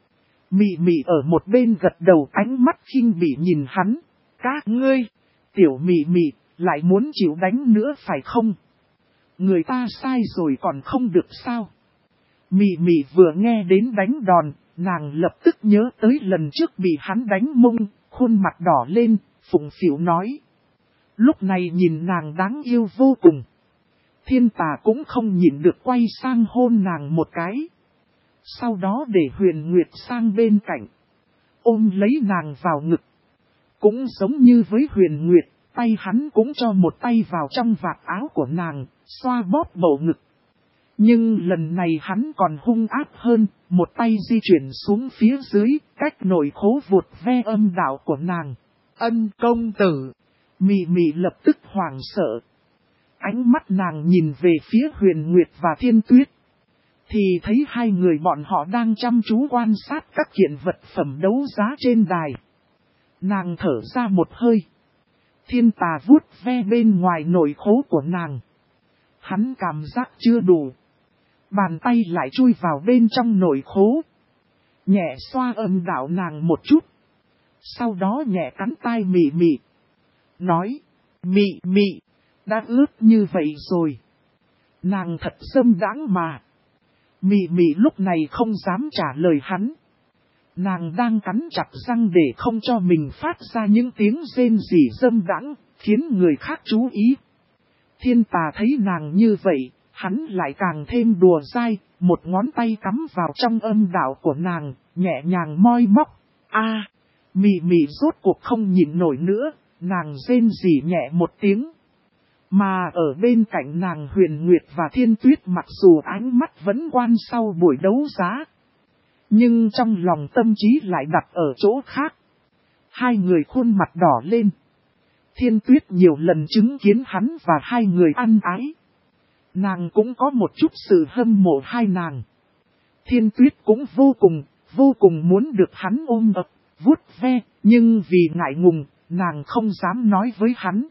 Mị Mị ở một bên gật đầu, ánh mắt khinh bỉ nhìn hắn. Các ngươi, tiểu Mị Mị, lại muốn chịu đánh nữa phải không? Người ta sai rồi còn không được sao? Mị Mị vừa nghe đến đánh đòn, nàng lập tức nhớ tới lần trước bị hắn đánh mông, khuôn mặt đỏ lên, phụng phịu nói. Lúc này nhìn nàng đáng yêu vô cùng. Thiên Tà cũng không nhịn được quay sang hôn nàng một cái. Sau đó để Huyền Nguyệt sang bên cạnh, ôm lấy nàng vào ngực. Cũng giống như với Huyền Nguyệt, tay hắn cũng cho một tay vào trong vạt áo của nàng, xoa bóp bầu ngực. Nhưng lần này hắn còn hung ác hơn, một tay di chuyển xuống phía dưới, cách nội khố vuột ve âm đạo của nàng. Ân công tử. Mị Mị lập tức hoảng sợ. Ánh mắt nàng nhìn về phía Huyền Nguyệt và Thiên Tuyết. Thì thấy hai người bọn họ đang chăm chú quan sát các kiện vật phẩm đấu giá trên đài. Nàng thở ra một hơi. Thiên Tà vuốt ve bên ngoài nội khố của nàng. Hắn cảm giác chưa đủ. Bàn tay lại chui vào bên trong nội khố. Nhẹ xoa âm đạo nàng một chút. Sau đó nhẹ cắn tai Mị Mị. Nói, Mị Mị, đã ướt như vậy rồi. Nàng thật dâm đãng mà. Mị Mị lúc này không dám trả lời hắn. Nàng đang cắn chặt răng để không cho mình phát ra những tiếng rên rỉ dâm đãng, khiến người khác chú ý. Thiên Tà thấy nàng như vậy, hắn lại càng thêm đùa dai, một ngón tay cắm vào trong âm đạo của nàng, nhẹ nhàng moi móc. Mị Mị rốt cuộc không nhịn nổi nữa, nàng rên rỉ nhẹ một tiếng. Mà ở bên cạnh nàng Huyền Nguyệt và Thiên Tuyết mặc dù ánh mắt vẫn quan sau buổi đấu giá, nhưng trong lòng tâm trí lại đặt ở chỗ khác. Hai người khuôn mặt đỏ lên. Thiên Tuyết nhiều lần chứng kiến hắn và hai người ăn ái. Nàng cũng có một chút sự hâm mộ hai nàng. Thiên Tuyết cũng vô cùng muốn được hắn ôm ập, vuốt ve, nhưng vì ngại ngùng, nàng không dám nói với hắn.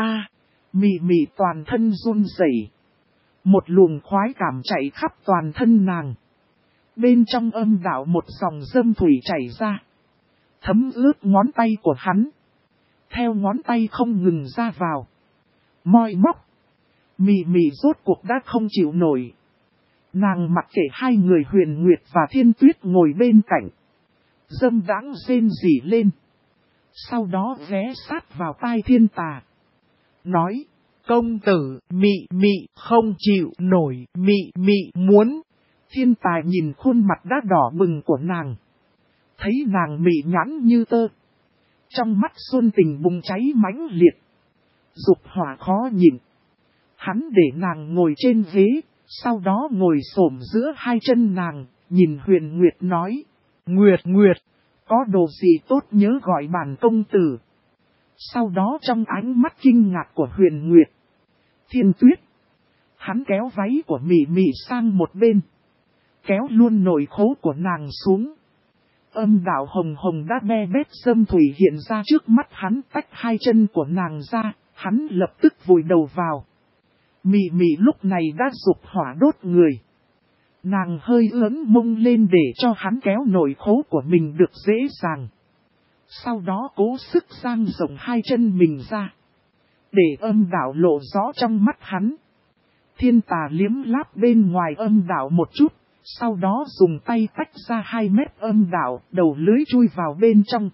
Mị Mị toàn thân run rẩy. Một luồng khoái cảm chạy khắp toàn thân nàng. Bên trong âm đạo một dòng dâm thủy chảy ra, thấm ướt ngón tay của hắn. Theo ngón tay không ngừng ra vào, moi móc. Mị Mị rốt cuộc đã không chịu nổi. Nàng mặc kệ hai người Huyền Nguyệt và Thiên Tuyết ngồi bên cạnh, dâm đãng rên rỉ lên. Sau đó ghé sát vào tai Thiên Tà, nói, công tử, Mị Mị không chịu nổi, Mị Mị muốn. Thiên Tà nhìn khuôn mặt đã đỏ bừng của nàng, thấy nàng mị nhãn như tơ. Trong mắt xuân tình bùng cháy mãnh liệt, dục hỏa khó nhịn. Hắn để nàng ngồi trên ghế, sau đó ngồi xổm giữa hai chân nàng, nhìn Huyền Nguyệt nói, Nguyệt, có đồ gì tốt nhớ gọi bản công tử. Sau đó trong ánh mắt kinh ngạc của Huyền Nguyệt, Thiên Tuyết, hắn kéo váy của Mị Mị sang một bên, kéo luôn nội khố của nàng xuống. Âm đạo hồng hồng đã be bét dâm thủy hiện ra trước mắt hắn, tách hai chân của nàng ra, hắn lập tức vùi đầu vào. Mị Mị lúc này đã dục hỏa đốt người. Nàng hơi ưỡn mông lên để cho hắn kéo nội khố của mình được dễ dàng. Sau đó cố sức dang rộng hai chân mình ra, để âm đạo lộ rõ trong mắt hắn. Thiên Tà liếm láp bên ngoài âm đạo một chút, sau đó dùng tay tách ra 2 mét âm đạo, đầu lưới chui vào bên trong.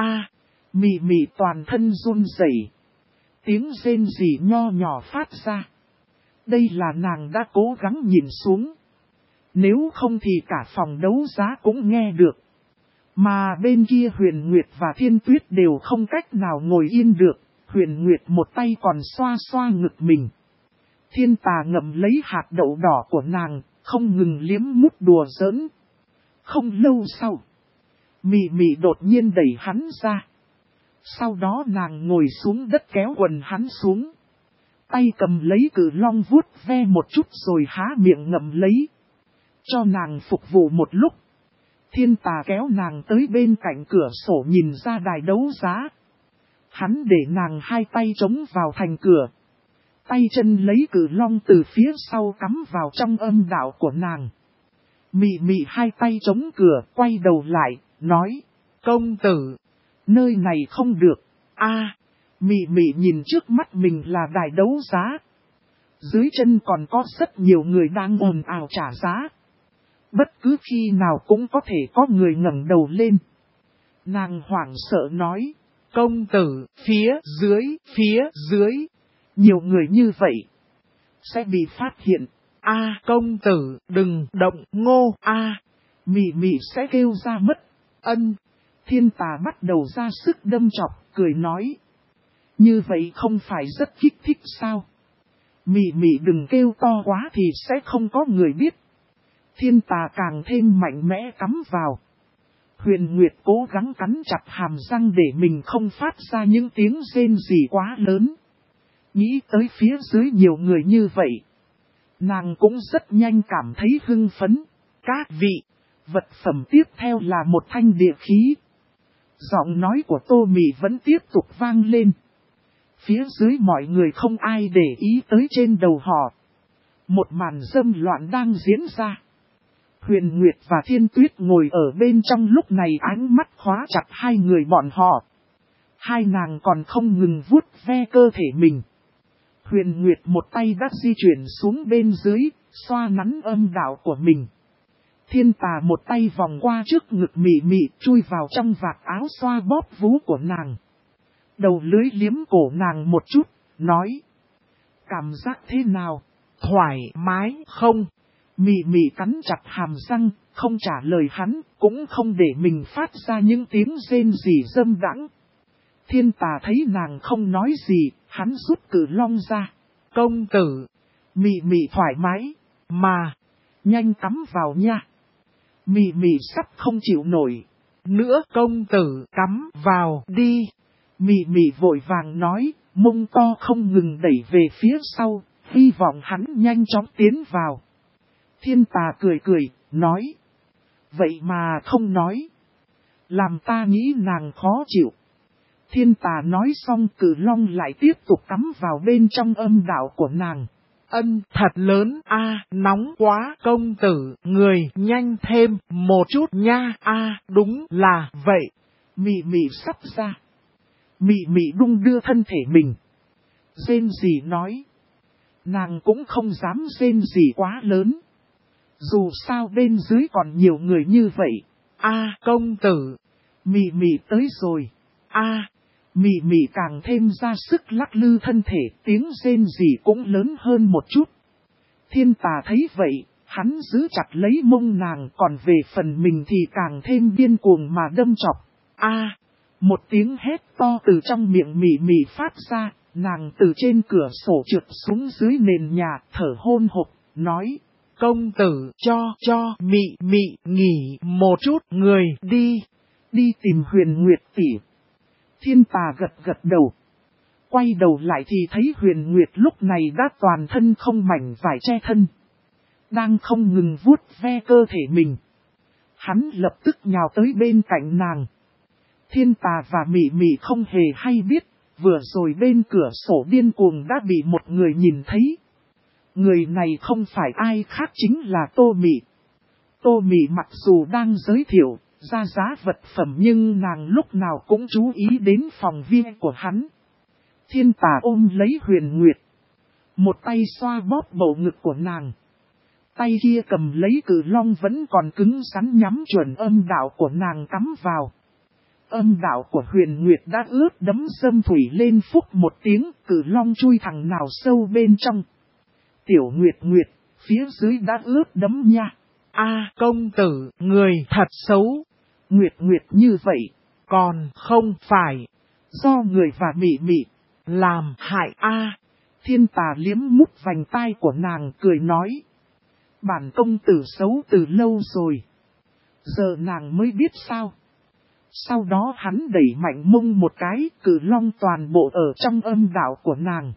Mị Mị toàn thân run rẩy, tiếng rên rỉ nho nhỏ phát ra. Đây là nàng đã cố gắng nhìn xuống. Nếu không thì cả phòng đấu giá cũng nghe được. Mà bên kia Huyền Nguyệt và Thiên Tuyết đều không cách nào ngồi yên được. Huyền Nguyệt một tay còn xoa xoa ngực mình. Thiên Tà ngậm lấy hạt đậu đỏ của nàng, không ngừng liếm mút đùa giỡn. Không lâu sau, Mị Mị đột nhiên đẩy hắn ra. Sau đó nàng ngồi xuống đất kéo quần hắn xuống. Tay cầm lấy cự long vuốt ve một chút rồi há miệng ngậm lấy. Cho nàng phục vụ một lúc, Thiên Tà kéo nàng tới bên cạnh cửa sổ nhìn ra đài đấu giá. Hắn để nàng hai tay chống vào thành cửa. Tay chân lấy cự long từ phía sau cắm vào trong âm đạo của nàng. Mị Mị hai tay chống cửa, quay đầu lại, nói, công tử, nơi này không được. Mị Mị nhìn trước mắt mình là đài đấu giá. Dưới chân còn có rất nhiều người đang ồn ào trả giá. Bất cứ khi nào cũng có thể có người ngẩng đầu lên. Nàng hoảng sợ nói, công tử, phía dưới. Nhiều người như vậy. sẽ bị phát hiện. Công tử, đừng động Ngô Mị mị sẽ kêu ra mất. Ân. Thiên tà bắt đầu ra sức đâm chọc, cười nói. Như vậy không phải rất kích thích sao? Mị mị đừng kêu to quá thì sẽ không có người biết. Thiên tà càng thêm mạnh mẽ cắm vào. Huyền Nguyệt cố gắng cắn chặt hàm răng để mình không phát ra những tiếng rên rỉ quá lớn. Nghĩ tới phía dưới nhiều người như vậy, nàng cũng rất nhanh cảm thấy hưng phấn. Các vị, vật phẩm tiếp theo là một thanh địa khí. Giọng nói của Tô Mị vẫn tiếp tục vang lên. Phía dưới mọi người không ai để ý tới trên đầu họ. Một màn dâm loạn đang diễn ra. Huyền Nguyệt và Thiên Tuyết ngồi ở bên trong lúc này ánh mắt khóa chặt hai người bọn họ. Hai nàng còn không ngừng vuốt ve cơ thể mình. Huyền Nguyệt một tay đã di chuyển xuống bên dưới, xoa nắn âm đạo của mình. Thiên tà một tay vòng qua trước ngực mị mị, chui vào trong vạt áo xoa bóp vú của nàng. Đầu lưới liếm cổ nàng một chút, nói. Cảm giác thế nào? Thoải mái không? Mị mị cắn chặt hàm răng, không trả lời hắn, cũng không để mình phát ra những tiếng rên rỉ dâm đãng. Thiên tà thấy nàng không nói gì, hắn rút cử long ra. Công tử, Mị mị thoải mái, mà, nhanh cắm vào nha. Mị mị sắp không chịu nổi. Nữa công tử cắm vào đi. Mị mị vội vàng nói, mông to không ngừng đẩy về phía sau, hy vọng hắn nhanh chóng tiến vào. Thiên tà cười cười, nói. Vậy mà không nói. Làm ta nghĩ nàng khó chịu. Thiên tà nói xong cử long lại tiếp tục cắm vào bên trong âm đạo của nàng. Ân thật lớn nóng quá công tử, người nhanh thêm một chút nha đúng là vậy. Mị mị sắp ra. Mị mị đung đưa thân thể mình. Rên gì nói. Nàng cũng không dám rên gì quá lớn. Dù sao bên dưới còn nhiều người như vậy. Công tử. Mị mị tới rồi. Mị mị càng thêm ra sức lắc lư thân thể, tiếng rên rỉ cũng lớn hơn một chút. Thiên tà thấy vậy, hắn giữ chặt lấy mông nàng, còn về phần mình thì càng thêm điên cuồng mà đâm chọc. Một tiếng hét to từ trong miệng mị mị phát ra, nàng từ trên cửa sổ trượt xuống dưới nền nhà, thở hôn hộc, nói. Công tử cho mị mị nghỉ một chút, người đi tìm Huyền Nguyệt tỷ. Thiên tà gật gật đầu. Quay đầu lại thì thấy Huyền Nguyệt lúc này đã toàn thân không mảnh vải che thân. Đang không ngừng vuốt ve cơ thể mình. Hắn lập tức nhào tới bên cạnh nàng. Thiên tà và mị mị không hề hay biết, vừa rồi bên cửa sổ điên cuồng đã bị một người nhìn thấy. Người này không phải ai khác chính là Tô Mị. Tô Mị mặc dù đang giới thiệu ra giá vật phẩm nhưng nàng lúc nào cũng chú ý đến phòng viên của hắn. Thiên tà ôm lấy Huyền Nguyệt. Một tay xoa bóp bầu ngực của nàng. Tay kia cầm lấy cử long vẫn còn cứng rắn nhắm chuẩn âm đạo của nàng cắm vào. Âm đạo của Huyền Nguyệt đã ướt đấm dâm thủy lên phúc một tiếng, cử long chui thẳng nào sâu bên trong. Tiểu Nguyệt Nguyệt, phía dưới đã ướt đấm nha. Công tử, người thật xấu. Nguyệt Nguyệt như vậy, còn không phải do người và mị mị làm hại Thiên tà liếm mút vành tai của nàng cười nói. Bản công tử xấu từ lâu rồi. Giờ nàng mới biết sao. Sau đó hắn đẩy mạnh mông một cái, cử long toàn bộ ở trong âm đạo của nàng.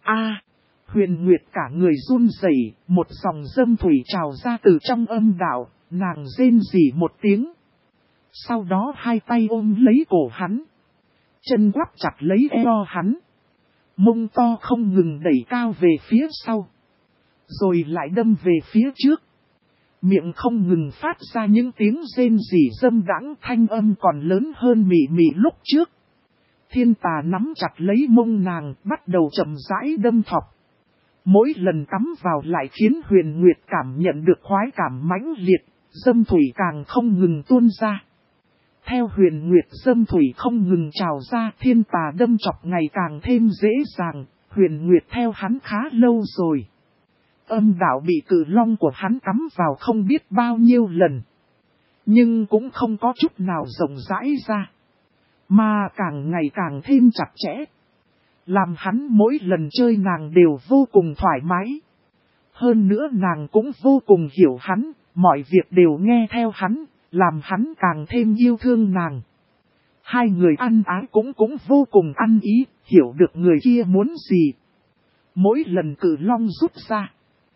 Huyền Nguyệt cả người run rẩy, một dòng dâm thủy trào ra từ trong âm đạo, nàng rên rỉ một tiếng. Sau đó hai tay ôm lấy cổ hắn. Chân quắp chặt lấy eo hắn. Mông to không ngừng đẩy cao về phía sau. Rồi lại đâm về phía trước. Miệng không ngừng phát ra những tiếng rên rỉ dâm đãng, thanh âm còn lớn hơn mị mị lúc trước. Thiên tà nắm chặt lấy mông nàng, bắt đầu chậm rãi đâm thọc. Mỗi lần cắm vào lại khiến Huyền Nguyệt cảm nhận được khoái cảm mãnh liệt, dâm thủy càng không ngừng tuôn ra. Theo Huyền Nguyệt dâm thủy không ngừng trào ra, thiên tà đâm chọc ngày càng thêm dễ dàng, Huyền Nguyệt theo hắn khá lâu rồi. Âm đạo bị cự long của hắn cắm vào không biết bao nhiêu lần. Nhưng cũng không có chút nào rộng rãi ra. Mà càng ngày càng thêm chặt chẽ. Làm hắn mỗi lần chơi nàng đều vô cùng thoải mái. Hơn nữa nàng cũng vô cùng hiểu hắn, mọi việc đều nghe theo hắn, làm hắn càng thêm yêu thương nàng. Hai người ăn ái cũng vô cùng ăn ý, hiểu được người kia muốn gì. Mỗi lần cự long rút ra,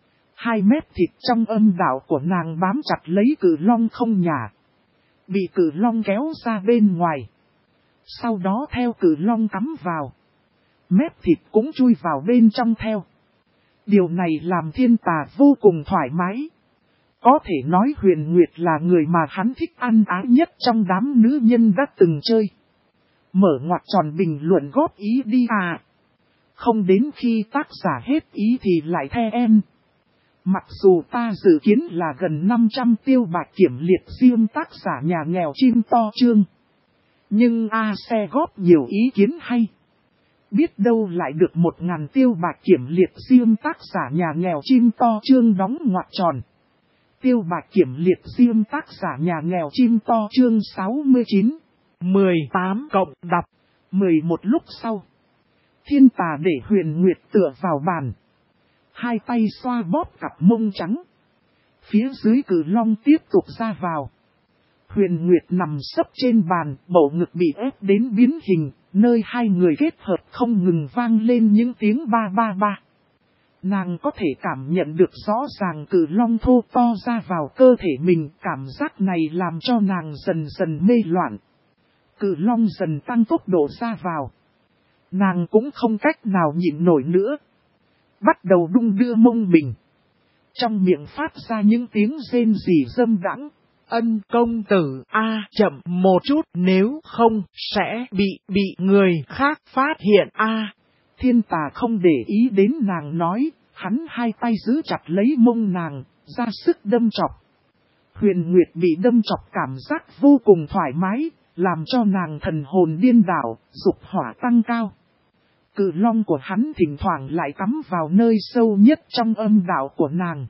2 mét thịt trong âm đạo của nàng bám chặt lấy cự long không nhả. Bị cự long kéo ra bên ngoài. Sau đó theo cự long cắm vào. Mép thịt cũng chui vào bên trong theo. Điều này làm Thiên Tà vô cùng thoải mái. Có thể nói Huyền Nguyệt là người mà hắn thích ăn ái nhất trong đám nữ nhân đã từng chơi. Mở ngoặc tròn bình luận góp ý đi à. Không đến khi tác giả hết ý thì lại the em. Mặc dù ta dự kiến là gần 500 tiêu bạc kiểm liệt riêng tác giả nhà nghèo chim to chương. Nhưng xe góp nhiều ý kiến hay. Biết đâu lại được 1000 tiêu bạc kiểm liệt riêng tác giả nhà nghèo chim to chương đóng ngoặc tròn. Tiêu bạc kiểm liệt riêng tác giả nhà nghèo chim to chương 69. 18 cộng đọc. 11 lúc sau. Thiên Tà để Huyền Nguyệt tựa vào bàn. Hai tay xoa bóp cặp mông trắng. Phía dưới cự long tiếp tục ra vào. Huyền Nguyệt nằm sấp trên bàn, bầu ngực bị ép đến biến hình, nơi hai người kết hợp không ngừng vang lên những tiếng ba ba ba. Nàng có thể cảm nhận được rõ ràng cự long thô to ra vào cơ thể mình, cảm giác này làm cho nàng dần dần mê loạn. Cự long dần tăng tốc độ ra vào. Nàng cũng không cách nào nhịn nổi nữa. Bắt đầu đung đưa mông mình. Trong miệng phát ra những tiếng rên rỉ dâm đãng. Ân công tử chậm một chút, nếu không sẽ bị người khác phát hiện Thiên Tà không để ý đến nàng nói, hắn hai tay giữ chặt lấy mông nàng, ra sức đâm chọc. Huyền Nguyệt bị đâm chọc cảm giác vô cùng thoải mái, làm cho nàng thần hồn điên đảo, dục hỏa tăng cao. Cự long của hắn thỉnh thoảng lại cắm vào nơi sâu nhất trong âm đạo của nàng.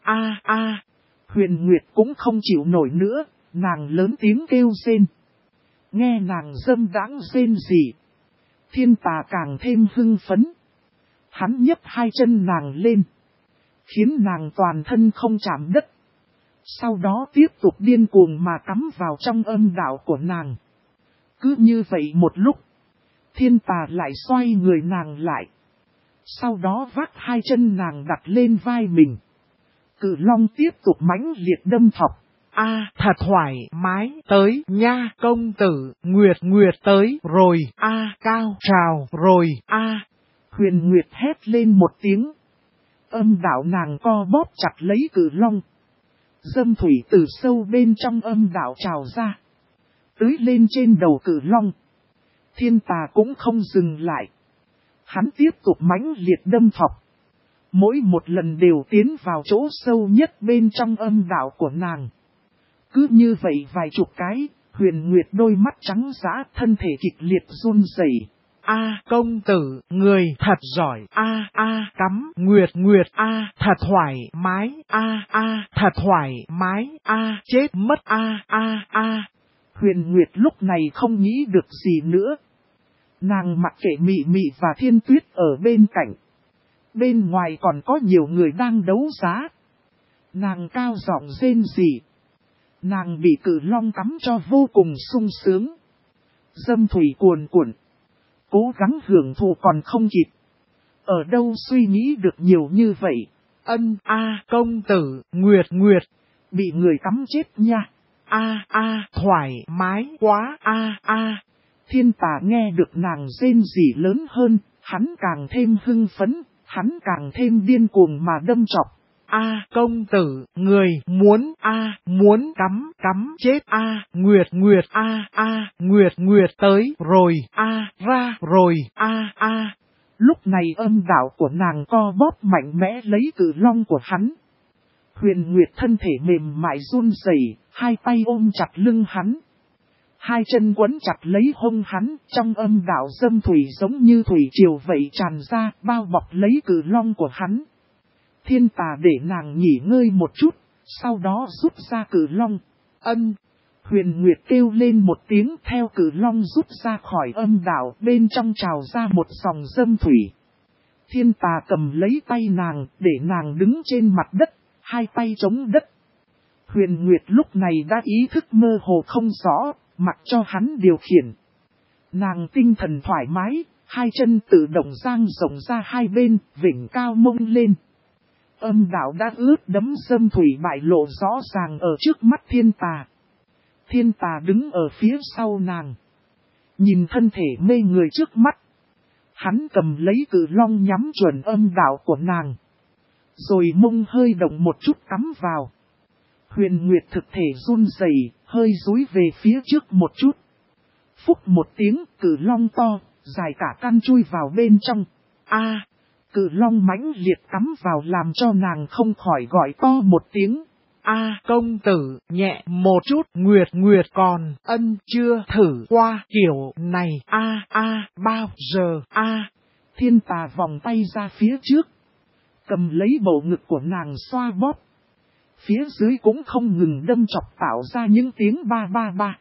Huyền Nguyệt cũng không chịu nổi nữa, nàng lớn tiếng kêu rên. Nghe nàng dâm đãng rên rỉ. Thiên Tà càng thêm hưng phấn. Hắn nhấc hai chân nàng lên. Khiến nàng toàn thân không chạm đất. Sau đó tiếp tục điên cuồng mà cắm vào trong âm đạo của nàng. Cứ như vậy một lúc. Thiên Tà lại xoay người nàng lại. Sau đó vác hai chân nàng đặt lên vai mình. Cự long tiếp tục mãnh liệt đâm thọc. Thật thoải mái, tới nha công tử, Nguyệt tới rồi, cao trào rồi, Huyền Nguyệt hét lên một tiếng. Âm đạo nàng co bóp chặt lấy cự long. Dâm thủy từ sâu bên trong âm đạo trào ra. Tưới lên trên đầu cự long. Thiên Tà cũng không dừng lại. Hắn tiếp tục mãnh liệt đâm thọc. Mỗi một lần đều tiến vào chỗ sâu nhất bên trong âm đạo của nàng. Cứ như vậy vài chục cái, Huyền Nguyệt đôi mắt trắng dã, thân thể kịch liệt run rẩy. Công tử, người thật giỏi, cắm, Nguyệt, thật thoải mái, thật thoải mái, chết mất, Huyền Nguyệt lúc này không nghĩ được gì nữa. Nàng mặc kệ Mị Mị và Thiên Tuyết ở bên cạnh. Bên ngoài còn có nhiều người đang đấu giá. Nàng cao giọng rên rỉ. Nàng bị cự long cắm cho vô cùng sung sướng. Dâm thủy cuồn cuộn. Cố gắng hưởng thụ còn không kịp. Ở đâu suy nghĩ được nhiều như vậy. Công tử, Nguyệt. Bị người cắm chết nha. Thoải mái quá, Thiên Tà nghe được nàng rên rỉ lớn hơn, hắn càng thêm hưng phấn, hắn càng thêm điên cuồng mà đâm chọc. Công tử, người muốn cắm chết, Nguyệt, Nguyệt tới rồi, ra rồi, Lúc này âm đạo của nàng co bóp mạnh mẽ lấy cự long của hắn. Huyền Nguyệt thân thể mềm mại run rẩy, hai tay ôm chặt lưng hắn. Hai chân quấn chặt lấy hông hắn, trong âm đạo dâm thủy giống như thủy triều vậy tràn ra, bao bọc lấy cự long của hắn. Thiên Tà để nàng nghỉ ngơi một chút, sau đó rút ra cử long. Ân. Huyền Nguyệt kêu lên một tiếng, theo cử long rút ra khỏi âm đạo, bên trong trào ra một dòng dâm thủy. Thiên Tà cầm lấy tay nàng, để nàng đứng trên mặt đất, hai tay chống đất. Huyền Nguyệt lúc này đã ý thức mơ hồ không rõ, mặc cho hắn điều khiển. Nàng tinh thần thoải mái, hai chân tự động dang rộng ra hai bên, vểnh cao mông lên. Âm đạo đã ướt đẫm dâm thủy bại lộ rõ ràng ở trước mắt Thiên Tà. Thiên Tà đứng ở phía sau nàng, nhìn thân thể mê người trước mắt. Hắn cầm lấy cự long nhắm chuẩn âm đạo của nàng, rồi mông hơi động một chút cắm vào. Huyền Nguyệt thực thể run rẩy, hơi dúi về phía trước một chút. Phúc một tiếng, cự long to, dài cả căn chui vào bên trong. Cự long mãnh liệt cắm vào làm cho nàng không khỏi gọi to một tiếng. Công tử, nhẹ một chút, Nguyệt còn, chưa thử qua kiểu này, bao giờ, Thiên Tà vòng tay ra phía trước, cầm lấy bầu ngực của nàng xoa bóp. Phía dưới cũng không ngừng đâm chọc tạo ra những tiếng ba ba ba.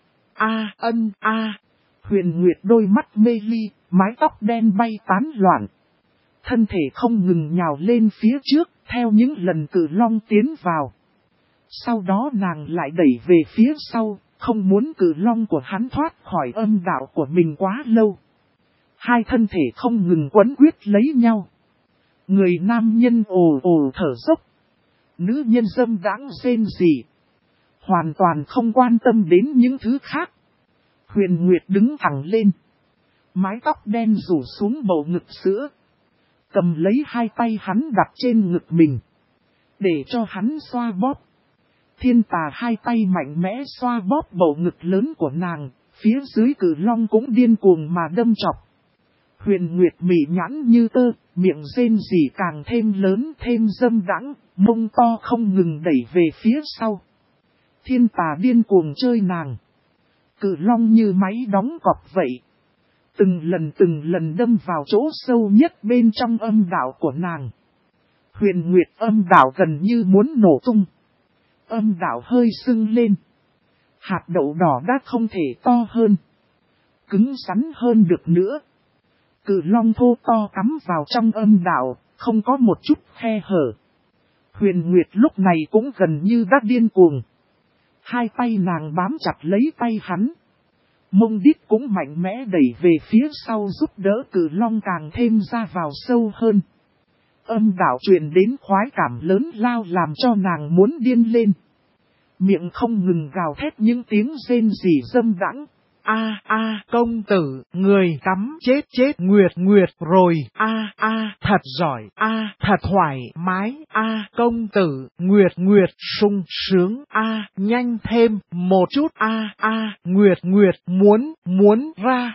Huyền Nguyệt đôi mắt mê ly, mái tóc đen bay tán loạn. Thân thể không ngừng nhào lên phía trước, theo những lần cự long tiến vào. Sau đó nàng lại đẩy về phía sau, không muốn cự long của hắn thoát khỏi âm đạo của mình quá lâu. Hai thân thể không ngừng quấn quyết lấy nhau. Người nam nhân ồ ồ thở dốc. Nữ nhân dâm đãng rên rỉ, hoàn toàn không quan tâm đến những thứ khác. Huyền Nguyệt đứng thẳng lên, mái tóc đen rủ xuống bầu ngực sữa, cầm lấy hai tay hắn đặt trên ngực mình, để cho hắn xoa bóp. Thiên Tà hai tay mạnh mẽ xoa bóp bầu ngực lớn của nàng, phía dưới cự long cũng điên cuồng mà đâm chọc. Huyền Nguyệt mỉ nhãn như tơ, miệng rên rỉ càng thêm lớn thêm dâm đãng, mông to không ngừng đẩy về phía sau. Thiên Tà điên cuồng chơi nàng. Cự long như máy đóng cọc vậy. Từng lần đâm vào chỗ sâu nhất bên trong âm đạo của nàng. Huyền Nguyệt âm đạo gần như muốn nổ tung. Âm đạo hơi sưng lên. Hạt đậu đỏ đã không thể to hơn, cứng rắn hơn được nữa. Cự long thô to cắm vào trong âm đạo, không có một chút khe hở. Huyền Nguyệt lúc này cũng gần như đã điên cuồng. Hai tay nàng bám chặt lấy tay hắn. Mông đít cũng mạnh mẽ đẩy về phía sau giúp đỡ cự long càng thêm ra vào sâu hơn. Âm đạo truyền đến khoái cảm lớn lao làm cho nàng muốn điên lên. Miệng không ngừng gào thét những tiếng rên rỉ dâm đãng. Công tử, người cắm chết Nguyệt rồi, thật giỏi, thật thoải mái, công tử, Nguyệt sung sướng, nhanh thêm một chút, Nguyệt muốn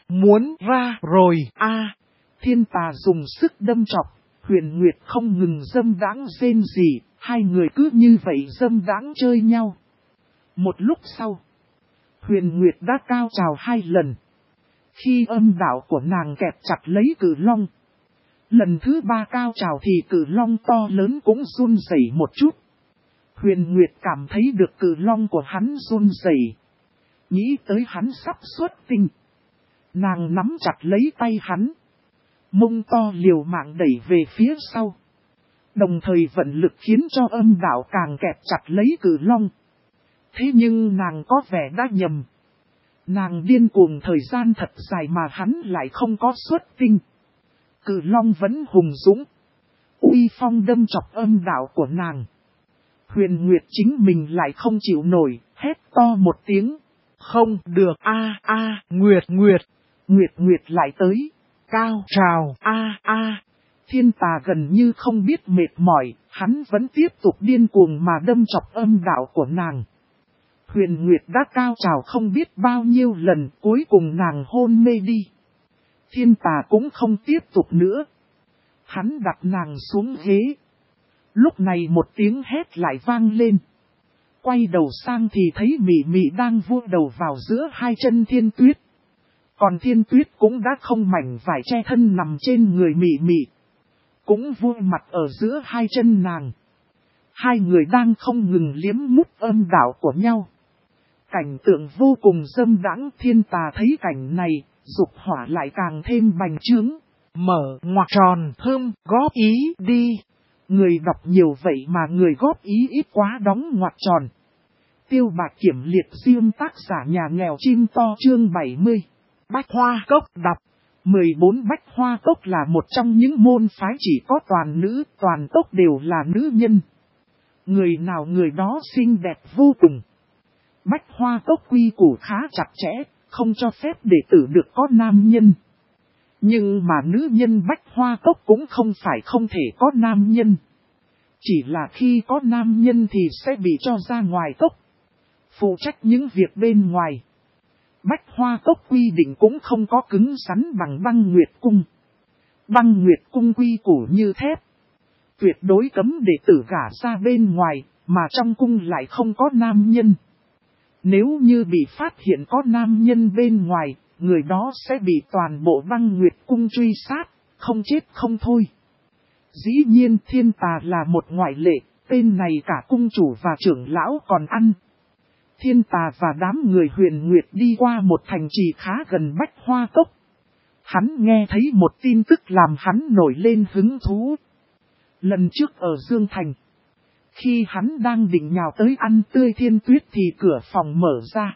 ra rồi, Thiên Tà dùng sức đâm chọc, Huyền Nguyệt không ngừng dâm đãng rên rỉ, hai người cứ như vậy dâm đãng chơi nhau. Một lúc sau, Huyền Nguyệt đã cao trào hai lần. Khi âm đạo của nàng kẹp chặt lấy cự long, lần thứ ba cao trào thì cự long to lớn cũng run rẩy một chút. Huyền Nguyệt cảm thấy được cự long của hắn run rẩy, nghĩ tới hắn sắp xuất tinh. Nàng nắm chặt lấy tay hắn, mông to liều mạng đẩy về phía sau, đồng thời vận lực khiến cho âm đạo càng kẹp chặt lấy cự long. Thế nhưng nàng có vẻ đã nhầm. Nàng điên cuồng thời gian thật dài mà hắn lại không có xuất tinh. Cự long vẫn hùng dũng, uy phong đâm chọc âm đạo của nàng. Huyền Nguyệt chính mình lại không chịu nổi, hét to một tiếng. Không được, Nguyệt lại tới. Cao trào, Thiên Tà gần như không biết mệt mỏi, hắn vẫn tiếp tục điên cuồng mà đâm chọc âm đạo của nàng. Huyền Nguyệt đã cao trào không biết bao nhiêu lần, cuối cùng nàng hôn mê đi. Thiên Tà cũng không tiếp tục nữa. Hắn đặt nàng xuống ghế. Lúc này một tiếng hét lại vang lên. Quay đầu sang thì thấy Mị Mị đang vua đầu vào giữa hai chân Thiên Tuyết. Còn Thiên Tuyết cũng đã không mảnh vải che thân nằm trên người Mị Mị, cũng vua mặt ở giữa hai chân nàng. Hai người đang không ngừng liếm mút âm đạo của nhau. Cảnh tượng vô cùng dâm đãng. Thiên Tà thấy cảnh này, dục hỏa lại càng thêm bành trướng. Mở ngoặc tròn thơm, góp ý đi. Người đọc nhiều vậy mà người góp ý ít quá, đóng ngoặc tròn. Tiêu Bạc Kiểm liệt riêng tác giả nhà nghèo chim to chương 70. Bách Hoa Cốc đọc. 14 Bách Hoa Cốc là một trong những môn phái chỉ có toàn nữ, toàn tốc đều là nữ nhân. Người nào người đó xinh đẹp vô cùng. Bách Hoa Cốc quy củ khá chặt chẽ, không cho phép đệ tử được có nam nhân. Nhưng mà nữ nhân Bách Hoa Cốc cũng không phải không thể có nam nhân. Chỉ là khi có nam nhân thì sẽ bị cho ra ngoài cốc, phụ trách những việc bên ngoài. Bách Hoa Cốc quy định cũng không có cứng rắn bằng Băng Nguyệt Cung. Băng Nguyệt Cung quy củ như thép. Tuyệt đối cấm đệ tử gả ra bên ngoài, mà trong cung lại không có nam nhân. Nếu như bị phát hiện có nam nhân bên ngoài, người đó sẽ bị toàn bộ Băng Nguyệt Cung truy sát, không chết không thôi. Dĩ nhiên Thiên Tà là một ngoại lệ, tên này cả cung chủ và trưởng lão còn ăn. Thiên Tà và đám người Huyền Nguyệt đi qua một thành trì khá gần Bách Hoa Cốc. Hắn nghe thấy một tin tức làm hắn nổi lên hứng thú. Lần trước ở Dương Thành, khi hắn đang định nhào tới ăn tươi thiên tuyết thì cửa phòng mở ra.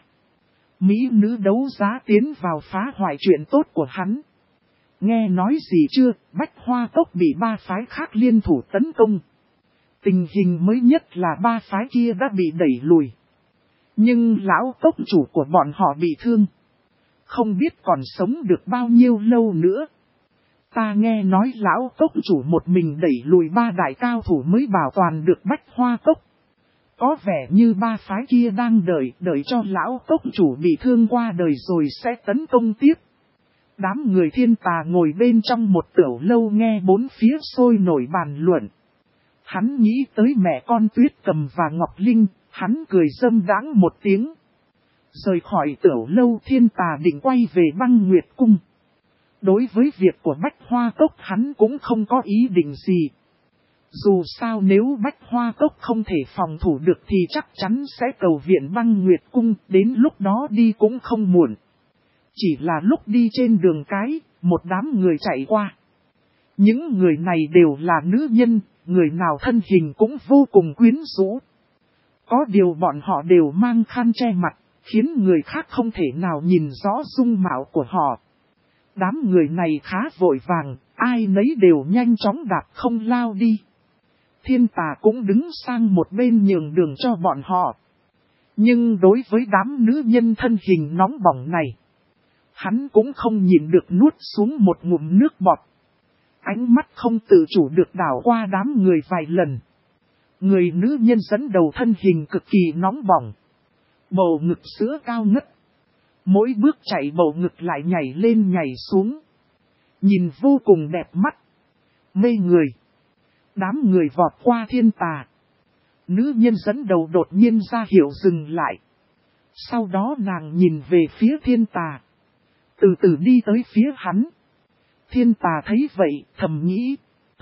Mỹ nữ đấu giá tiến vào phá hoại chuyện tốt của hắn. Nghe nói gì chưa, Bách Hoa Cốc bị ba phái khác liên thủ tấn công. Tình hình mới nhất là ba phái kia đã bị đẩy lùi. Nhưng lão cốc chủ của bọn họ bị thương. Không biết còn sống được bao nhiêu lâu nữa. Ta nghe nói lão cốc chủ một mình đẩy lùi ba đại cao thủ mới bảo toàn được Bách Hoa Cốc. Có vẻ như ba phái kia đang đợi cho lão cốc chủ bị thương qua đời rồi sẽ tấn công tiếp. Đám người Thiên Tà ngồi bên trong một tiểu lâu nghe bốn phía sôi nổi bàn luận. Hắn nghĩ tới mẹ con Tuyết Cầm và Ngọc Linh, hắn cười dâm đãng một tiếng. Rời khỏi tiểu lâu Thiên Tà định quay về Băng Nguyệt Cung. Đối với việc của Bách Hoa Cốc hắn cũng không có ý định gì. Dù sao nếu Bách Hoa Cốc không thể phòng thủ được thì chắc chắn sẽ cầu viện Băng Nguyệt Cung, đến lúc đó đi cũng không muộn. Chỉ là lúc đi trên đường cái, một đám người chạy qua. Những người này đều là nữ nhân, người nào thân hình cũng vô cùng quyến rũ. Có điều bọn họ đều mang khăn che mặt, khiến người khác không thể nào nhìn rõ dung mạo của họ. Đám người này khá vội vàng, ai nấy đều nhanh chóng đạp không lao đi. Thiên Tà cũng đứng sang một bên nhường đường cho bọn họ. Nhưng đối với đám nữ nhân thân hình nóng bỏng này, hắn cũng không nhìn được nuốt xuống một ngụm nước bọt. Ánh mắt không tự chủ được đảo qua đám người vài lần. Người nữ nhân dẫn đầu thân hình cực kỳ nóng bỏng. Bầu ngực sữa cao ngất. Mỗi bước chạy bầu ngực lại nhảy lên nhảy xuống. Nhìn vô cùng đẹp mắt. Mê người. Đám người vọt qua Thiên Tà. Nữ nhân dẫn đầu đột nhiên ra hiệu dừng lại. Sau đó nàng nhìn về phía Thiên Tà. Từ từ đi tới phía hắn. Thiên Tà thấy vậy thầm nghĩ.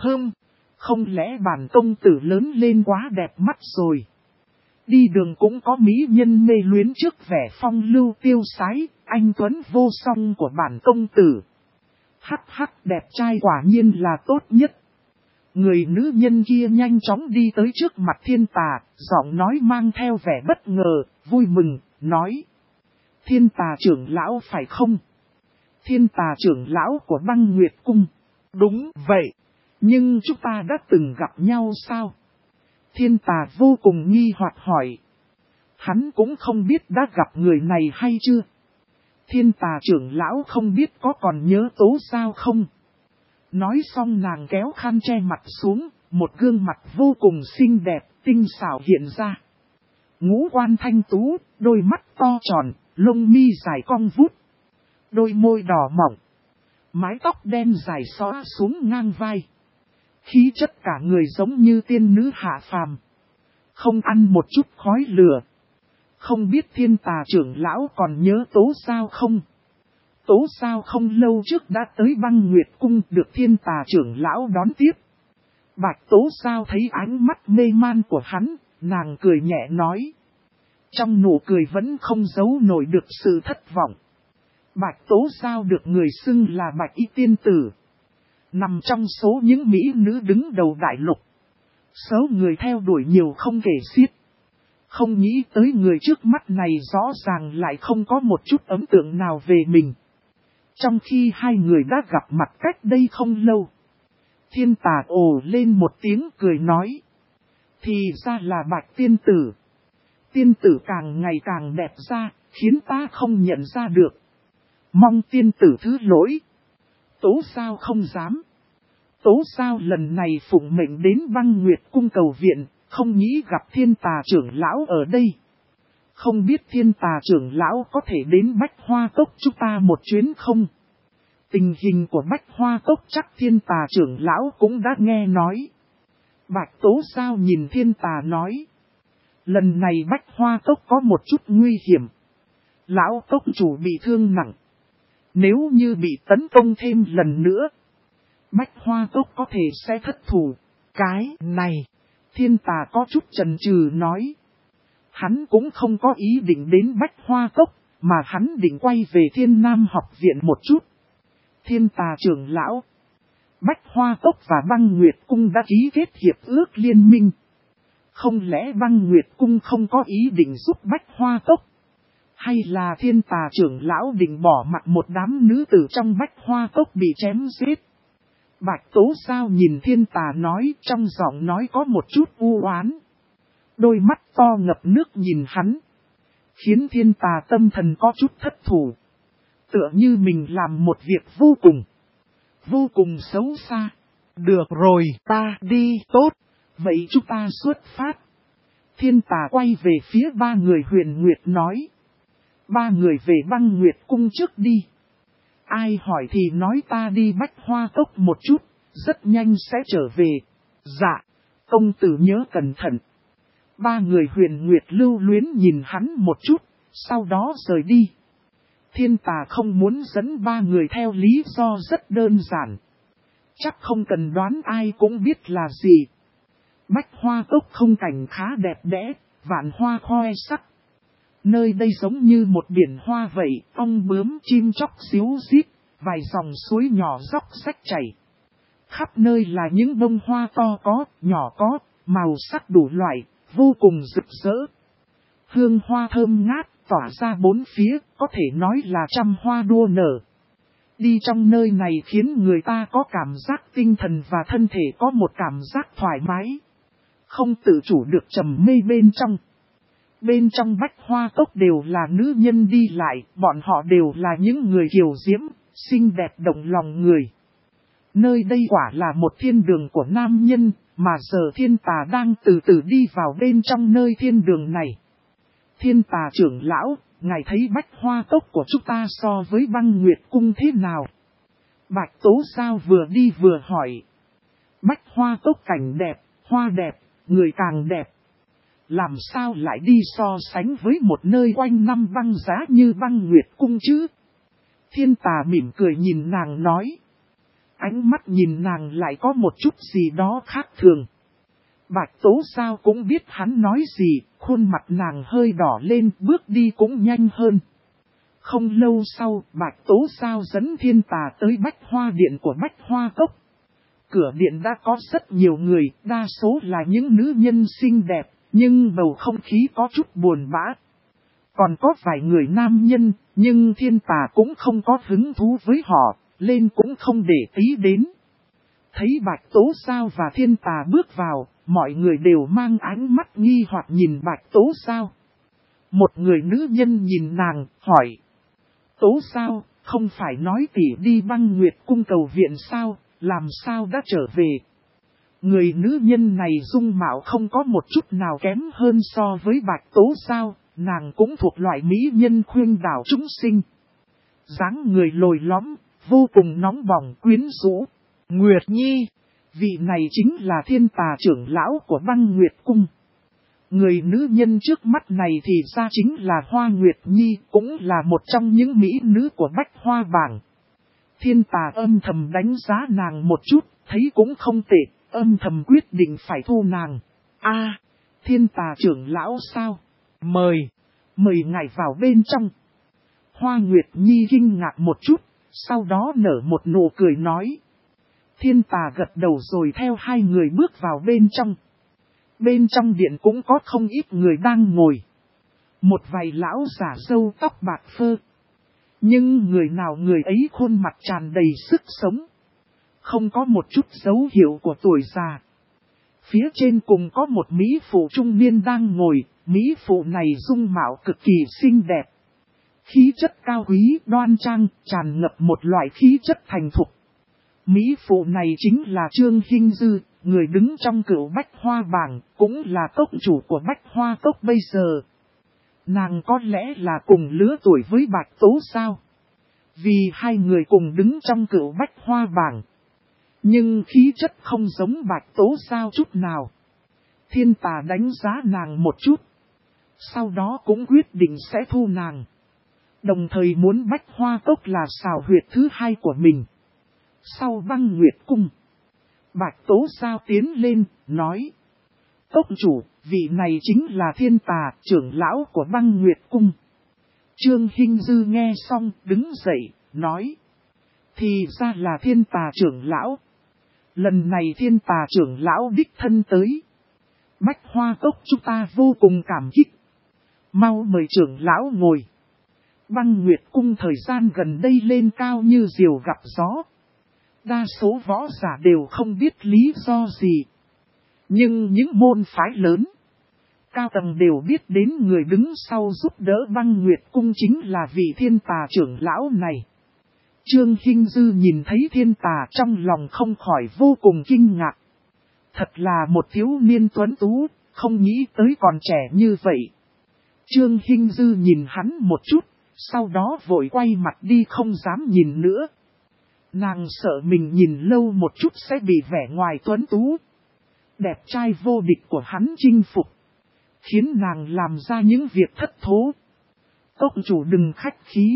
Không lẽ bản công tử lớn lên quá đẹp mắt rồi. Đi đường cũng có mỹ nhân mê luyến trước vẻ phong lưu tiêu sái, anh tuấn vô song của bản công tử. Hắc hắc, đẹp trai quả nhiên là tốt nhất. Người nữ nhân kia nhanh chóng đi tới trước mặt Thiên Tà, giọng nói mang theo vẻ bất ngờ, vui mừng, nói. Thiên Tà trưởng lão phải không? Thiên Tà trưởng lão của Băng Nguyệt Cung. Đúng vậy, nhưng chúng ta đã từng gặp nhau sao? Thiên Tà vô cùng nghi hoặc hỏi. Hắn cũng không biết đã gặp người này hay chưa. Thiên Tà trưởng lão không biết có còn nhớ Tố sao không. Nói xong nàng kéo khăn che mặt xuống, một gương mặt vô cùng xinh đẹp, tinh xảo hiện ra. Ngũ quan thanh tú, đôi mắt to tròn, lông mi dài cong vút. Đôi môi đỏ mỏng. Mái tóc đen dài xõa xuống ngang vai. Khí chất cả người giống như tiên nữ hạ phàm. Không ăn một chút khói lửa. Không biết Thiên Tà trưởng lão còn nhớ Tố sao không? Tố sao không lâu trước đã tới Băng Nguyệt Cung được Thiên Tà trưởng lão đón tiếp. Bạch Tố Sao thấy ánh mắt mê man của hắn, nàng cười nhẹ nói. Trong nụ cười vẫn không giấu nổi được sự thất vọng. Bạch Tố Sao được người xưng là Bạch Y Tiên Tử. Nằm trong số những mỹ nữ đứng đầu đại lục. Số người theo đuổi nhiều không kể xiết. Không nghĩ tới người trước mắt này rõ ràng lại không có một chút ấn tượng nào về mình. Trong khi hai người đã gặp mặt cách đây không lâu. Thiên Tà ồ lên một tiếng cười nói. Thì ra là Bạch Tiên Tử. Tiên Tử càng ngày càng đẹp ra, khiến ta không nhận ra được. Mong tiên tử thứ lỗi. Tố Sao không dám. Tố Sao lần này phụng mệnh đến Băng Nguyệt cung cầu viện, không nghĩ gặp Thiên Tà trưởng lão ở đây. Không biết Thiên Tà trưởng lão có thể đến Bách Hoa Cốc chúng ta một chuyến không? Tình hình của Bách Hoa Cốc chắc Thiên Tà trưởng lão cũng đã nghe nói. Bạch Tố Sao nhìn Thiên Tà nói. Lần này Bách Hoa Cốc có một chút nguy hiểm. Lão cốc chủ bị thương nặng. Nếu như bị tấn công thêm lần nữa, Bách Hoa Cốc có thể sẽ thất thủ. Cái này, Thiên Tà có chút chần chừ nói. Hắn cũng không có ý định đến Bách Hoa Cốc, mà hắn định quay về Thiên Nam học viện một chút. Thiên Tà trưởng lão, Bách Hoa Cốc và Băng Nguyệt Cung đã ký kết hiệp ước liên minh. Không lẽ Băng Nguyệt Cung không có ý định giúp Bách Hoa Cốc? Hay là Thiên Tà trưởng lão định bỏ mặc một đám nữ tử trong Bách Hoa Cốc bị chém giết? Bạch Tố Sao nhìn Thiên Tà nói, trong giọng nói có một chút u oán. Đôi mắt to ngập nước nhìn hắn, khiến Thiên Tà tâm thần có chút thất thủ. Tựa như mình làm một việc vô cùng xấu xa. Được rồi, ta đi, tốt. Vậy chúng ta xuất phát. Thiên Tà quay về phía ba người Huyền Nguyệt nói. Ba người về Băng Nguyệt cung trước đi. Ai hỏi thì nói ta đi Bách Hoa Cốc một chút, rất nhanh sẽ trở về. Dạ, công tử nhớ cẩn thận. Ba người Huyền Nguyệt lưu luyến nhìn hắn một chút, sau đó rời đi. Thiên Tà không muốn dẫn ba người theo lý do rất đơn giản. Chắc không cần đoán ai cũng biết là gì. Bách Hoa Cốc không cảnh khá đẹp đẽ, vạn hoa khoe sắc. Nơi đây giống như một biển hoa vậy, ong bướm chim chóc xíu rít, vài dòng suối nhỏ róc rách chảy. Khắp nơi là những bông hoa to có, nhỏ có, màu sắc đủ loại, vô cùng rực rỡ. Hương hoa thơm ngát, tỏa ra bốn phía, có thể nói là trăm hoa đua nở. Đi trong nơi này khiến người ta có cảm giác tinh thần và thân thể có một cảm giác thoải mái. Không tự chủ được trầm mê bên trong. Bên trong Bách Hoa Cốc đều là nữ nhân đi lại, bọn họ đều là những người kiều diễm, xinh đẹp động lòng người. Nơi đây quả là một thiên đường của nam nhân, mà giờ Thiên Tà đang từ từ đi vào bên trong nơi thiên đường này. Thiên Tà trưởng lão, ngài thấy Bách Hoa Cốc của chúng ta so với Băng Nguyệt Cung thế nào? Bạch Tố Sao vừa đi vừa hỏi. Bách Hoa Cốc cảnh đẹp, hoa đẹp, người càng đẹp. Làm sao lại đi so sánh với một nơi quanh năm băng giá như Băng Nguyệt Cung chứ? Thiên Tà mỉm cười nhìn nàng nói. Ánh mắt nhìn nàng lại có một chút gì đó khác thường. Bạch Tố Sao cũng biết hắn nói gì, khuôn mặt nàng hơi đỏ lên, bước đi cũng nhanh hơn. Không lâu sau, Bạch Tố Sao dẫn Thiên Tà tới Bách Hoa Điện của Bách Hoa Cốc. Cửa điện đã có rất nhiều người, đa số là những nữ nhân xinh đẹp, nhưng bầu không khí có chút buồn bã. Còn có vài người nam nhân, nhưng Thiên Tà cũng không có hứng thú với họ, lên cũng không để ý đến. Thấy Bạch Tố Sao và Thiên Tà bước vào, mọi người đều mang ánh mắt nghi hoặc nhìn Bạch Tố Sao. Một người nữ nhân nhìn nàng, hỏi. Tố Sao, không phải nói tỷ đi Băng Nguyệt cung cầu viện sao, làm sao đã trở về? Người nữ nhân này dung mạo không có một chút nào kém hơn so với Bạch Tố Sao, nàng cũng thuộc loại mỹ nhân khuyên đảo chúng sinh. Dáng người lồi lõm, vô cùng nóng bỏng quyến rũ. Nguyệt Nhi, vị này chính là Thiên Tà trưởng lão của Băng Nguyệt cung. Người nữ nhân trước mắt này thì ra chính là Hoa Nguyệt Nhi, cũng là một trong những mỹ nữ của Bách Hoa bảng. Thiên Tà âm thầm đánh giá nàng một chút, thấy cũng không tệ, âm thầm quyết định phải thu nàng. A, Thiên Tà trưởng lão sao? Mời ngài vào bên trong. Hoa Nguyệt Nhi kinh ngạc một chút, sau đó nở một nụ cười nói. Thiên Tà gật đầu rồi theo hai người bước vào bên trong. Bên trong điện cũng có không ít người đang ngồi. Một vài lão giả râu tóc bạc phơ. Nhưng người nào người ấy khuôn mặt tràn đầy sức sống. Không có một chút dấu hiệu của tuổi già. Phía trên cùng có một mỹ phụ trung niên đang ngồi. Mỹ phụ này dung mạo cực kỳ xinh đẹp. Khí chất cao quý đoan trang, tràn ngập một loại khí chất thành thục. Mỹ phụ này chính là Trương Hinh Dư, người đứng trong cửu Bách Hoa bảng, cũng là cốc chủ của Bách Hoa cốc bây giờ. Nàng có lẽ là cùng lứa tuổi với Bạch Tố sao? Vì hai người cùng đứng trong cửu Bách Hoa bảng. Nhưng khí chất không giống Bạch Tố sao chút nào. Thiên Tà đánh giá nàng một chút. Sau đó cũng quyết định sẽ thu nàng. Đồng thời muốn Bách Hoa cốc là xào huyệt thứ hai của mình. Sau Băng Nguyệt cung, Bạch Tố sao tiến lên, nói. Cốc chủ, vị này chính là Thiên Tà, trưởng lão của Băng Nguyệt cung. Trương Hinh Dư nghe xong, đứng dậy, nói. Thì ra là Thiên Tà trưởng lão. Lần này Thiên Tà trưởng lão đích thân tới. Bách Hoa cốc chúng ta vô cùng cảm kích. Mau mời trưởng lão ngồi. Băng Nguyệt cung thời gian gần đây lên cao như diều gặp gió. Đa số võ giả đều không biết lý do gì. Nhưng những môn phái lớn, cao tầng đều biết đến người đứng sau giúp đỡ Băng Nguyệt cung chính là vị Thiên Tà trưởng lão này. Trương Hinh Dư nhìn thấy Thiên Tà trong lòng không khỏi vô cùng kinh ngạc. Thật là một thiếu niên tuấn tú, không nghĩ tới còn trẻ như vậy. Trương Hinh Dư nhìn hắn một chút, sau đó vội quay mặt đi không dám nhìn nữa. Nàng sợ mình nhìn lâu một chút sẽ bị vẻ ngoài tuấn tú, đẹp trai vô địch của hắn chinh phục, khiến nàng làm ra những việc thất thố. Cốc chủ đừng khách khí.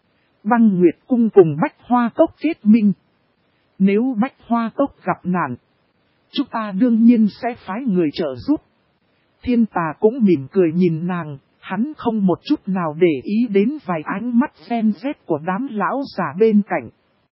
Băng Nguyệt cung cùng Bách Hoa cốc kết minh. Nếu Bách Hoa cốc gặp nạn, chúng ta đương nhiên sẽ phái người trợ giúp. Thiên Tà cũng mỉm cười nhìn nàng, hắn không một chút nào để ý đến vài ánh mắt phen rét của đám lão giả bên cạnh.